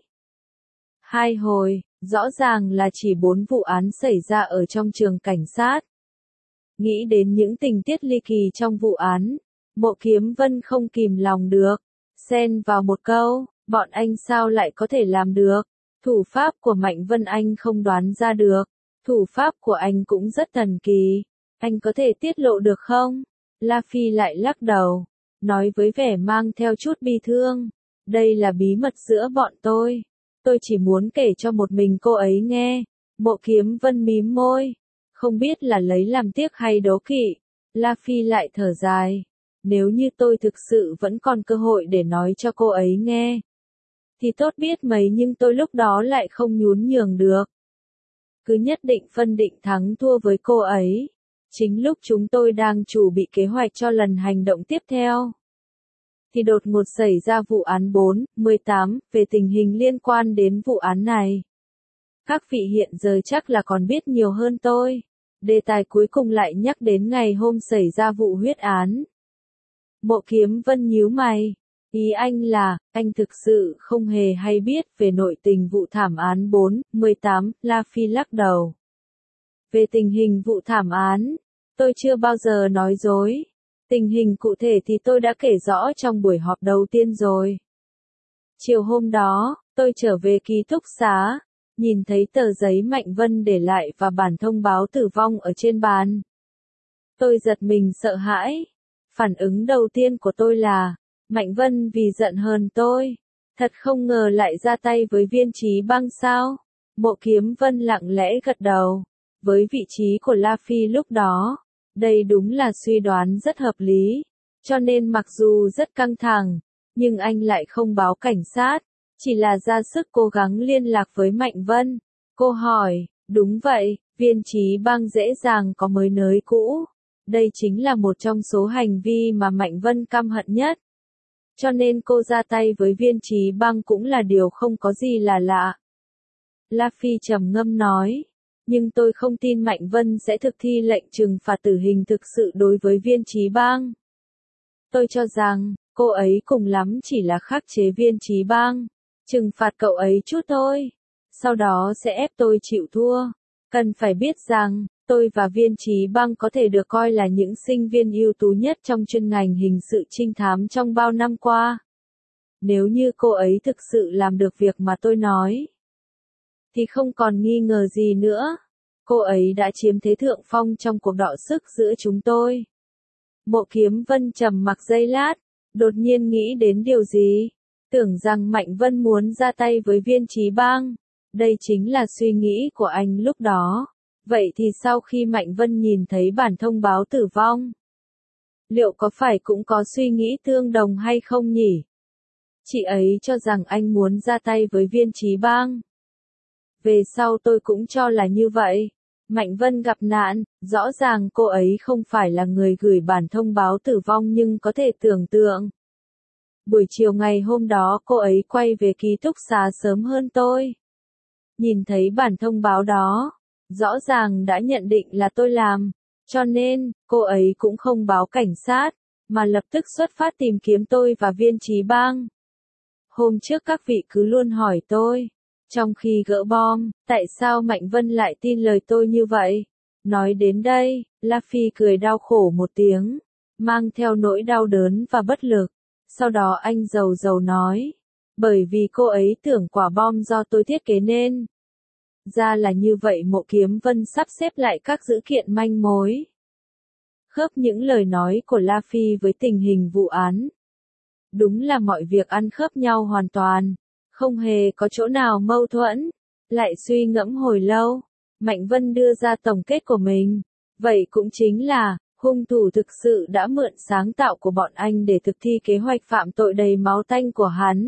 Hai hồi, rõ ràng là chỉ bốn vụ án xảy ra ở trong trường cảnh sát. Nghĩ đến những tình tiết ly kỳ trong vụ án, Mộ Kiếm Vân không kìm lòng được, xen vào một câu, bọn anh sao lại có thể làm được? Thủ pháp của Mạnh Vân anh không đoán ra được, thủ pháp của anh cũng rất thần kỳ, anh có thể tiết lộ được không? La Phi lại lắc đầu, nói với vẻ mang theo chút bi thương, đây là bí mật giữa bọn tôi, tôi chỉ muốn kể cho một mình cô ấy nghe. Mộ Kiếm Vân mím môi, không biết là lấy làm tiếc hay đố kỵ. La Phi lại thở dài, nếu như tôi thực sự vẫn còn cơ hội để nói cho cô ấy nghe, thì tốt biết mấy, nhưng tôi lúc đó lại không nhún nhường được. Cứ nhất định phân định thắng thua với cô ấy. Chính lúc chúng tôi đang chuẩn bị kế hoạch cho lần hành động tiếp theo, thì đột ngột xảy ra vụ án bốn mười tám, về tình hình liên quan đến vụ án này. Các vị hiện giờ chắc là còn biết nhiều hơn tôi. Đề tài cuối cùng lại nhắc đến ngày hôm xảy ra vụ huyết án. Mộ Kiếm Vân nhíu mày. Ý anh là, anh thực sự không hề hay biết về nội tình vụ thảm án bốn mười tám, La Phi lắc đầu. Về tình hình vụ thảm án, tôi chưa bao giờ nói dối. Tình hình cụ thể thì tôi đã kể rõ trong buổi họp đầu tiên rồi. Chiều hôm đó, tôi trở về ký túc xá, nhìn thấy tờ giấy Mạnh Vân để lại và bản thông báo tử vong ở trên bàn. Tôi giật mình sợ hãi. Phản ứng đầu tiên của tôi là, Mạnh Vân vì giận hờn tôi, thật không ngờ lại ra tay với Viên Chí Băng sao? Mộ Kiếm Vân lặng lẽ gật đầu. Với vị trí của La Phi lúc đó, đây đúng là suy đoán rất hợp lý. Cho nên mặc dù rất căng thẳng, nhưng anh lại không báo cảnh sát, chỉ là ra sức cố gắng liên lạc với Mạnh Vân. Cô hỏi, đúng vậy, Viên Chí Băng dễ dàng có mới nới cũ. Đây chính là một trong số hành vi mà Mạnh Vân căm hận nhất. Cho nên cô ra tay với Viên Chí Băng cũng là điều không có gì là lạ. La Phi trầm ngâm nói, nhưng tôi không tin Mạnh Vân sẽ thực thi lệnh trừng phạt tử hình thực sự đối với Viên Chí Băng. Tôi cho rằng, cô ấy cùng lắm chỉ là khắc chế Viên Chí Băng, trừng phạt cậu ấy chút thôi, sau đó sẽ ép tôi chịu thua. Cần phải biết rằng, tôi và Viên Chí Băng có thể được coi là những sinh viên ưu tú nhất trong chuyên ngành hình sự trinh thám trong bao năm qua. Nếu như cô ấy thực sự làm được việc mà tôi nói, thì không còn nghi ngờ gì nữa. Cô ấy đã chiếm thế thượng phong trong cuộc đọ sức giữa chúng tôi. Mộ Kiếm Vân trầm mặc giây lát, đột nhiên nghĩ đến điều gì. Tưởng rằng Mạnh Vân muốn ra tay với Viên Chí Băng. Đây chính là suy nghĩ của anh lúc đó. Vậy thì sau khi Mạnh Vân nhìn thấy bản thông báo tử vong, liệu có phải cũng có suy nghĩ tương đồng hay không nhỉ? Chị ấy cho rằng anh muốn ra tay với Viên Chí Băng. Về sau tôi cũng cho là như vậy. Mạnh Vân gặp nạn, rõ ràng cô ấy không phải là người gửi bản thông báo tử vong, nhưng có thể tưởng tượng. Buổi chiều ngày hôm đó cô ấy quay về ký túc xá sớm hơn tôi. Nhìn thấy bản thông báo đó, rõ ràng đã nhận định là tôi làm, cho nên, cô ấy cũng không báo cảnh sát, mà lập tức xuất phát tìm kiếm tôi và Viên Chí Băng. Hôm trước các vị cứ luôn hỏi tôi, trong khi gỡ bom, tại sao Mạnh Vân lại tin lời tôi như vậy? Nói đến đây, La Phi cười đau khổ một tiếng, mang theo nỗi đau đớn và bất lực. Sau đó anh rầu rầu nói, bởi vì cô ấy tưởng quả bom do tôi thiết kế nên. Ra là như vậy. Mộ Kiếm Vân sắp xếp lại các dữ kiện manh mối, khớp những lời nói của La Phi với tình hình vụ án. Đúng là mọi việc ăn khớp nhau hoàn toàn, không hề có chỗ nào mâu thuẫn. Lại suy ngẫm hồi lâu, Mạnh Vân đưa ra tổng kết của mình. Vậy cũng chính là, hung thủ thực sự đã mượn sáng tạo của bọn anh để thực thi kế hoạch phạm tội đầy máu tanh của hắn.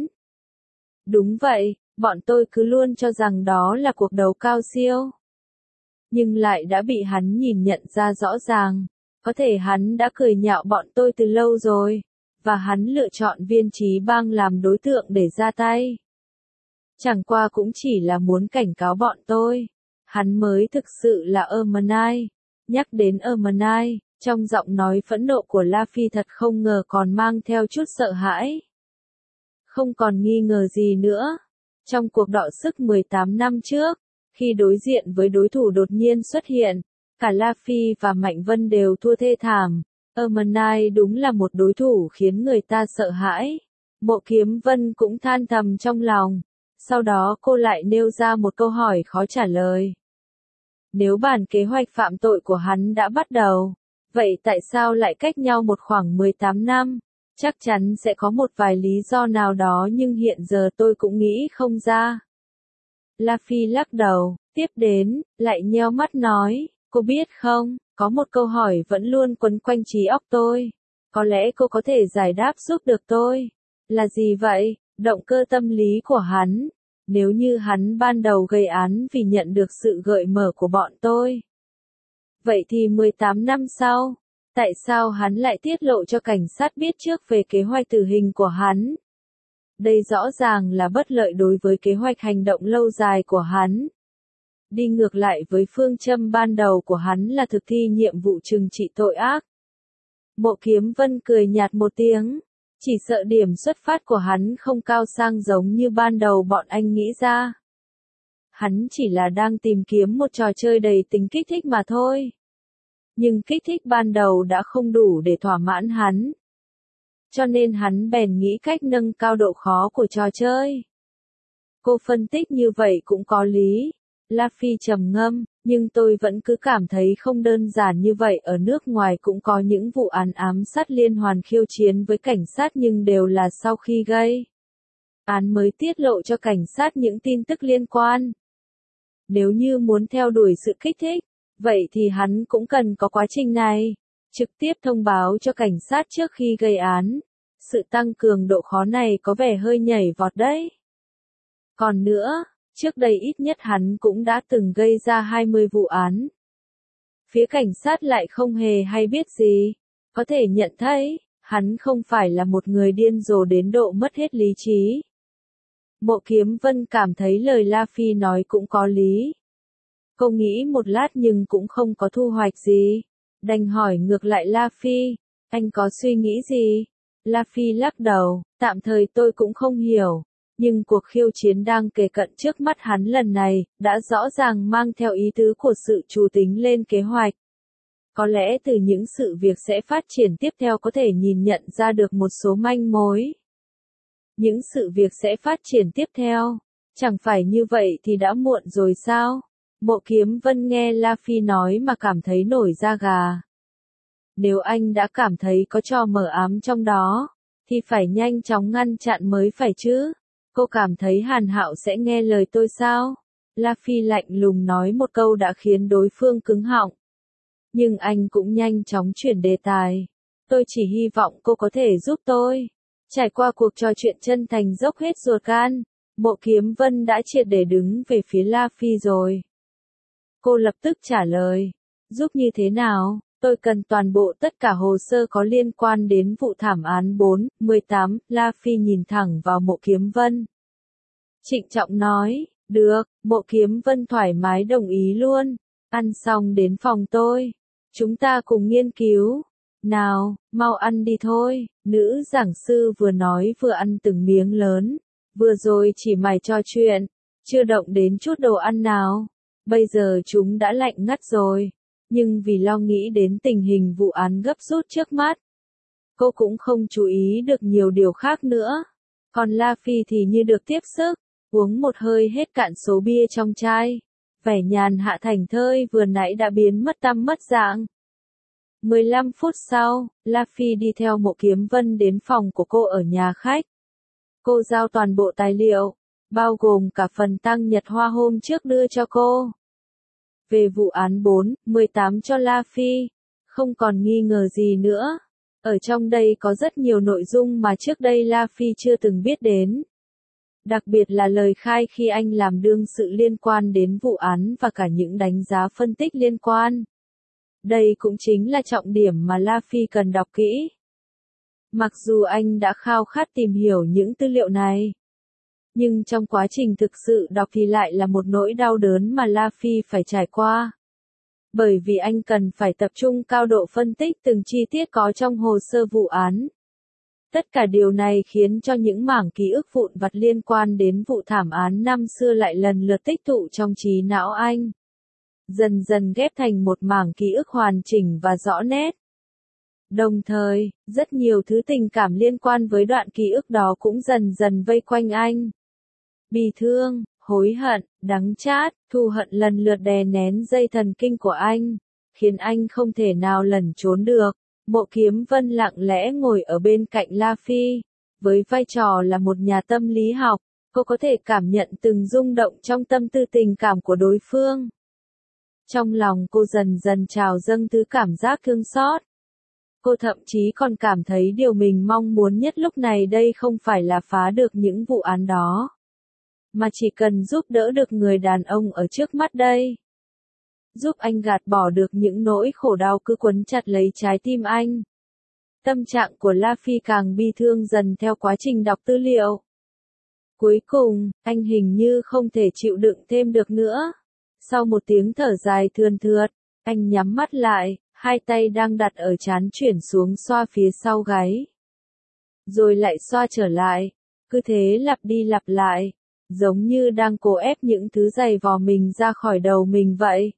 Đúng vậy, bọn tôi cứ luôn cho rằng đó là cuộc đấu cao siêu. Nhưng lại đã bị hắn nhìn nhận ra rõ ràng. Có thể hắn đã cười nhạo bọn tôi từ lâu rồi, và hắn lựa chọn Viên Chí Băng làm đối tượng để ra tay. Chẳng qua cũng chỉ là muốn cảnh cáo bọn tôi. Hắn mới thực sự là Ermenai. Nhắc đến Ermenai, trong giọng nói phẫn nộ của La Phi thật không ngờ còn mang theo chút sợ hãi. Không còn nghi ngờ gì nữa. Trong cuộc đọ sức mười tám năm trước, khi đối diện với đối thủ đột nhiên xuất hiện, Cả La Phi và Mạnh Vân đều thua thê thảm. Ermenai đúng là một đối thủ khiến người ta sợ hãi. Mộ Kiếm Vân cũng than thầm trong lòng. Sau đó cô lại nêu ra một câu hỏi khó trả lời. Nếu bản kế hoạch phạm tội của hắn đã bắt đầu, vậy tại sao lại cách nhau một khoảng mười tám năm? Chắc chắn sẽ có một vài lý do nào đó nhưng hiện giờ tôi cũng nghĩ không ra. La Phi lắc đầu, tiếp đến, lại nheo mắt nói, cô biết không, có một câu hỏi vẫn luôn quấn quanh trí óc tôi. Có lẽ cô có thể giải đáp giúp được tôi. Là gì vậy? Động cơ tâm lý của hắn. Nếu như hắn ban đầu gây án vì nhận được sự gợi mở của bọn tôi. Vậy thì mười tám năm sau, tại sao hắn lại tiết lộ cho cảnh sát biết trước về kế hoạch tử hình của hắn? Đây rõ ràng là bất lợi đối với kế hoạch hành động lâu dài của hắn. Đi ngược lại với phương châm ban đầu của hắn là thực thi nhiệm vụ trừng trị tội ác. Mộ Kiếm Vân cười nhạt một tiếng. Chỉ sợ điểm xuất phát của hắn không cao sang giống như ban đầu bọn anh nghĩ ra. Hắn chỉ là đang tìm kiếm một trò chơi đầy tính kích thích mà thôi. Nhưng kích thích ban đầu đã không đủ để thỏa mãn hắn. Cho nên hắn bèn nghĩ cách nâng cao độ khó của trò chơi. Cô phân tích như vậy cũng có lý. La Phi trầm ngâm, nhưng tôi vẫn cứ cảm thấy không đơn giản như vậy. Ở nước ngoài cũng có những vụ án ám sát liên hoàn khiêu chiến với cảnh sát nhưng đều là sau khi gây án mới tiết lộ cho cảnh sát những tin tức liên quan. Nếu như muốn theo đuổi sự kích thích, vậy thì hắn cũng cần có quá trình này. Trực tiếp thông báo cho cảnh sát trước khi gây án. Sự tăng cường độ khó này có vẻ hơi nhảy vọt đấy. Còn nữa, trước đây ít nhất hắn cũng đã từng gây ra hai mươi vụ án. Phía cảnh sát lại không hề hay biết gì. Có thể nhận thấy, hắn không phải là một người điên rồ đến độ mất hết lý trí. Mộ Kiếm Vân cảm thấy lời La Phi nói cũng có lý. Cô nghĩ một lát nhưng cũng không có thu hoạch gì. Đành hỏi ngược lại La Phi, anh có suy nghĩ gì? La Phi lắc đầu, tạm thời tôi cũng không hiểu. Nhưng cuộc khiêu chiến đang kề cận trước mắt hắn lần này, đã rõ ràng mang theo ý tứ của sự chủ tính lên kế hoạch. Có lẽ từ những sự việc sẽ phát triển tiếp theo có thể nhìn nhận ra được một số manh mối. Những sự việc sẽ phát triển tiếp theo, chẳng phải như vậy thì đã muộn rồi sao? Mộ Kiếm Vân nghe La Phi nói mà cảm thấy nổi da gà. Nếu anh đã cảm thấy có trò mờ ám trong đó, thì phải nhanh chóng ngăn chặn mới phải chứ. Cô cảm thấy Hàn Hạo sẽ nghe lời tôi sao? La Phi lạnh lùng nói một câu đã khiến đối phương cứng họng. Nhưng anh cũng nhanh chóng chuyển đề tài. Tôi chỉ hy vọng cô có thể giúp tôi. Trải qua cuộc trò chuyện chân thành dốc hết ruột gan, Mộ Kiếm Vân đã triệt để đứng về phía La Phi rồi. Cô lập tức trả lời. Giúp như thế nào? Tôi cần toàn bộ tất cả hồ sơ có liên quan đến vụ thảm án bốn mười tám, La Phi nhìn thẳng vào Mộ Kiếm Vân. Trịnh trọng nói, được, Mộ Kiếm Vân thoải mái đồng ý luôn. Ăn xong đến phòng tôi. Chúng ta cùng nghiên cứu. Nào, mau ăn đi thôi. Nữ giảng sư vừa nói vừa ăn từng miếng lớn. Vừa rồi chỉ mải trò chuyện. Chưa động đến chút đồ ăn nào. Bây giờ chúng đã lạnh ngắt rồi. Nhưng vì lo nghĩ đến tình hình vụ án gấp rút trước mắt, cô cũng không chú ý được nhiều điều khác nữa. Còn La Phi thì như được tiếp sức, uống một hơi hết cạn số bia trong chai. Vẻ nhàn hạ thảnh thơi vừa nãy đã biến mất tăm mất dạng. mười lăm phút sau, La Phi đi theo Mộ Kiếm Vân đến phòng của cô ở nhà khách. Cô giao toàn bộ tài liệu, bao gồm cả phần tăng nhật hoa hôm trước đưa cho cô. Về vụ án bốn mười tám cho La Phi, không còn nghi ngờ gì nữa. Ở trong đây có rất nhiều nội dung mà trước đây La Phi chưa từng biết đến. Đặc biệt là lời khai khi anh làm đương sự liên quan đến vụ án và cả những đánh giá phân tích liên quan. Đây cũng chính là trọng điểm mà La Phi cần đọc kỹ. Mặc dù anh đã khao khát tìm hiểu những tư liệu này, nhưng trong quá trình thực sự đọc thì lại là một nỗi đau đớn mà La Phi phải trải qua. Bởi vì anh cần phải tập trung cao độ phân tích từng chi tiết có trong hồ sơ vụ án. Tất cả điều này khiến cho những mảng ký ức vụn vặt liên quan đến vụ thảm án năm xưa lại lần lượt tích tụ trong trí não anh. dần dần ghép thành một mảng ký ức hoàn chỉnh và rõ nét. Đồng thời, rất nhiều thứ tình cảm liên quan với đoạn ký ức đó cũng dần dần vây quanh anh. Bi thương, hối hận, đắng chát, thù hận lần lượt đè nén dây thần kinh của anh, khiến anh không thể nào lẩn trốn được. Mộ Kiếm Vân lặng lẽ ngồi ở bên cạnh La Phi, với vai trò là một nhà tâm lý học, cô có thể cảm nhận từng rung động trong tâm tư tình cảm của đối phương. Trong lòng cô dần dần trào dâng thứ cảm giác thương xót. Cô thậm chí còn cảm thấy điều mình mong muốn nhất lúc này đây không phải là phá được những vụ án đó, mà chỉ cần giúp đỡ được người đàn ông ở trước mắt đây. Giúp anh gạt bỏ được những nỗi khổ đau cứ quấn chặt lấy trái tim anh. Tâm trạng của La Phi càng bi thương dần theo quá trình đọc tư liệu. Cuối cùng, anh hình như không thể chịu đựng thêm được nữa. Sau một tiếng thở dài thườn thượt, anh nhắm mắt lại, hai tay đang đặt ở trán chuyển xuống xoa phía sau gáy. Rồi lại xoa trở lại, cứ thế lặp đi lặp lại, giống như đang cố ép những thứ dày vò mình ra khỏi đầu mình vậy.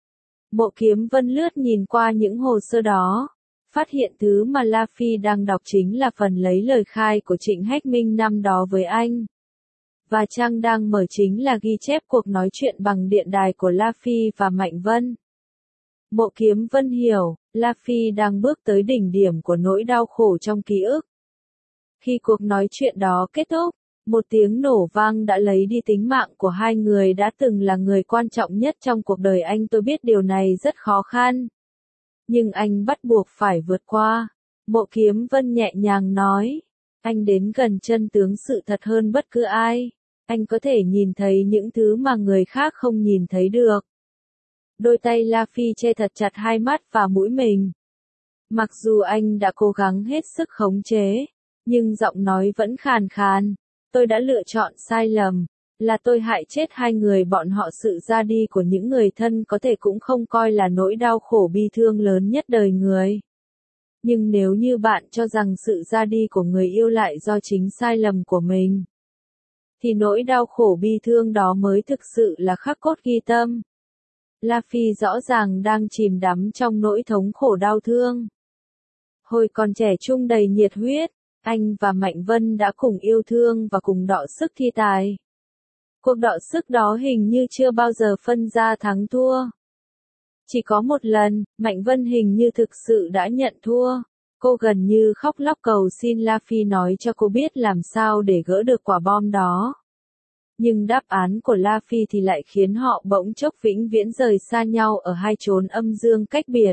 Mộ Kiếm Vân lướt nhìn qua những hồ sơ đó, phát hiện thứ mà La Phi đang đọc chính là phần lấy lời khai của Trịnh Hách Minh năm đó với anh. Và trang đang mở chính là ghi chép cuộc nói chuyện bằng điện đài của La Phi và Mạnh Vân. Mộ Kiếm Vân hiểu, La Phi đang bước tới đỉnh điểm của nỗi đau khổ trong ký ức. Khi cuộc nói chuyện đó kết thúc, một tiếng nổ vang đã lấy đi tính mạng của hai người đã từng là người quan trọng nhất trong cuộc đời anh. Tôi biết điều này rất khó khăn, nhưng anh bắt buộc phải vượt qua. Mộ Kiếm Vân nhẹ nhàng nói, anh đến gần chân tướng sự thật hơn bất cứ ai. Anh có thể nhìn thấy những thứ mà người khác không nhìn thấy được. Đôi tay La Phi che thật chặt hai mắt và mũi mình. Mặc dù anh đã cố gắng hết sức khống chế, nhưng giọng nói vẫn khàn khàn. Tôi đã lựa chọn sai lầm, là tôi hại chết hai người bọn họ. Sự ra đi của những người thân có thể cũng không coi là nỗi đau khổ bi thương lớn nhất đời người. Nhưng nếu như bạn cho rằng sự ra đi của người yêu lại do chính sai lầm của mình, thì nỗi đau khổ bi thương đó mới thực sự là khắc cốt ghi tâm. La Phi rõ ràng đang chìm đắm trong nỗi thống khổ đau thương. Hồi còn trẻ trung đầy nhiệt huyết, anh và Mạnh Vân đã cùng yêu thương và cùng đọ sức thi tài. Cuộc đọ sức đó hình như chưa bao giờ phân ra thắng thua. Chỉ có một lần, Mạnh Vân hình như thực sự đã nhận thua. Cô gần như khóc lóc cầu xin La Phi nói cho cô biết làm sao để gỡ được quả bom đó. Nhưng đáp án của La Phi thì lại khiến họ bỗng chốc vĩnh viễn rời xa nhau ở hai chốn âm dương cách biệt.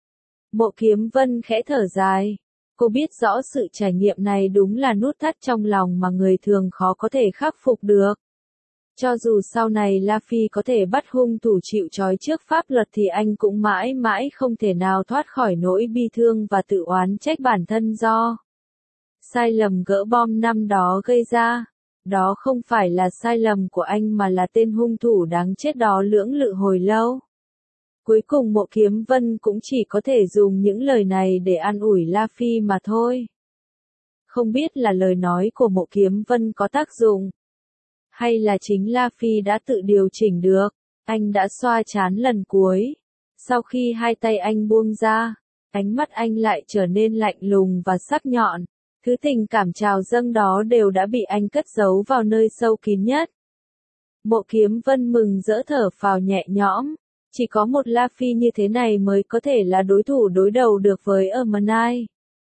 Mộ Kiếm Vân khẽ thở dài. Cô biết rõ sự trải nghiệm này đúng là nút thắt trong lòng mà người thường khó có thể khắc phục được. Cho dù sau này La Phi có thể bắt hung thủ chịu trói trước pháp luật thì anh cũng mãi mãi không thể nào thoát khỏi nỗi bi thương và tự oán trách bản thân do sai lầm gỡ bom năm đó gây ra. Đó không phải là sai lầm của anh mà là tên hung thủ đáng chết đó lưỡng lự hồi lâu. Cuối cùng Mộ Kiếm Vân cũng chỉ có thể dùng những lời này để an ủi La Phi mà thôi. Không biết là lời nói của Mộ Kiếm Vân có tác dụng, hay là chính La Phi đã tự điều chỉnh được. Anh đã xoa trán lần cuối. Sau khi hai tay anh buông ra, ánh mắt anh lại trở nên lạnh lùng và sắc nhọn. Thứ tình cảm trào dâng đó đều đã bị anh cất giấu vào nơi sâu kín nhất. Mộ Kiếm Vân mừng rỡ thở phào nhẹ nhõm. Chỉ có một La Phi như thế này mới có thể là đối thủ đối đầu được với Ermanai.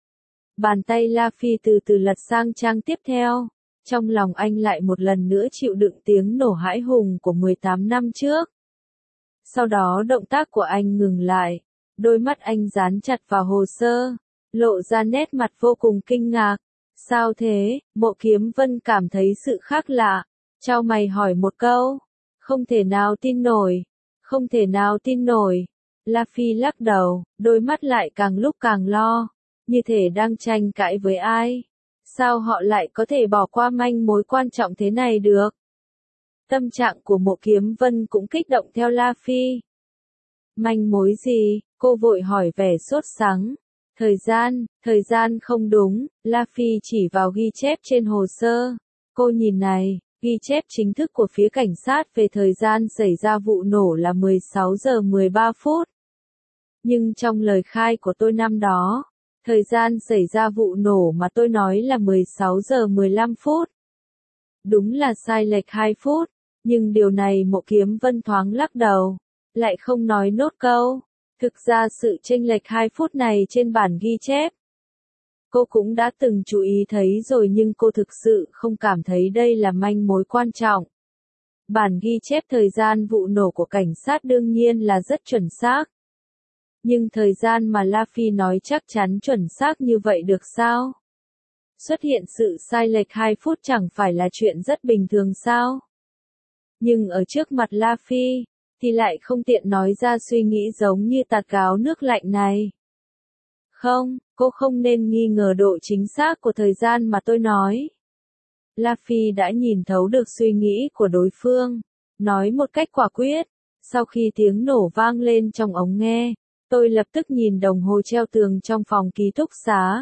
Bàn tay La Phi từ từ lật sang trang tiếp theo. Trong lòng anh lại một lần nữa chịu đựng tiếng nổ hãi hùng của mười tám năm trước. Sau đó động tác của anh ngừng lại. Đôi mắt anh dán chặt vào hồ sơ, lộ ra nét mặt vô cùng kinh ngạc. Sao thế? Mộ Kiếm Vân cảm thấy sự khác lạ. Chau mày hỏi một câu. Không thể nào tin nổi. Không thể nào tin nổi. La Phi lắc đầu, đôi mắt lại càng lúc càng lo. Như thể đang tranh cãi với ai. Sao họ lại có thể bỏ qua manh mối quan trọng thế này được? Tâm trạng của Mộ Kiếm Vân cũng kích động theo La Phi. Manh mối gì? Cô vội hỏi vẻ sốt sắng. Thời gian, thời gian không đúng. La Phi chỉ vào ghi chép trên hồ sơ. Cô nhìn này, Ghi chép chính thức của phía cảnh sát về thời gian xảy ra vụ nổ là mười sáu giờ mười ba phút. Nhưng trong lời khai của tôi năm đó, thời gian xảy ra vụ nổ mà tôi nói là mười sáu giờ mười lăm phút. Đúng là sai lệch hai phút, nhưng điều này Mộ Kiếm Vân thoáng lắc đầu, lại không nói nốt câu. Thực ra sự chênh lệch hai phút này trên bản ghi chép, cô cũng đã từng chú ý thấy rồi nhưng cô thực sự không cảm thấy đây là manh mối quan trọng. Bản ghi chép thời gian vụ nổ của cảnh sát đương nhiên là rất chuẩn xác. Nhưng thời gian mà La Phi nói chắc chắn chuẩn xác như vậy được sao? Xuất hiện sự sai lệch hai phút chẳng phải là chuyện rất bình thường sao? Nhưng ở trước mặt La Phi, thì lại không tiện nói ra suy nghĩ giống như tạt gáo nước lạnh này. Không, cô không nên nghi ngờ độ chính xác của thời gian mà tôi nói. La Phi đã nhìn thấu được suy nghĩ của đối phương, nói một cách quả quyết. Sau khi tiếng nổ vang lên trong ống nghe, tôi lập tức nhìn đồng hồ treo tường trong phòng ký túc xá.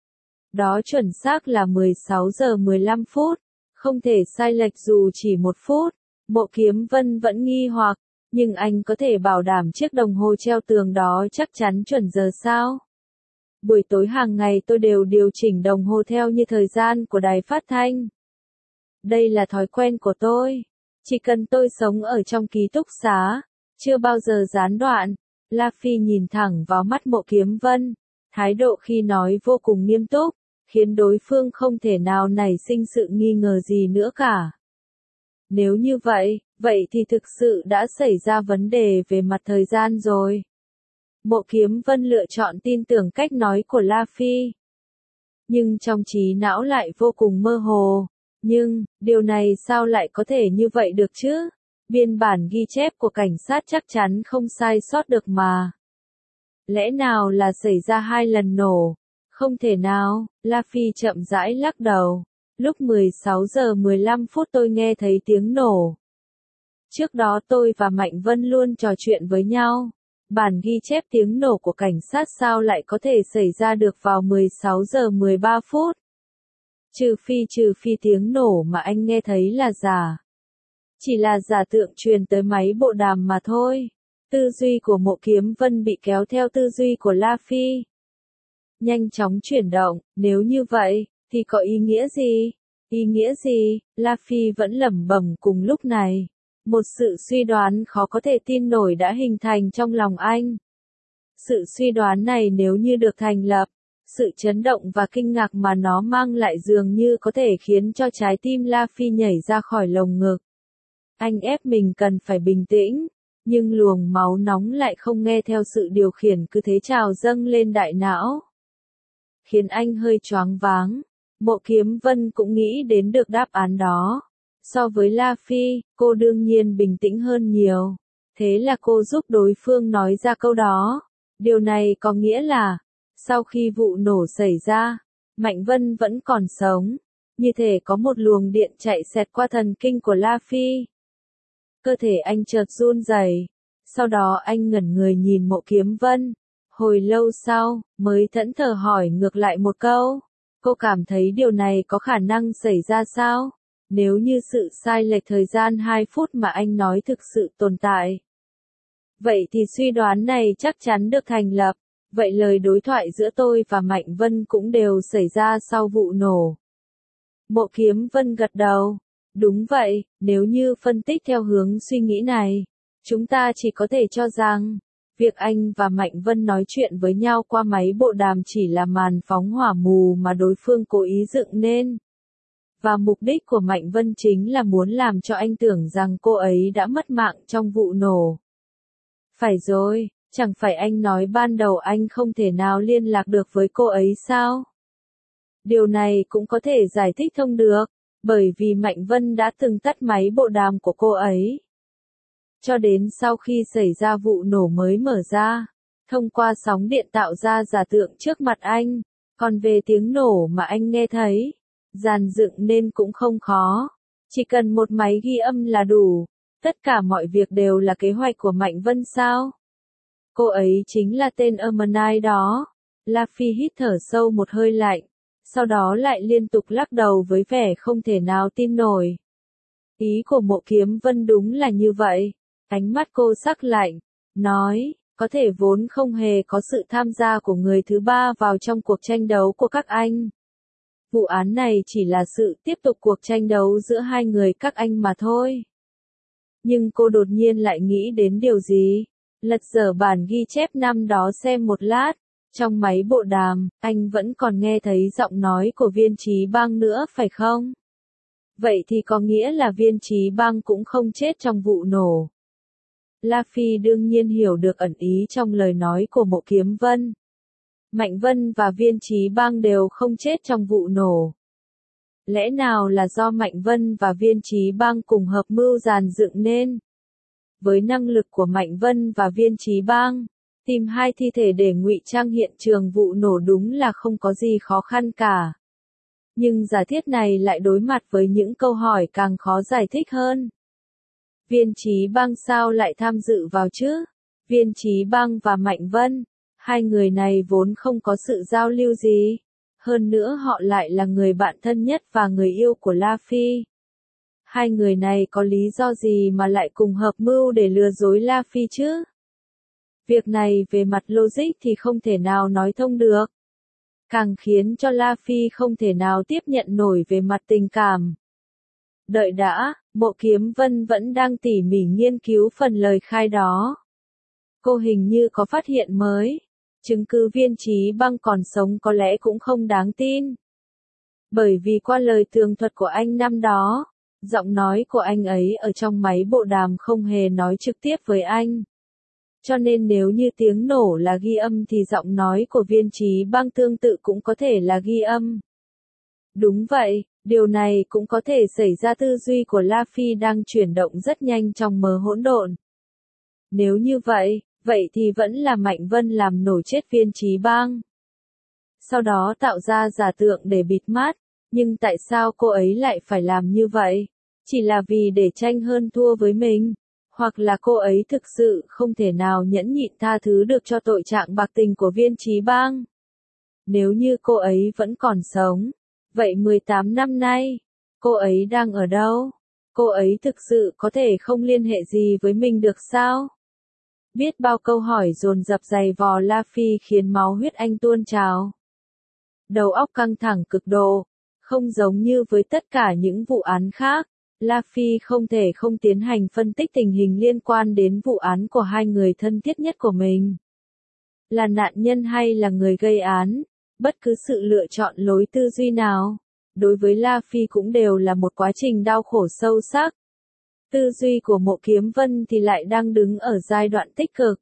Đó chuẩn xác là mười sáu giờ mười lăm phút, không thể sai lệch dù chỉ một phút. Mộ Kiếm Vân vẫn nghi hoặc, nhưng anh có thể bảo đảm chiếc đồng hồ treo tường đó chắc chắn chuẩn giờ sao? Buổi tối hàng ngày tôi đều điều chỉnh đồng hồ theo như thời gian của đài phát thanh. Đây là thói quen của tôi. Chỉ cần tôi sống ở trong ký túc xá, chưa bao giờ gián đoạn. La Phi nhìn thẳng vào mắt Mộ Kiếm Vân, thái độ khi nói vô cùng nghiêm túc, khiến đối phương không thể nào nảy sinh sự nghi ngờ gì nữa cả. Nếu như vậy, vậy thì thực sự đã xảy ra vấn đề về mặt thời gian rồi. Mộ Kiếm Vân lựa chọn tin tưởng cách nói của La Phi. Nhưng trong trí não lại vô cùng mơ hồ. Nhưng, điều này sao lại có thể như vậy được chứ? Biên bản ghi chép của cảnh sát chắc chắn không sai sót được mà. Lẽ nào là xảy ra hai lần nổ? Không thể nào, La Phi chậm rãi lắc đầu. Lúc mười sáu giờ mười lăm phút tôi nghe thấy tiếng nổ. Trước đó tôi và Mạnh Vân luôn trò chuyện với nhau. Bản ghi chép tiếng nổ của cảnh sát sao lại có thể xảy ra được vào mười sáu giờ mười ba phút? Trừ phi trừ phi tiếng nổ mà anh nghe thấy là giả. Chỉ là giả tượng truyền tới máy bộ đàm mà thôi. Tư duy của Mộ Kiếm Vân bị kéo theo tư duy của La Phi. Nhanh chóng chuyển động, nếu như vậy, thì có ý nghĩa gì? Ý nghĩa gì? La Phi vẫn lẩm bẩm cùng lúc này. Một sự suy đoán khó có thể tin nổi đã hình thành trong lòng anh. Sự suy đoán này nếu như được thành lập, sự chấn động và kinh ngạc mà nó mang lại dường như có thể khiến cho trái tim La Phi nhảy ra khỏi lồng ngực. Anh ép mình cần phải bình tĩnh, nhưng luồng máu nóng lại không nghe theo sự điều khiển cứ thế trào dâng lên đại não. Khiến anh hơi choáng váng. Mộ Kiếm Vân cũng nghĩ đến được đáp án đó. So với La Phi, cô đương nhiên bình tĩnh hơn nhiều. Thế là cô giúp đối phương nói ra câu đó. Điều này có nghĩa là, sau khi vụ nổ xảy ra, Mạnh Vân vẫn còn sống. Như thể có một luồng điện chạy xẹt qua thần kinh của La Phi. Cơ thể anh chợt run rẩy. Sau đó anh ngẩn người nhìn Mộ Kiếm Vân. Hồi lâu sau, mới thẫn thờ hỏi ngược lại một câu. Cô cảm thấy điều này có khả năng xảy ra sao? Nếu như sự sai lệch thời gian hai phút mà anh nói thực sự tồn tại. Vậy thì suy đoán này chắc chắn được thành lập. Vậy lời đối thoại giữa tôi và Mạnh Vân cũng đều xảy ra sau vụ nổ. Mộ Kiếm Vân gật đầu. Đúng vậy, nếu như phân tích theo hướng suy nghĩ này, chúng ta chỉ có thể cho rằng, việc anh và Mạnh Vân nói chuyện với nhau qua máy bộ đàm chỉ là màn phóng hỏa mù mà đối phương cố ý dựng nên. Và mục đích của Mạnh Vân chính là muốn làm cho anh tưởng rằng cô ấy đã mất mạng trong vụ nổ. Phải rồi, chẳng phải anh nói ban đầu anh không thể nào liên lạc được với cô ấy sao? Điều này cũng có thể giải thích thông được, bởi vì Mạnh Vân đã từng tắt máy bộ đàm của cô ấy. Cho đến sau khi xảy ra vụ nổ mới mở ra, thông qua sóng điện tạo ra giả tượng trước mặt anh, còn về tiếng nổ mà anh nghe thấy, dàn dựng nên cũng không khó, chỉ cần một máy ghi âm là đủ, tất cả mọi việc đều là kế hoạch của Mạnh Vân sao? Cô ấy chính là tên Ermenai đó. La Phi hít thở sâu một hơi lạnh, sau đó lại liên tục lắc đầu với vẻ không thể nào tin nổi. Ý của Mộ Kiếm Vân đúng là như vậy. Ánh mắt cô sắc lạnh, nói, có thể vốn không hề có sự tham gia của người thứ ba vào trong cuộc tranh đấu của các anh. Vụ án này chỉ là sự tiếp tục cuộc tranh đấu giữa hai người các anh mà thôi. Nhưng cô đột nhiên lại nghĩ đến điều gì? Lật dở bản ghi chép năm đó xem một lát. Trong máy bộ đàm, anh vẫn còn nghe thấy giọng nói của Viên Chí Bang nữa phải không? Vậy thì có nghĩa là Viên Chí Bang cũng không chết trong vụ nổ. La Phi đương nhiên hiểu được ẩn ý trong lời nói của Mộ Kiếm Vân. Mạnh Vân và Viên Chí Bang đều không chết trong vụ nổ. Lẽ nào là do Mạnh Vân và Viên Chí Bang cùng hợp mưu dàn dựng nên? Với năng lực của Mạnh Vân và Viên Chí Bang, tìm hai thi thể để ngụy trang hiện trường vụ nổ đúng là không có gì khó khăn cả. Nhưng giả thiết này lại đối mặt với những câu hỏi càng khó giải thích hơn. Viên Chí Bang sao lại tham dự vào chứ? Viên Chí Bang và Mạnh Vân, hai người này vốn không có sự giao lưu gì. Hơn nữa họ lại là người bạn thân nhất và người yêu của La Phi. Hai người này có lý do gì mà lại cùng hợp mưu để lừa dối La Phi chứ? Việc này về mặt logic thì không thể nào nói thông được. Càng khiến cho La Phi không thể nào tiếp nhận nổi về mặt tình cảm. Đợi đã, Mộ Kiếm Vân vẫn đang tỉ mỉ nghiên cứu phần lời khai đó. Cô hình như có phát hiện mới. Chứng cứ Viên Chí Bang còn sống có lẽ cũng không đáng tin. Bởi vì qua lời tường thuật của anh năm đó, giọng nói của anh ấy ở trong máy bộ đàm không hề nói trực tiếp với anh. Cho nên nếu như tiếng nổ là ghi âm thì giọng nói của Viên Chí Bang tương tự cũng có thể là ghi âm. Đúng vậy, điều này cũng có thể xảy ra tư duy của La Phi đang chuyển động rất nhanh trong mớ hỗn độn. Nếu như vậy, vậy thì vẫn là Mạnh Vân làm nổ chết Viên Chí Bang. Sau đó tạo ra giả tượng để bịt mắt, nhưng tại sao cô ấy lại phải làm như vậy? Chỉ là vì để tranh hơn thua với mình? Hoặc là cô ấy thực sự không thể nào nhẫn nhịn tha thứ được cho tội trạng bạc tình của Viên Chí Bang? Nếu như cô ấy vẫn còn sống, vậy mười tám năm nay, cô ấy đang ở đâu? Cô ấy thực sự có thể không liên hệ gì với mình được sao? Biết bao câu hỏi dồn dập dày vò La Phi khiến máu huyết anh tuôn trào. Đầu óc căng thẳng cực độ, không giống như với tất cả những vụ án khác, La Phi không thể không tiến hành phân tích tình hình liên quan đến vụ án của hai người thân thiết nhất của mình. Là nạn nhân hay là người gây án, bất cứ sự lựa chọn lối tư duy nào, đối với La Phi cũng đều là một quá trình đau khổ sâu sắc. Tư duy của Mộ Kiếm Vân thì lại đang đứng ở giai đoạn tích cực.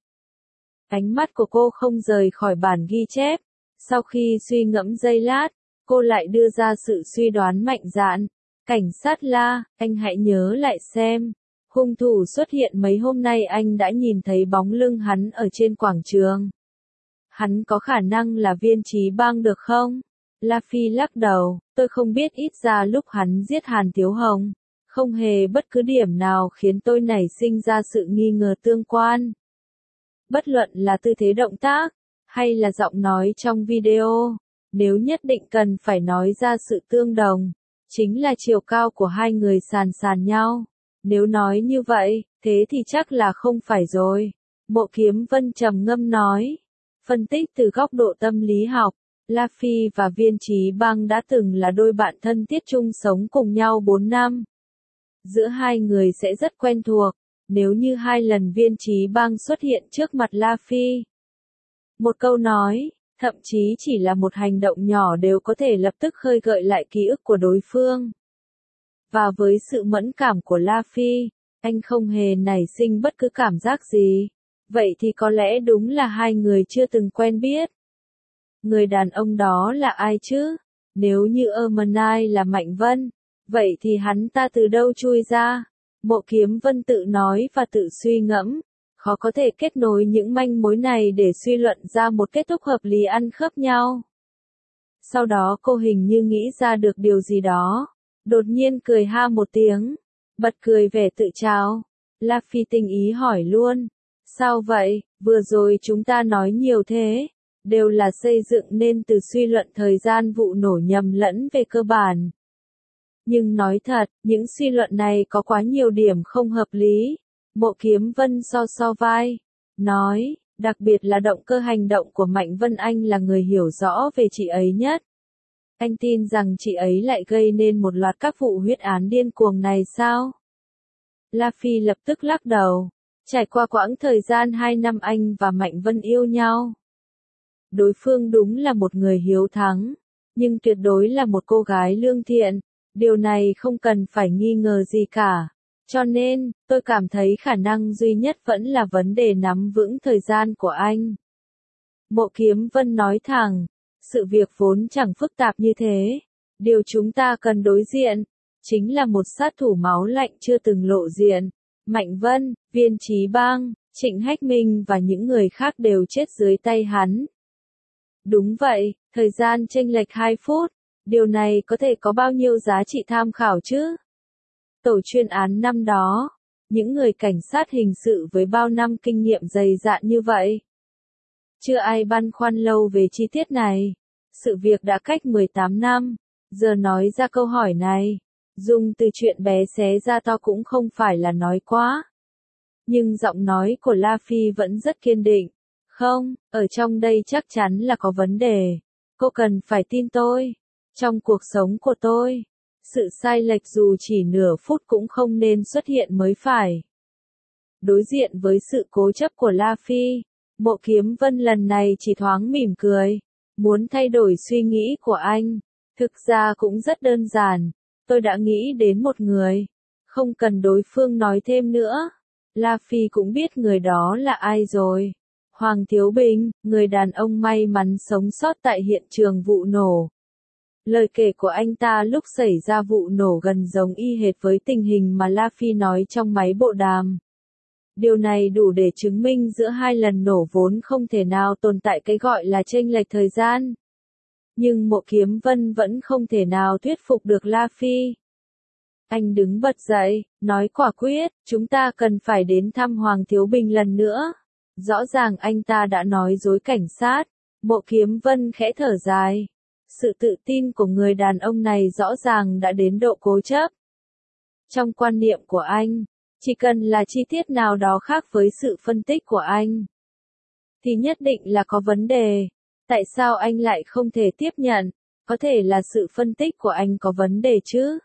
Ánh mắt của cô không rời khỏi bản ghi chép. Sau khi suy ngẫm giây lát, cô lại đưa ra sự suy đoán mạnh dạn. Cảnh sát La, anh hãy nhớ lại xem. Hung thủ xuất hiện mấy hôm nay anh đã nhìn thấy bóng lưng hắn ở trên quảng trường. Hắn có khả năng là Viên Chí Bang được không? La Phi lắc đầu, tôi không biết, ít ra lúc hắn giết Hàn Thiếu Hồng. Không hề bất cứ điểm nào khiến tôi nảy sinh ra sự nghi ngờ tương quan. Bất luận là tư thế động tác, hay là giọng nói trong video, nếu nhất định cần phải nói ra sự tương đồng, chính là chiều cao của hai người sàn sàn nhau. Nếu nói như vậy, thế thì chắc là không phải rồi. Mộ Kiếm Vân trầm ngâm nói. Phân tích từ góc độ tâm lý học, La Phi và Viên Chí Bang đã từng là đôi bạn thân thiết chung sống cùng nhau bốn năm. Giữa hai người sẽ rất quen thuộc, nếu như hai lần Viên Chí Bang xuất hiện trước mặt La Phi. Một câu nói, thậm chí chỉ là một hành động nhỏ đều có thể lập tức khơi gợi lại ký ức của đối phương. Và với sự mẫn cảm của La Phi, anh không hề nảy sinh bất cứ cảm giác gì. Vậy thì có lẽ đúng là hai người chưa từng quen biết. Người đàn ông đó là ai chứ? Nếu như Ermenai là Mạnh Vân, vậy thì hắn ta từ đâu chui ra? Mộ Kiếm Vân tự nói và tự suy ngẫm, khó có thể kết nối những manh mối này để suy luận ra một kết thúc hợp lý ăn khớp nhau. Sau đó cô hình như nghĩ ra được điều gì đó, đột nhiên cười ha một tiếng, bật cười vẻ tự trào. La Phi tinh ý hỏi luôn, sao vậy, vừa rồi chúng ta nói nhiều thế, đều là xây dựng nên từ suy luận thời gian vụ nổ nhầm lẫn về cơ bản. Nhưng nói thật, những suy luận này có quá nhiều điểm không hợp lý. Mộ Kiếm Vân so so vai, nói, đặc biệt là động cơ hành động của Mạnh Vân Anh là người hiểu rõ về chị ấy nhất. Anh tin rằng chị ấy lại gây nên một loạt các vụ huyết án điên cuồng này sao? La Phi lập tức lắc đầu. Trải qua quãng thời gian hai năm anh và Mạnh Vân yêu nhau. Đối phương đúng là một người hiếu thắng, nhưng tuyệt đối là một cô gái lương thiện. Điều này không cần phải nghi ngờ gì cả. Cho nên, tôi cảm thấy khả năng duy nhất vẫn là vấn đề nắm vững thời gian của anh. Mộ Kiếm Vân nói thẳng, sự việc vốn chẳng phức tạp như thế. Điều chúng ta cần đối diện, chính là một sát thủ máu lạnh chưa từng lộ diện. Mạnh Vân, Viên Chí Bang, Trịnh Hách Minh và những người khác đều chết dưới tay hắn. Đúng vậy, thời gian chênh lệch hai phút, điều này có thể có bao nhiêu giá trị tham khảo chứ? Tổ chuyên án năm đó, những người cảnh sát hình sự với bao năm kinh nghiệm dày dạn như vậy. Chưa ai băn khoăn lâu về chi tiết này. Sự việc đã cách mười tám năm, giờ nói ra câu hỏi này, dùng từ chuyện bé xé ra to cũng không phải là nói quá. Nhưng giọng nói của La Phi vẫn rất kiên định. Không, ở trong đây chắc chắn là có vấn đề. Cô cần phải tin tôi. Trong cuộc sống của tôi, sự sai lệch dù chỉ nửa phút cũng không nên xuất hiện mới phải. Đối diện với sự cố chấp của La Phi, Mộ Kiếm Vân lần này chỉ thoáng mỉm cười, muốn thay đổi suy nghĩ của anh. Thực ra cũng rất đơn giản, tôi đã nghĩ đến một người, không cần đối phương nói thêm nữa. La Phi cũng biết người đó là ai rồi. Hoàng Thiếu Bình, người đàn ông may mắn sống sót tại hiện trường vụ nổ. Lời kể của anh ta lúc xảy ra vụ nổ gần giống y hệt với tình hình mà La Phi nói trong máy bộ đàm. Điều này đủ để chứng minh giữa hai lần nổ vốn không thể nào tồn tại cái gọi là chênh lệch thời gian. Nhưng Mộ Kiếm Vân vẫn không thể nào thuyết phục được La Phi. Anh đứng bật dậy, nói quả quyết, chúng ta cần phải đến thăm Hoàng Thiếu Bình lần nữa. Rõ ràng anh ta đã nói dối cảnh sát. Mộ Kiếm Vân khẽ thở dài. Sự tự tin của người đàn ông này rõ ràng đã đến độ cố chấp. Trong quan niệm của anh, chỉ cần là chi tiết nào đó khác với sự phân tích của anh, thì nhất định là có vấn đề. Tại sao anh lại không thể tiếp nhận? Có thể là sự phân tích của anh có vấn đề chứ?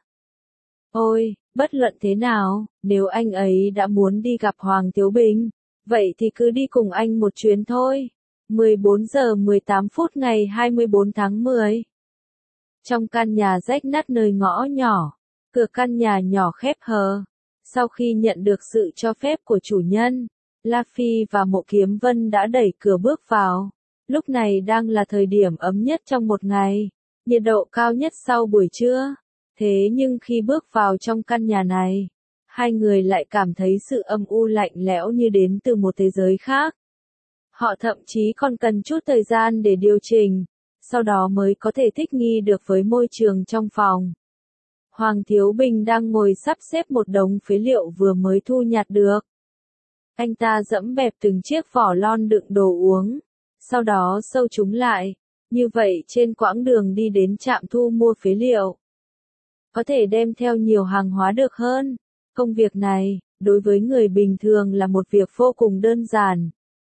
Ôi, bất luận thế nào, nếu anh ấy đã muốn đi gặp Hoàng Thiếu Bình, vậy thì cứ đi cùng anh một chuyến thôi. mười bốn giờ mười tám phút ngày hai mươi bốn tháng mười. Trong căn nhà rách nát nơi ngõ nhỏ, cửa căn nhà nhỏ khép hờ. Sau khi nhận được sự cho phép của chủ nhân, La Phi và Mộ Kiếm Vân đã đẩy cửa bước vào. Lúc này đang là thời điểm ấm nhất trong một ngày, nhiệt độ cao nhất sau buổi trưa. Thế nhưng khi bước vào trong căn nhà này, hai người lại cảm thấy sự âm u lạnh lẽo như đến từ một thế giới khác. Họ thậm chí còn cần chút thời gian để điều chỉnh, sau đó mới có thể thích nghi được với môi trường trong phòng. Hoàng Thiếu Bình đang ngồi sắp xếp một đống phế liệu vừa mới thu nhặt được. Anh ta dẫm bẹp từng chiếc vỏ lon đựng đồ uống, sau đó sâu chúng lại, như vậy trên quãng đường đi đến trạm thu mua phế liệu. Có thể đem theo nhiều hàng hóa được hơn. Công việc này, đối với người bình thường là một việc vô cùng đơn giản.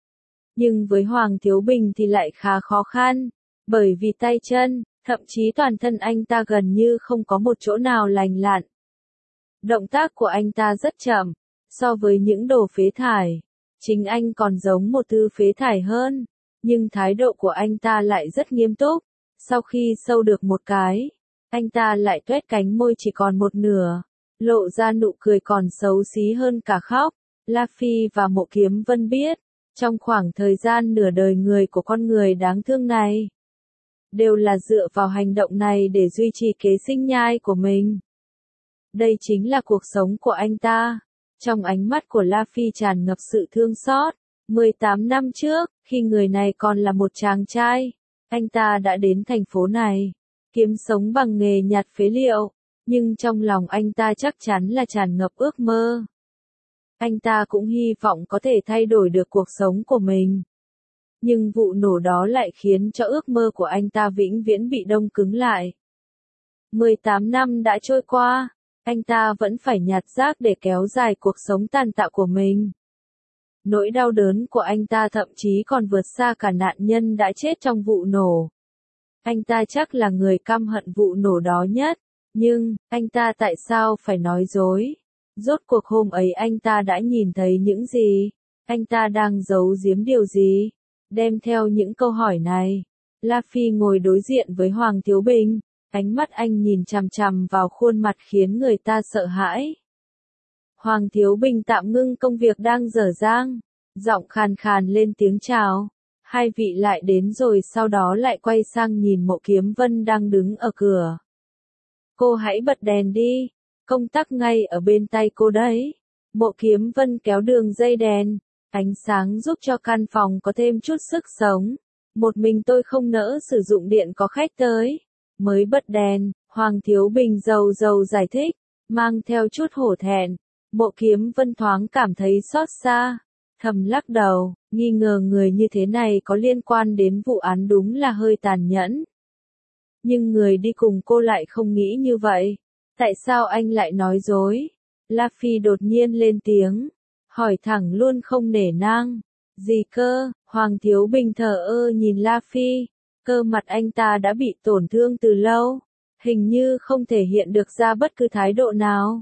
Nhưng với Hoàng Thiếu Bình thì lại khá khó khăn, bởi vì tay chân, thậm chí toàn thân anh ta gần như không có một chỗ nào lành lặn. Động tác của anh ta rất chậm, so với những đồ phế thải, chính anh còn giống một thứ phế thải hơn, nhưng thái độ của anh ta lại rất nghiêm túc. Sau khi sâu được một cái, anh ta lại tuét cánh môi chỉ còn một nửa, lộ ra nụ cười còn xấu xí hơn cả khóc. La Phi và Mộ Kiếm Vân biết, trong khoảng thời gian nửa đời người của con người đáng thương này, đều là dựa vào hành động này để duy trì kế sinh nhai của mình. Đây chính là cuộc sống của anh ta. Trong ánh mắt của La Phi tràn ngập sự thương xót. mười tám năm trước, khi người này còn là một chàng trai, anh ta đã đến thành phố này, kiếm sống bằng nghề nhặt phế liệu, nhưng trong lòng anh ta chắc chắn là tràn ngập ước mơ. Anh ta cũng hy vọng có thể thay đổi được cuộc sống của mình. Nhưng vụ nổ đó lại khiến cho ước mơ của anh ta vĩnh viễn bị đông cứng lại. mười tám năm đã trôi qua, anh ta vẫn phải nhặt rác để kéo dài cuộc sống tàn tạ của mình. Nỗi đau đớn của anh ta thậm chí còn vượt xa cả nạn nhân đã chết trong vụ nổ. Anh ta chắc là người căm hận vụ nổ đó nhất, nhưng, anh ta tại sao phải nói dối? Rốt cuộc hôm ấy anh ta đã nhìn thấy những gì? Anh ta đang giấu giếm điều gì? Đem theo những câu hỏi này, La Phi ngồi đối diện với Hoàng Thiếu Bình, ánh mắt anh nhìn chằm chằm vào khuôn mặt khiến người ta sợ hãi. Hoàng Thiếu Bình tạm ngưng công việc đang dở dang, giọng khàn khàn lên tiếng chào. Hai vị lại đến rồi, sau đó lại quay sang nhìn Mộ Kiếm Vân đang đứng ở cửa. Cô hãy bật đèn đi, công tắc ngay ở bên tay cô đấy. Mộ Kiếm Vân kéo đường dây đèn, ánh sáng giúp cho căn phòng có thêm chút sức sống. Một mình tôi không nỡ sử dụng điện có khách tới. Mới bật đèn, Hoàng Thiếu Bình dầu dầu giải thích, mang theo chút hổ thẹn. Mộ Kiếm Vân thoáng cảm thấy xót xa, thầm lắc đầu, nghi ngờ người như thế này có liên quan đến vụ án đúng là hơi tàn nhẫn. Nhưng người đi cùng cô lại không nghĩ như vậy. Tại sao anh lại nói dối? La Phi đột nhiên lên tiếng, hỏi thẳng luôn không nể nang. Gì cơ? Hoàng Thiếu Bình thờ ơ nhìn La Phi, cơ mặt anh ta đã bị tổn thương từ lâu, hình như không thể hiện được ra bất cứ thái độ nào.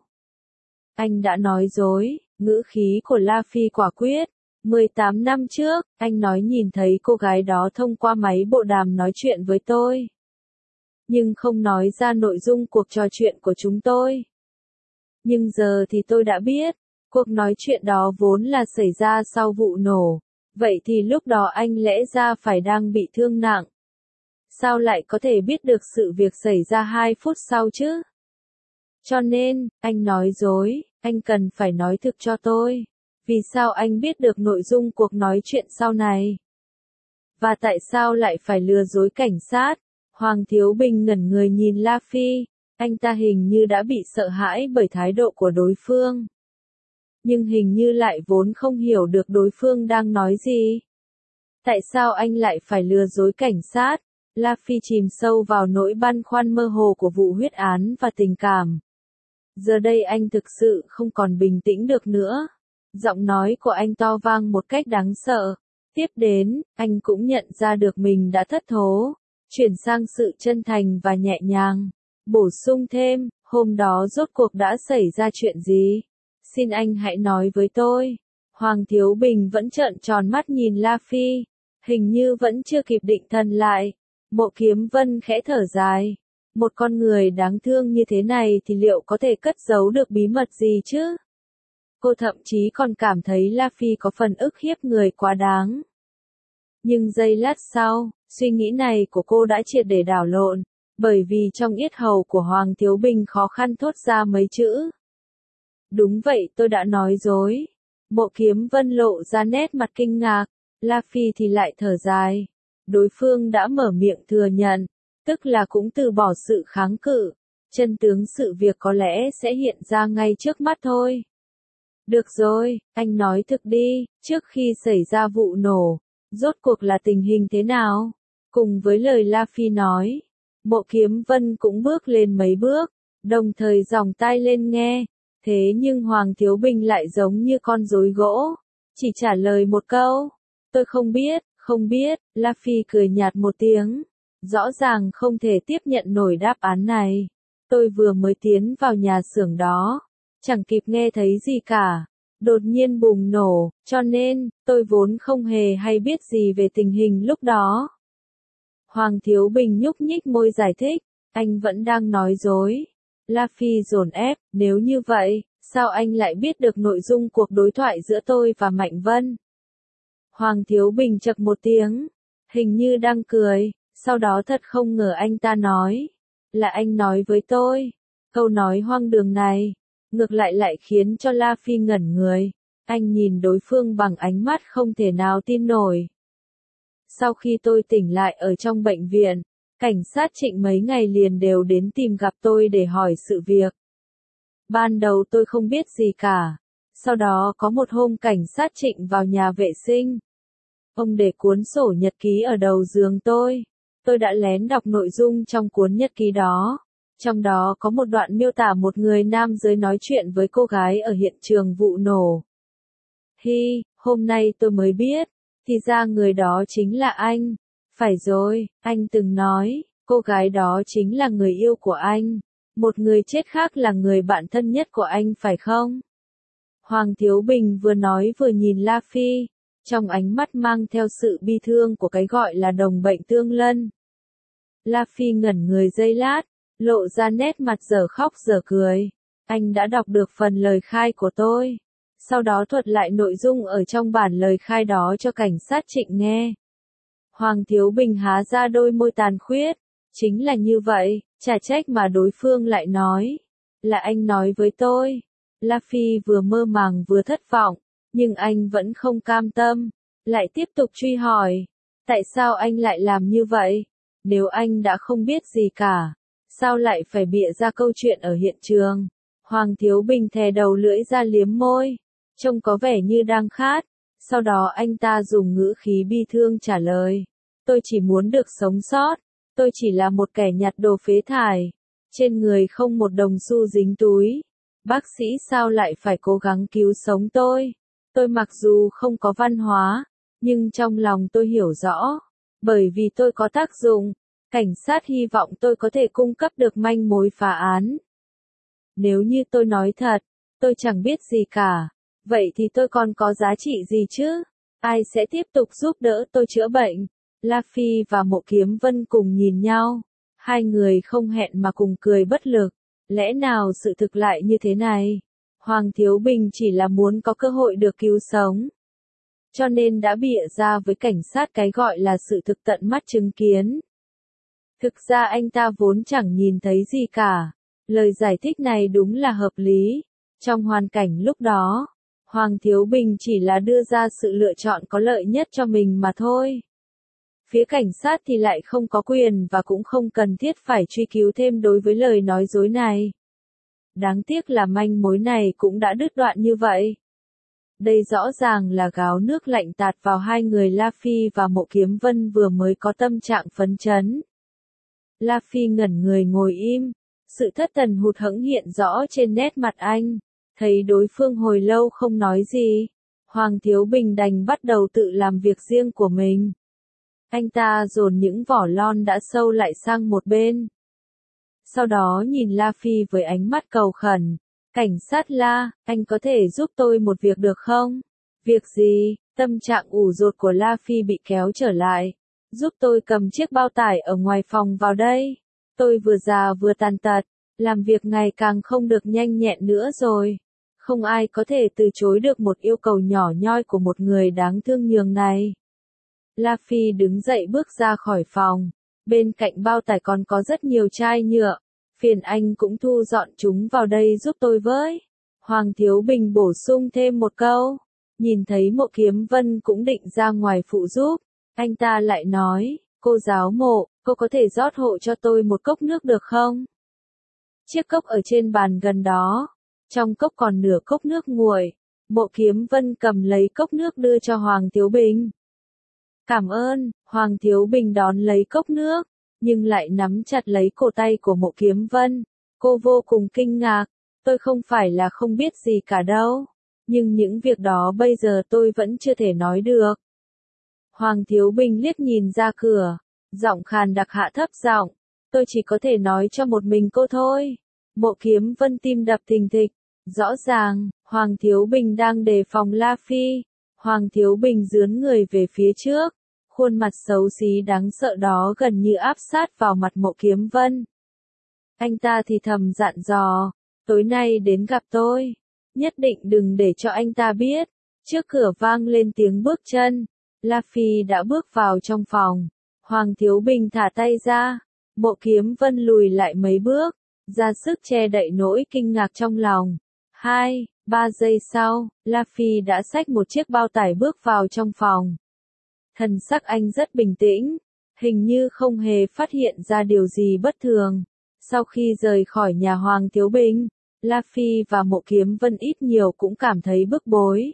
Anh đã nói dối, ngữ khí của La Phi quả quyết. mười tám năm trước, anh nói nhìn thấy cô gái đó thông qua máy bộ đàm nói chuyện với tôi. Nhưng không nói ra nội dung cuộc trò chuyện của chúng tôi. Nhưng giờ thì tôi đã biết, cuộc nói chuyện đó vốn là xảy ra sau vụ nổ. Vậy thì lúc đó anh lẽ ra phải đang bị thương nặng. Sao lại có thể biết được sự việc xảy ra hai phút sau chứ? Cho nên, anh nói dối, anh cần phải nói thực cho tôi. Vì sao anh biết được nội dung cuộc nói chuyện sau này? Và tại sao lại phải lừa dối cảnh sát? Hoàng Thiếu Bình ngẩn người nhìn La Phi, anh ta hình như đã bị sợ hãi bởi thái độ của đối phương. Nhưng hình như lại vốn không hiểu được đối phương đang nói gì. Tại sao anh lại phải lừa dối cảnh sát? La Phi chìm sâu vào nỗi băn khoăn mơ hồ của vụ huyết án và tình cảm. Giờ đây anh thực sự không còn bình tĩnh được nữa. Giọng nói của anh to vang một cách đáng sợ. Tiếp đến, anh cũng nhận ra được mình đã thất thố. Chuyển sang sự chân thành và nhẹ nhàng. Bổ sung thêm, hôm đó rốt cuộc đã xảy ra chuyện gì? Xin anh hãy nói với tôi. Hoàng Thiếu Bình vẫn trợn tròn mắt nhìn La Phi. Hình như vẫn chưa kịp định thần lại. Mộ Kiếm Vân khẽ thở dài. Một con người đáng thương như thế này thì liệu có thể cất giấu được bí mật gì chứ? Cô thậm chí còn cảm thấy La Phi có phần ức hiếp người quá đáng. Nhưng giây lát sau, suy nghĩ này của cô đã triệt để đảo lộn, bởi vì trong yết hầu của Hoàng Thiếu Bình khó khăn thốt ra mấy chữ. Đúng vậy, tôi đã nói dối. Mộ Kiếm Vân lộ ra nét mặt kinh ngạc, La Phi thì lại thở dài. Đối phương đã mở miệng thừa nhận, tức là cũng từ bỏ sự kháng cự. Chân tướng sự việc có lẽ sẽ hiện ra ngay trước mắt thôi. Được rồi, anh nói thực đi, trước khi xảy ra vụ nổ, rốt cuộc là tình hình thế nào? Cùng với lời La Phi nói, Mộ Kiếm Vân cũng bước lên mấy bước, đồng thời giòng tai lên nghe. Thế nhưng Hoàng Thiếu Bình lại giống như con rối gỗ, chỉ trả lời một câu. Tôi không biết, không biết, La Phi cười nhạt một tiếng. Rõ ràng không thể tiếp nhận nổi đáp án này. Tôi vừa mới tiến vào nhà xưởng đó, chẳng kịp nghe thấy gì cả. Đột nhiên bùng nổ, cho nên, tôi vốn không hề hay biết gì về tình hình lúc đó. Hoàng Thiếu Bình nhúc nhích môi giải thích, anh vẫn đang nói dối. La Phi dồn ép, nếu như vậy, sao anh lại biết được nội dung cuộc đối thoại giữa tôi và Mạnh Vân? Hoàng Thiếu Bình chậc một tiếng, hình như đang cười, sau đó thật không ngờ anh ta nói, là anh nói với tôi. Câu nói hoang đường này, ngược lại lại khiến cho La Phi ngẩn người, anh nhìn đối phương bằng ánh mắt không thể nào tin nổi. Sau khi tôi tỉnh lại ở trong bệnh viện, cảnh sát Trịnh mấy ngày liền đều đến tìm gặp tôi để hỏi sự việc. Ban đầu tôi không biết gì cả. Sau đó có một hôm cảnh sát Trịnh vào nhà vệ sinh. Ông để cuốn sổ nhật ký ở đầu giường tôi. Tôi đã lén đọc nội dung trong cuốn nhật ký đó. Trong đó có một đoạn miêu tả một người nam giới nói chuyện với cô gái ở hiện trường vụ nổ. Hi, hôm nay tôi mới biết, thì ra người đó chính là anh. Phải rồi, anh từng nói, cô gái đó chính là người yêu của anh. Một người chết khác là người bạn thân nhất của anh phải không? Hoàng Thiếu Bình vừa nói vừa nhìn La Phi, trong ánh mắt mang theo sự bi thương của cái gọi là đồng bệnh tương lân. La Phi ngẩn người giây lát, lộ ra nét mặt dở khóc dở cười. Anh đã đọc được phần lời khai của tôi. Sau đó thuật lại nội dung ở trong bản lời khai đó cho cảnh sát Trịnh nghe. Hoàng Thiếu Bình há ra đôi môi tàn khuyết. Chính là như vậy, chả trách mà đối phương lại nói. Là anh nói với tôi. La Phi vừa mơ màng vừa thất vọng, nhưng anh vẫn không cam tâm. Lại tiếp tục truy hỏi. Tại sao anh lại làm như vậy? Nếu anh đã không biết gì cả, sao lại phải bịa ra câu chuyện ở hiện trường? Hoàng Thiếu Bình thè đầu lưỡi ra liếm môi, trông có vẻ như đang khát. Sau đó anh ta dùng ngữ khí bi thương trả lời. Tôi chỉ muốn được sống sót. Tôi chỉ là một kẻ nhặt đồ phế thải. Trên người không một đồng xu dính túi. Bác sĩ sao lại phải cố gắng cứu sống tôi? Tôi mặc dù không có văn hóa, nhưng trong lòng tôi hiểu rõ. Bởi vì tôi có tác dụng, cảnh sát hy vọng tôi có thể cung cấp được manh mối phá án. Nếu như tôi nói thật, tôi chẳng biết gì cả. Vậy thì tôi còn có giá trị gì chứ? Ai sẽ tiếp tục giúp đỡ tôi chữa bệnh? La Phi và Mộ Kiếm Vân cùng nhìn nhau. Hai người không hẹn mà cùng cười bất lực. Lẽ nào sự thực lại như thế này? Hoàng Thiếu Bình chỉ là muốn có cơ hội được cứu sống. Cho nên đã bịa ra với cảnh sát cái gọi là sự thực tận mắt chứng kiến. Thực ra anh ta vốn chẳng nhìn thấy gì cả. Lời giải thích này đúng là hợp lý. Trong hoàn cảnh lúc đó, Hoàng Thiếu Bình chỉ là đưa ra sự lựa chọn có lợi nhất cho mình mà thôi. Phía cảnh sát thì lại không có quyền và cũng không cần thiết phải truy cứu thêm đối với lời nói dối này. Đáng tiếc là manh mối này cũng đã đứt đoạn như vậy. Đây rõ ràng là gáo nước lạnh tạt vào hai người La Phi và Mộ Kiếm Vân vừa mới có tâm trạng phấn chấn. La Phi ngẩn người ngồi im, sự thất thần hụt hẫng hiện rõ trên nét mặt anh. Thấy đối phương hồi lâu không nói gì, Hoàng Thiếu Bình đành bắt đầu tự làm việc riêng của mình. Anh ta dồn những vỏ lon đã sâu lại sang một bên. Sau đó nhìn La Phi với ánh mắt cầu khẩn. Cảnh sát La, anh có thể giúp tôi một việc được không? Việc gì? Tâm trạng ủ rột của La Phi bị kéo trở lại. Giúp tôi cầm chiếc bao tải ở ngoài phòng vào đây. Tôi vừa già vừa tàn tật, làm việc ngày càng không được nhanh nhẹn nữa rồi. Không ai có thể từ chối được một yêu cầu nhỏ nhoi của một người đáng thương nhường này. La Phi đứng dậy bước ra khỏi phòng. Bên cạnh bao tải còn có rất nhiều chai nhựa. Phiền anh cũng thu dọn chúng vào đây giúp tôi với. Hoàng Thiếu Bình bổ sung thêm một câu. Nhìn thấy Mộ Kiếm Vân cũng định ra ngoài phụ giúp. Anh ta lại nói, cô giáo Mộ, cô có thể rót hộ cho tôi một cốc nước được không? Chiếc cốc ở trên bàn gần đó. Trong cốc còn nửa cốc nước nguội. Mộ Kiếm Vân cầm lấy cốc nước đưa cho Hoàng Thiếu Bình. Cảm ơn, Hoàng Thiếu Bình đón lấy cốc nước, nhưng lại nắm chặt lấy cổ tay của Mộ Kiếm Vân. Cô vô cùng kinh ngạc, tôi không phải là không biết gì cả đâu, nhưng những việc đó bây giờ tôi vẫn chưa thể nói được. Hoàng Thiếu Bình liếc nhìn ra cửa, giọng khàn đặc hạ thấp giọng, tôi chỉ có thể nói cho một mình cô thôi. Mộ Kiếm Vân tim đập thình thịch, rõ ràng, Hoàng Thiếu Bình đang đề phòng La Phi. Hoàng Thiếu Bình dướn người về phía trước, khuôn mặt xấu xí đáng sợ đó gần như áp sát vào mặt Mộ Kiếm Vân. Anh ta thì thầm dặn dò, tối nay đến gặp tôi, nhất định đừng để cho anh ta biết. Trước cửa vang lên tiếng bước chân, La Phi đã bước vào trong phòng. Hoàng Thiếu Bình thả tay ra, Mộ Kiếm Vân lùi lại mấy bước, ra sức che đậy nỗi kinh ngạc trong lòng. Hai, ba giây sau, La Phi đã xách một chiếc bao tải bước vào trong phòng. Thần sắc anh rất bình tĩnh, hình như không hề phát hiện ra điều gì bất thường. Sau khi rời khỏi nhà Hoàng Thiếu Bình, La Phi và Mộ Kiếm Vân ít nhiều cũng cảm thấy bức bối.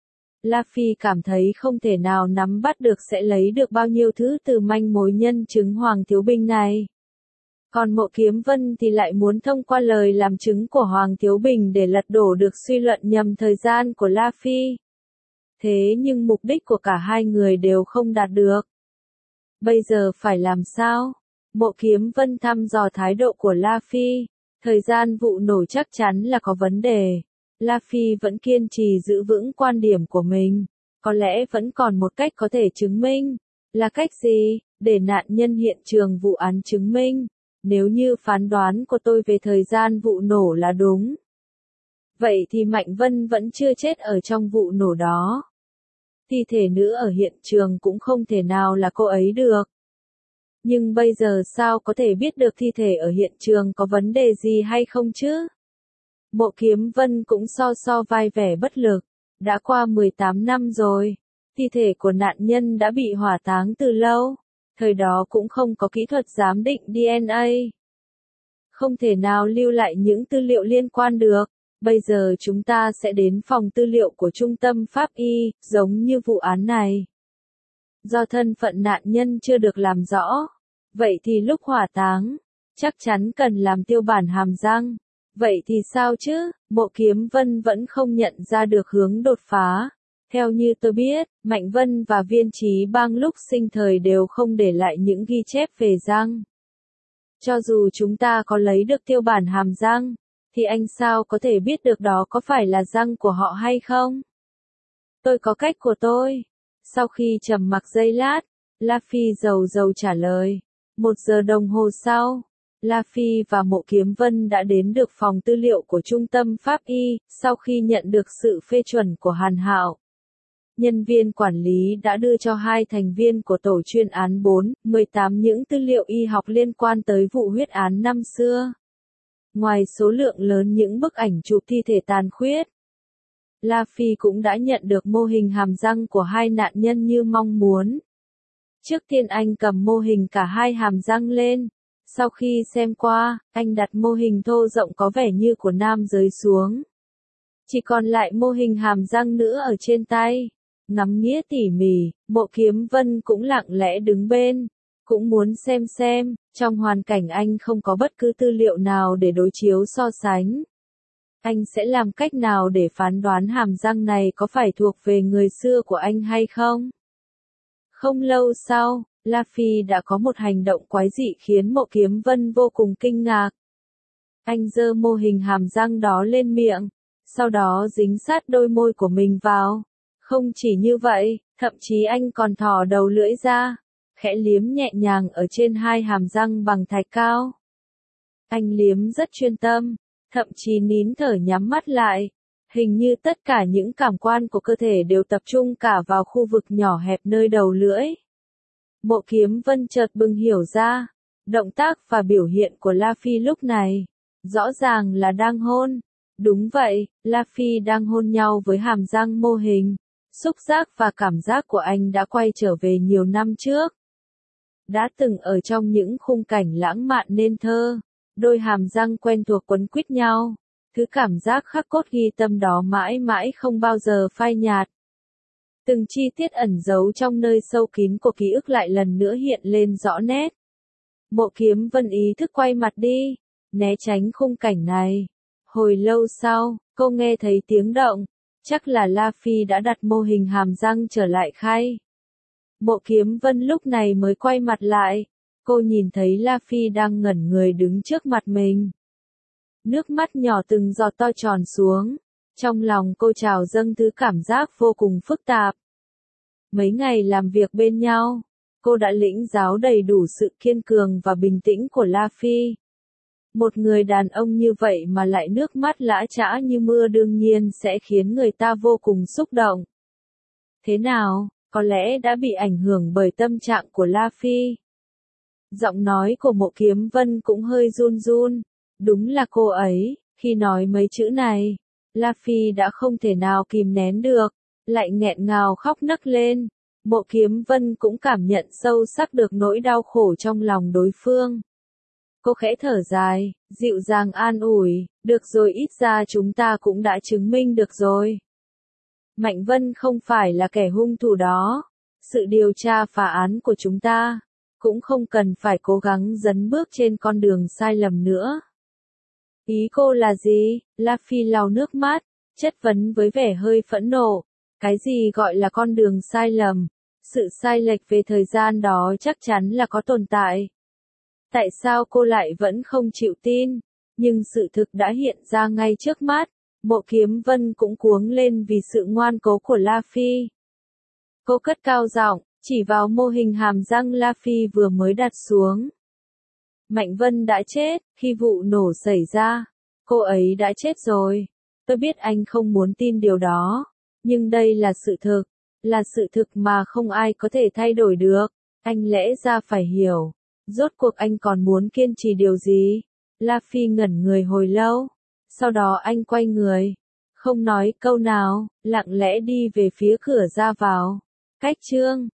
La Phi cảm thấy không thể nào nắm bắt được sẽ lấy được bao nhiêu thứ từ manh mối nhân chứng Hoàng Thiếu Bình này. Còn Mộ Kiếm Vân thì lại muốn thông qua lời làm chứng của Hoàng Thiếu Bình để lật đổ được suy luận nhầm thời gian của La Phi. Thế nhưng mục đích của cả hai người đều không đạt được. Bây giờ phải làm sao? Mộ Kiếm Vân thăm dò thái độ của La Phi. Thời gian vụ nổ chắc chắn là có vấn đề. La Phi vẫn kiên trì giữ vững quan điểm của mình. Có lẽ vẫn còn một cách có thể chứng minh. Là cách gì? Để nạn nhân hiện trường vụ án chứng minh. Nếu như phán đoán của tôi về thời gian vụ nổ là đúng. Vậy thì Mạnh Vân vẫn chưa chết ở trong vụ nổ đó. Thi thể nữ ở hiện trường cũng không thể nào là cô ấy được. Nhưng bây giờ sao có thể biết được thi thể ở hiện trường có vấn đề gì hay không chứ? Mộ Kiếm Vân cũng so so vai vẻ bất lực. Đã qua mười tám năm rồi. Thi thể của nạn nhân đã bị hỏa táng từ lâu. Thời đó cũng không có kỹ thuật giám định đê en a. Không thể nào lưu lại những tư liệu liên quan được. Bây giờ chúng ta sẽ đến phòng tư liệu của Trung tâm Pháp y, giống như vụ án này. Do thân phận nạn nhân chưa được làm rõ. Vậy thì lúc hỏa táng, chắc chắn cần làm tiêu bản hàm răng. Vậy thì sao chứ? Mộ Kiếm Vân vẫn không nhận ra được hướng đột phá. Theo như tôi biết, Mạnh Vân và Viên Chí Bang lúc sinh thời đều không để lại những ghi chép về răng. Cho dù chúng ta có lấy được tiêu bản hàm răng, thì anh sao có thể biết được đó có phải là răng của họ hay không? Tôi có cách của tôi. Sau khi trầm mặc giây lát, La Phi rầu rầu trả lời. Một giờ đồng hồ sau, La Phi và Mộ Kiếm Vân đã đến được phòng tư liệu của Trung tâm Pháp y, sau khi nhận được sự phê chuẩn của Hàn Hạo. Nhân viên quản lý đã đưa cho hai thành viên của tổ chuyên án bốn, mười tám những tư liệu y học liên quan tới vụ huyết án năm xưa. Ngoài số lượng lớn những bức ảnh chụp thi thể tàn khuyết, La Phi cũng đã nhận được mô hình hàm răng của hai nạn nhân như mong muốn. Trước tiên anh cầm mô hình cả hai hàm răng lên. Sau khi xem qua, anh đặt mô hình thô rộng có vẻ như của nam giới xuống. Chỉ còn lại mô hình hàm răng nữa ở trên tay. Ngắm nghĩa tỉ mỉ, Mộ Kiếm Vân cũng lặng lẽ đứng bên. Cũng muốn xem xem, trong hoàn cảnh anh không có bất cứ tư liệu nào để đối chiếu so sánh. Anh sẽ làm cách nào để phán đoán hàm răng này có phải thuộc về người xưa của anh hay không? Không lâu sau, La Phi đã có một hành động quái dị khiến Mộ Kiếm Vân vô cùng kinh ngạc. Anh giơ mô hình hàm răng đó lên miệng, sau đó dính sát đôi môi của mình vào. Không chỉ như vậy, thậm chí anh còn thò đầu lưỡi ra, khẽ liếm nhẹ nhàng ở trên hai hàm răng bằng thạch cao. Anh liếm rất chuyên tâm, thậm chí nín thở nhắm mắt lại. Hình như tất cả những cảm quan của cơ thể đều tập trung cả vào khu vực nhỏ hẹp nơi đầu lưỡi. Mộ Kiếm Vân chợt bừng hiểu ra, động tác và biểu hiện của La Phi lúc này, rõ ràng là đang hôn. Đúng vậy, La Phi đang hôn nhau với hàm răng mô hình. Xúc giác và cảm giác của anh đã quay trở về nhiều năm trước. Đã từng ở trong những khung cảnh lãng mạn nên thơ, đôi hàm răng quen thuộc quấn quýt nhau. Thứ cảm giác khắc cốt ghi tâm đó mãi mãi không bao giờ phai nhạt. Từng chi tiết ẩn giấu trong nơi sâu kín của ký ức lại lần nữa hiện lên rõ nét. Mộ Kiếm Vân ý thức quay mặt đi, né tránh khung cảnh này. Hồi lâu sau, cô nghe thấy tiếng động, chắc là La Phi đã đặt mô hình hàm răng trở lại khay. Mộ Kiếm Vân lúc này mới quay mặt lại, cô nhìn thấy La Phi đang ngẩn người đứng trước mặt mình. Nước mắt nhỏ từng giọt to tròn xuống, trong lòng cô trào dâng thứ cảm giác vô cùng phức tạp. Mấy ngày làm việc bên nhau, cô đã lĩnh giáo đầy đủ sự kiên cường và bình tĩnh của La Phi. Một người đàn ông như vậy mà lại nước mắt lã chã như mưa đương nhiên sẽ khiến người ta vô cùng xúc động. Thế nào, có lẽ đã bị ảnh hưởng bởi tâm trạng của La Phi. Giọng nói của Mộ Kiếm Vân cũng hơi run run. Đúng là cô ấy, khi nói mấy chữ này, La Phi đã không thể nào kìm nén được, lại nghẹn ngào khóc nấc lên. Mộ Kiếm Vân cũng cảm nhận sâu sắc được nỗi đau khổ trong lòng đối phương. Cô khẽ thở dài, dịu dàng an ủi, được rồi, ít ra chúng ta cũng đã chứng minh được rồi. Mạnh Vân không phải là kẻ hung thủ đó. Sự điều tra phá án của chúng ta, cũng không cần phải cố gắng dấn bước trên con đường sai lầm nữa. Ý cô là gì? La Phi lau nước mắt, chất vấn với vẻ hơi phẫn nộ. Cái gì gọi là con đường sai lầm? Sự sai lệch về thời gian đó chắc chắn là có tồn tại. Tại sao cô lại vẫn không chịu tin? Nhưng sự thực đã hiện ra ngay trước mắt. Mộ Kiếm Vân cũng cuống lên vì sự ngoan cố của La Phi. Cô cất cao giọng, chỉ vào mô hình hàm răng La Phi vừa mới đặt xuống. Mạnh Vân đã chết, khi vụ nổ xảy ra, cô ấy đã chết rồi. Tôi biết anh không muốn tin điều đó, nhưng đây là sự thực, là sự thực mà không ai có thể thay đổi được. Anh lẽ ra phải hiểu, rốt cuộc anh còn muốn kiên trì điều gì? La Phi ngẩn người hồi lâu, sau đó anh quay người, không nói câu nào, lặng lẽ đi về phía cửa ra vào. Cách chương